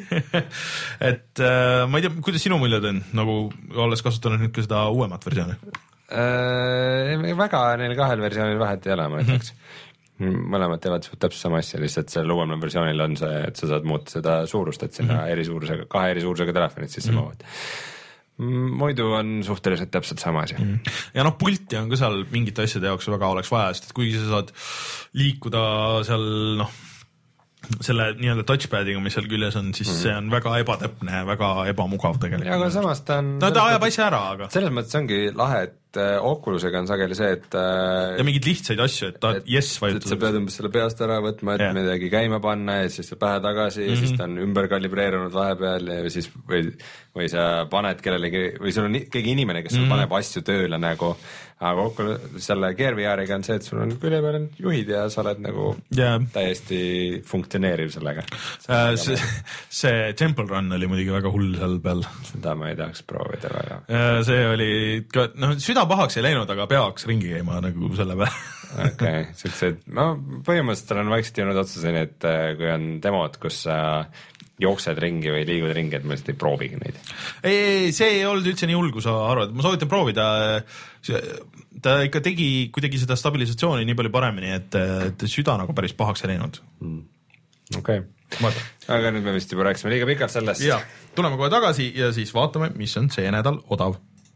et äh, ma ei tea, kuidas sinu muljed on, nagu olles kasutanud nüüd ka seda uuemat versiooni? Äh, väga neil kahel versioonil vahet ei ole, ma ütleks. mõlemad teevad suht täpselt sama asja, lihtsalt sellel uuemal versioonil on see, et sa saad muuta seda suurust, et sinna mm-hmm. eri suurusega, kahe eri suurusega telefonid sisse mm-hmm. mahuvad. Muidu on suhteliselt täpselt sama asi. Mm-hmm. Ja noh, pulti on ka seal mingite asjade jaoks väga oleks vaja, sest et kuigi sa saad liikuda seal noh, selle nii-öelda touchpadiga, mis seal küljes on, siis mm. see on väga ebatäpne, väga ebamugav tegelikult. Ja aga samas ta on... No ta ajab asja ära, aga... Selles mõttes ongi lahe, et Oculusega on sageli see, et... Ja mingid lihtsaid asju, et ta yes vajutada. Sa pead umbes selle peast ära võtma, et yeah. midagi käima panna ja siis pähe tagasi mm-hmm. ja siis ta on ümber kalibreerunud vahepeal ja siis või, või sa paned kellelegi, või sul on keegi inimene, kes sul mm-hmm. paneb asju tööle nagu, aga Oculus, selle Gear V R-iga on see, et sul on külje peal juhid ja sa oled nagu yeah. täiesti funktsioneeriv sellega. Äh, see, see Temple Run oli muidugi väga hull seal peal. Seda ma ei tahaks proovida väga. Äh, see oli, noh, süda pahaks ei läinud, aga peaks ringi käima nagu selle peal. Okei, siuksed, no põhimõtteliselt olen vaikselt jõudnud otsuseni, et kui on demod, kus sa jooksed ringi või liigud ringi, et ma lihtsalt ei proovigi neid. Ei, ei, see ei olnud üldse nii hull, kui sa arvad. Ma soovitan proovida. Ta ikka tegi kuidagi seda stabilisatsiooni nii palju paremini, et, et süda nagu päris pahaks ei läinud. Mm. Okei. Okay. Aga nüüd me vist juba rääksime liiga pikalt sellest. Ja, tuleme kohe tagasi ja siis vaatame, mis on see nädal odav.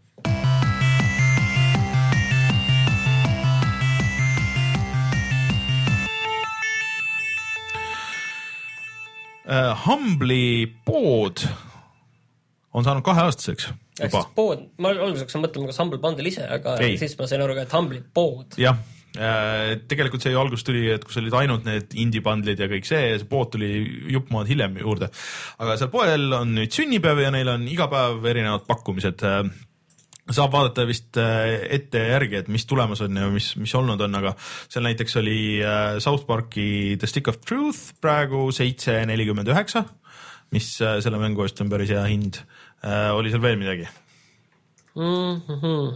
Uh, Humble'i pood on saanud kaheaastaseks juba. Siis pood, ma alguseks mõtlema, kas Humble Bundle ise, aga ei. Siis ma sain aru, et Humble'i pood. Jah, uh, tegelikult see ju algus tuli, et kus olid ainult need indie bundlid ja kõik see, see pood tuli juppmaad hiljem juurde. Aga seal poel on nüüd sünnipäev ja neil on iga päev erinevad pakkumised. Saab vaadata vist ette järgi, et mis tulemas on ja mis, mis olnud on, aga seal näiteks oli South Parki The Stick of Truth praegu seitse nelikümmend üheksa, mis selle mängu eest on päris hea hind. Oli seal veel midagi? Mm-hmm.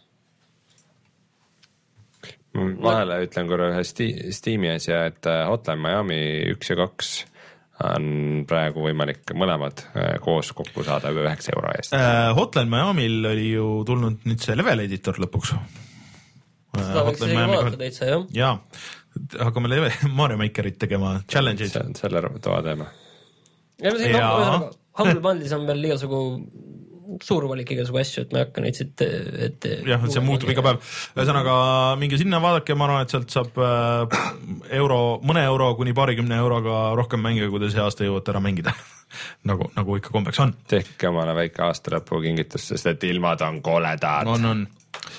Vahele ütlen korra ühe Steam'i asja, et Hotline Miami üks ja kaks on praegu võimalik mõlemad koos kokku saada üheksa euro eest. Uh, Hotline Miami'l oli ju tulnud nüüd see level editor lõpuks. Seda võiks isegi vaadata teitsa, jah? Jaa, hakkame level Mario Makerit tegema, challenge'id. Selle toa teema. Ja, ja. Humble Bundle'is on veel igasugu suur valik igasugu asju, et ma ei hakka neid siit et, jah, see muutub iga päev. Ühesõnaga, minge sinna vaadake, ma arvan, et sealt saab euro, mõne euro kuni paarikümne euroga rohkem mänge, kui te see aasta jõuate ära mängida. nagu, nagu ikka kombeks on. Tehke omale väike aasta lõpu kingitus, sest et ilmad on koledad. On, on.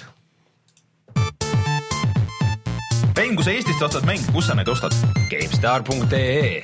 Mäng, kui sa Eestist ostad mäng, kus sa neid ostad? GameStar punkt ee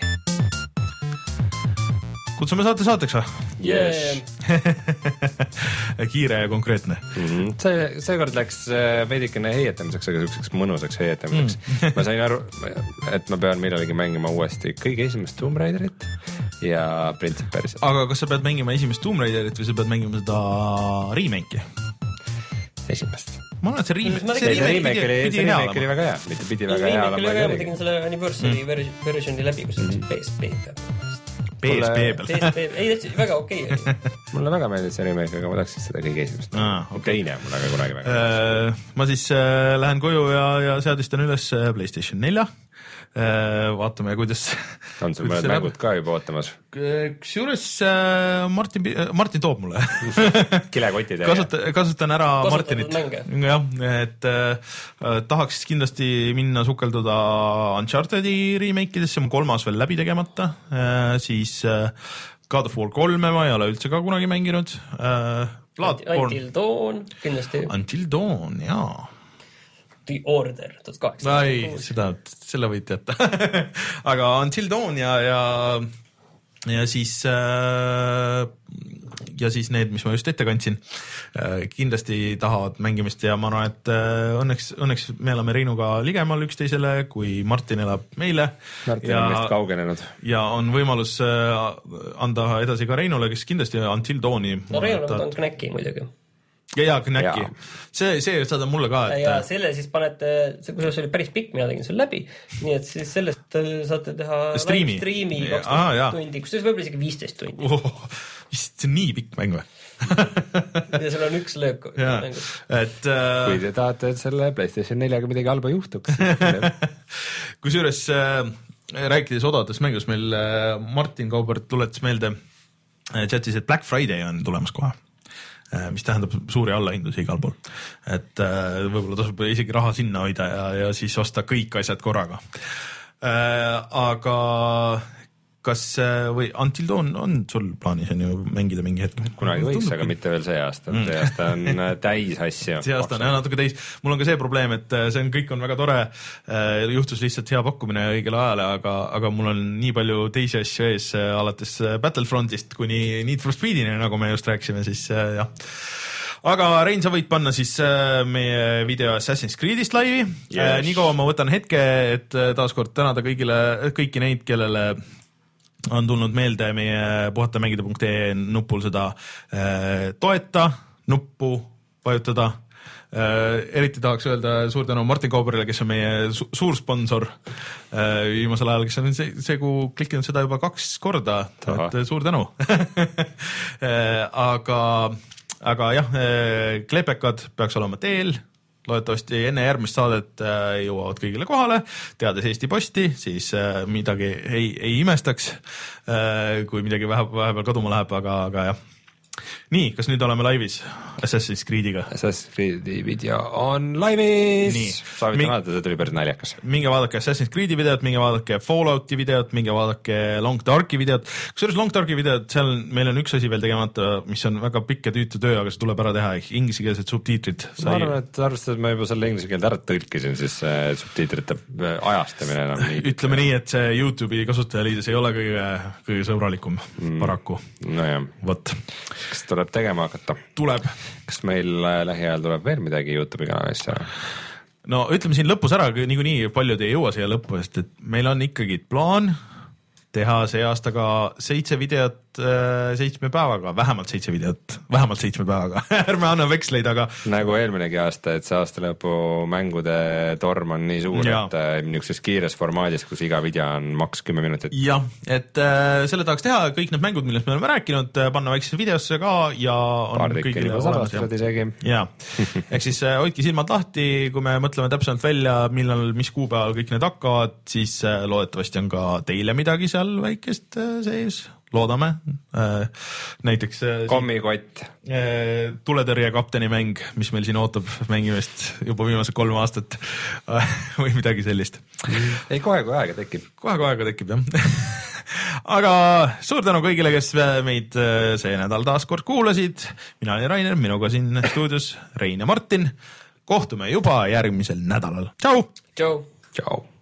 Kutsume saate saateks või? Yes. Kiire ja konkreetne. Mm-hmm. See, seekord läks veidikene heietamiseks, aga selliseks mõnusaks heietamiseks. Mm. Ma sain aru, et ma pean millalegi mängima uuesti kõige esimest Tomb Raiderit ja Prince of Persia. Aga kas sa pead mängima esimest Tomb Raiderit või sa pead mängima seda remake'i? Esimest. Ma arvan, et see remake, see see remake, remake, oli, see remake oli väga hea, mitte pidi väga hea. Remake oli väga hea, ma tegin selle anniversary mm. versioni läbi, kus mm-hmm. P S P peab. P S P peal. Ei, väga okei okay. Mulle väga meeldis see remake, aga ma tahaks seda kõige esimest. Ah, okay. Teine mulle aga kunagi väga äh, ma siis äh, lähen koju ja, ja seadistan üles PlayStation nelja. Äh, vaatame, kuidas on sul mõned mängud ka juba ootamas? Kusjuures äh, Martin, Martin toob mulle kilekotid Kasut, kasutan ära Kasutatud Martinit. Jah, et äh, tahaks kindlasti minna sukelduda Unchartedi remake-idesse, mu kolmas veel läbi tegemata, äh, siis äh, God of War kolme ma ei ole üldse ka kunagi mänginud. äh, Until Dawn kindlasti. Until Dawn, jaa. The Order tuhat kaheksa. Ai, seda, selle võid teata. Aga Until Dawn ja, ja, ja siis äh, ja siis need, mis ma just ette kandsin, äh, kindlasti tahavad mängimist ja ma arvan, et äh, õnneks, õnneks me oleme Reinuga ligemal üksteisele, kui Martin elab meile. Martin ja, on vist kaugenenud. Ja on võimalus äh, anda edasi ka Reinule, kes kindlasti Until Dawni. No Reinule on Knäki muidugi. ja, ja Knacki, see, see saada mulle ka, et ja selle siis panete, see kusjuures oli päris pikk, mina tegin selle läbi, nii et siis sellest saate teha streami, streami kaksteist tundi, kus siis võib-olla isegi viisteist tundi oh, see on nii pikk mäng või? ja seal on üks löök et äh... kui te tahate, et selle PlayStation neljaga midagi halba juhtuks kusjuures äh, rääkides odavatest mängust, meil äh, Martin Kaubert tuletas meelde äh, chatis, et Black Friday on tulemas kohe, mis tähendab suuri allahindusi igal pool, et äh, võib-olla tasub isegi raha sinna hoida ja, ja siis osta kõik asjad korraga äh, aga kas või Until Dawn on sul plaanis on ju mängida mingi hetk? Kunagi võiks, aga mitte veel see aasta, mm. see aasta on täis asja. See aasta on jah natuke täis, mul on ka see probleem, et see on, kõik on väga tore, juhtus lihtsalt hea pakkumine õigel ajale, aga, aga mul on nii palju teisi asju ees, alates Battlefrontist kuni Need for Speedini, nagu me just rääkisime, siis jah. Aga Rein, sa võid panna siis meie video Assassin's Creedist laivi, yes. Nii kaua ma võtan hetke, et taaskord tänada kõigile, kõiki neid, kellele on tulnud meelde meie puhatamängida punkt ee nupul seda äh, toeta nuppu vajutada. Äh, eriti tahaks öelda suur tänu Martin Kauberile, kes on meie su suur sponsor äh, viimasel ajal, kes on see, see kui klikkinud seda juba kaks korda, et suur tänu äh, aga, aga jah, klepekad peaks olema teel. Loodetavasti enne järgmist saadet äh, jõuavad kõigile kohale, teades Eesti Posti, siis äh, midagi ei, ei imestaks, äh, kui midagi vähe, vahepeal kaduma läheb, aga, aga jah. Nii, kas nüüd oleme laivis Assassin's Creediga? Assassin's Creedi video on laivis! Saavitan vaadata, see tuli päris naljakas. Minge vaadake Assassin's Creedi videot, minge vaadake Fallouti videot, minge vaadake Long Darki videot. Kusjuures Long Darki videot, seal meil on üks asi veel tegemata, mis on väga pikk ja tüütu töö, aga see tuleb ära teha, inglisekeelsed subtiitrid. Ma arvan, et arvestades, et ma juba selle inglise keelde ära tõlkisin, siis subtiitrite ajastamine enam nii. Ütleme nii, et see YouTube'i kasutajaliides ei ole kõige, kõige sõbralikum mm. paraku. No jah. Vot. Kas tuleb tegema hakata? Tuleb. Kas meil lähiajal tuleb veel midagi YouTube'i kanalisse? No ütleme siin lõpus ära, niikuinii paljud ei jõua siia lõppu, sest et meil on ikkagi plaan teha see aastaga seitse videot seitsme päevaga, vähemalt seitse videot, vähemalt seitsme päevaga. Ärme anna veksleid, aga... Nagu eelminegi aasta, et see aasta lõpu mängude torm on nii suur, ja. Et niisuguses kiires formaadis, kus iga video on maks kümme minutit. Jah, et äh, selle tahaks teha kõik need mängud, millest me oleme rääkinud, panna väiksesse videosse ka ja on kõigile olemas. Ja. Ehk siis äh, hoidki silmad lahti, kui me mõtleme täpselt välja, millal, mis kuupäeval kõik need hakkavad, siis äh, loodetavasti on ka teile midagi seal väikest äh, sees. Loodame, näiteks kommikott, tuletõrje kapteni mäng, mis meil siin ootab mängimist juba viimased kolm aastat või midagi sellist. Ei, kohe kui aega tekib. Kohe kui aega tekib, jah. Aga suur tänu kõigile, kes meid see nädal taas kord kuulasid. Mina olen Rainer, minuga siin stuudios Rein ja Martin. Kohtume juba järgmisel nädalal. Tšau! Tšau! Tšau!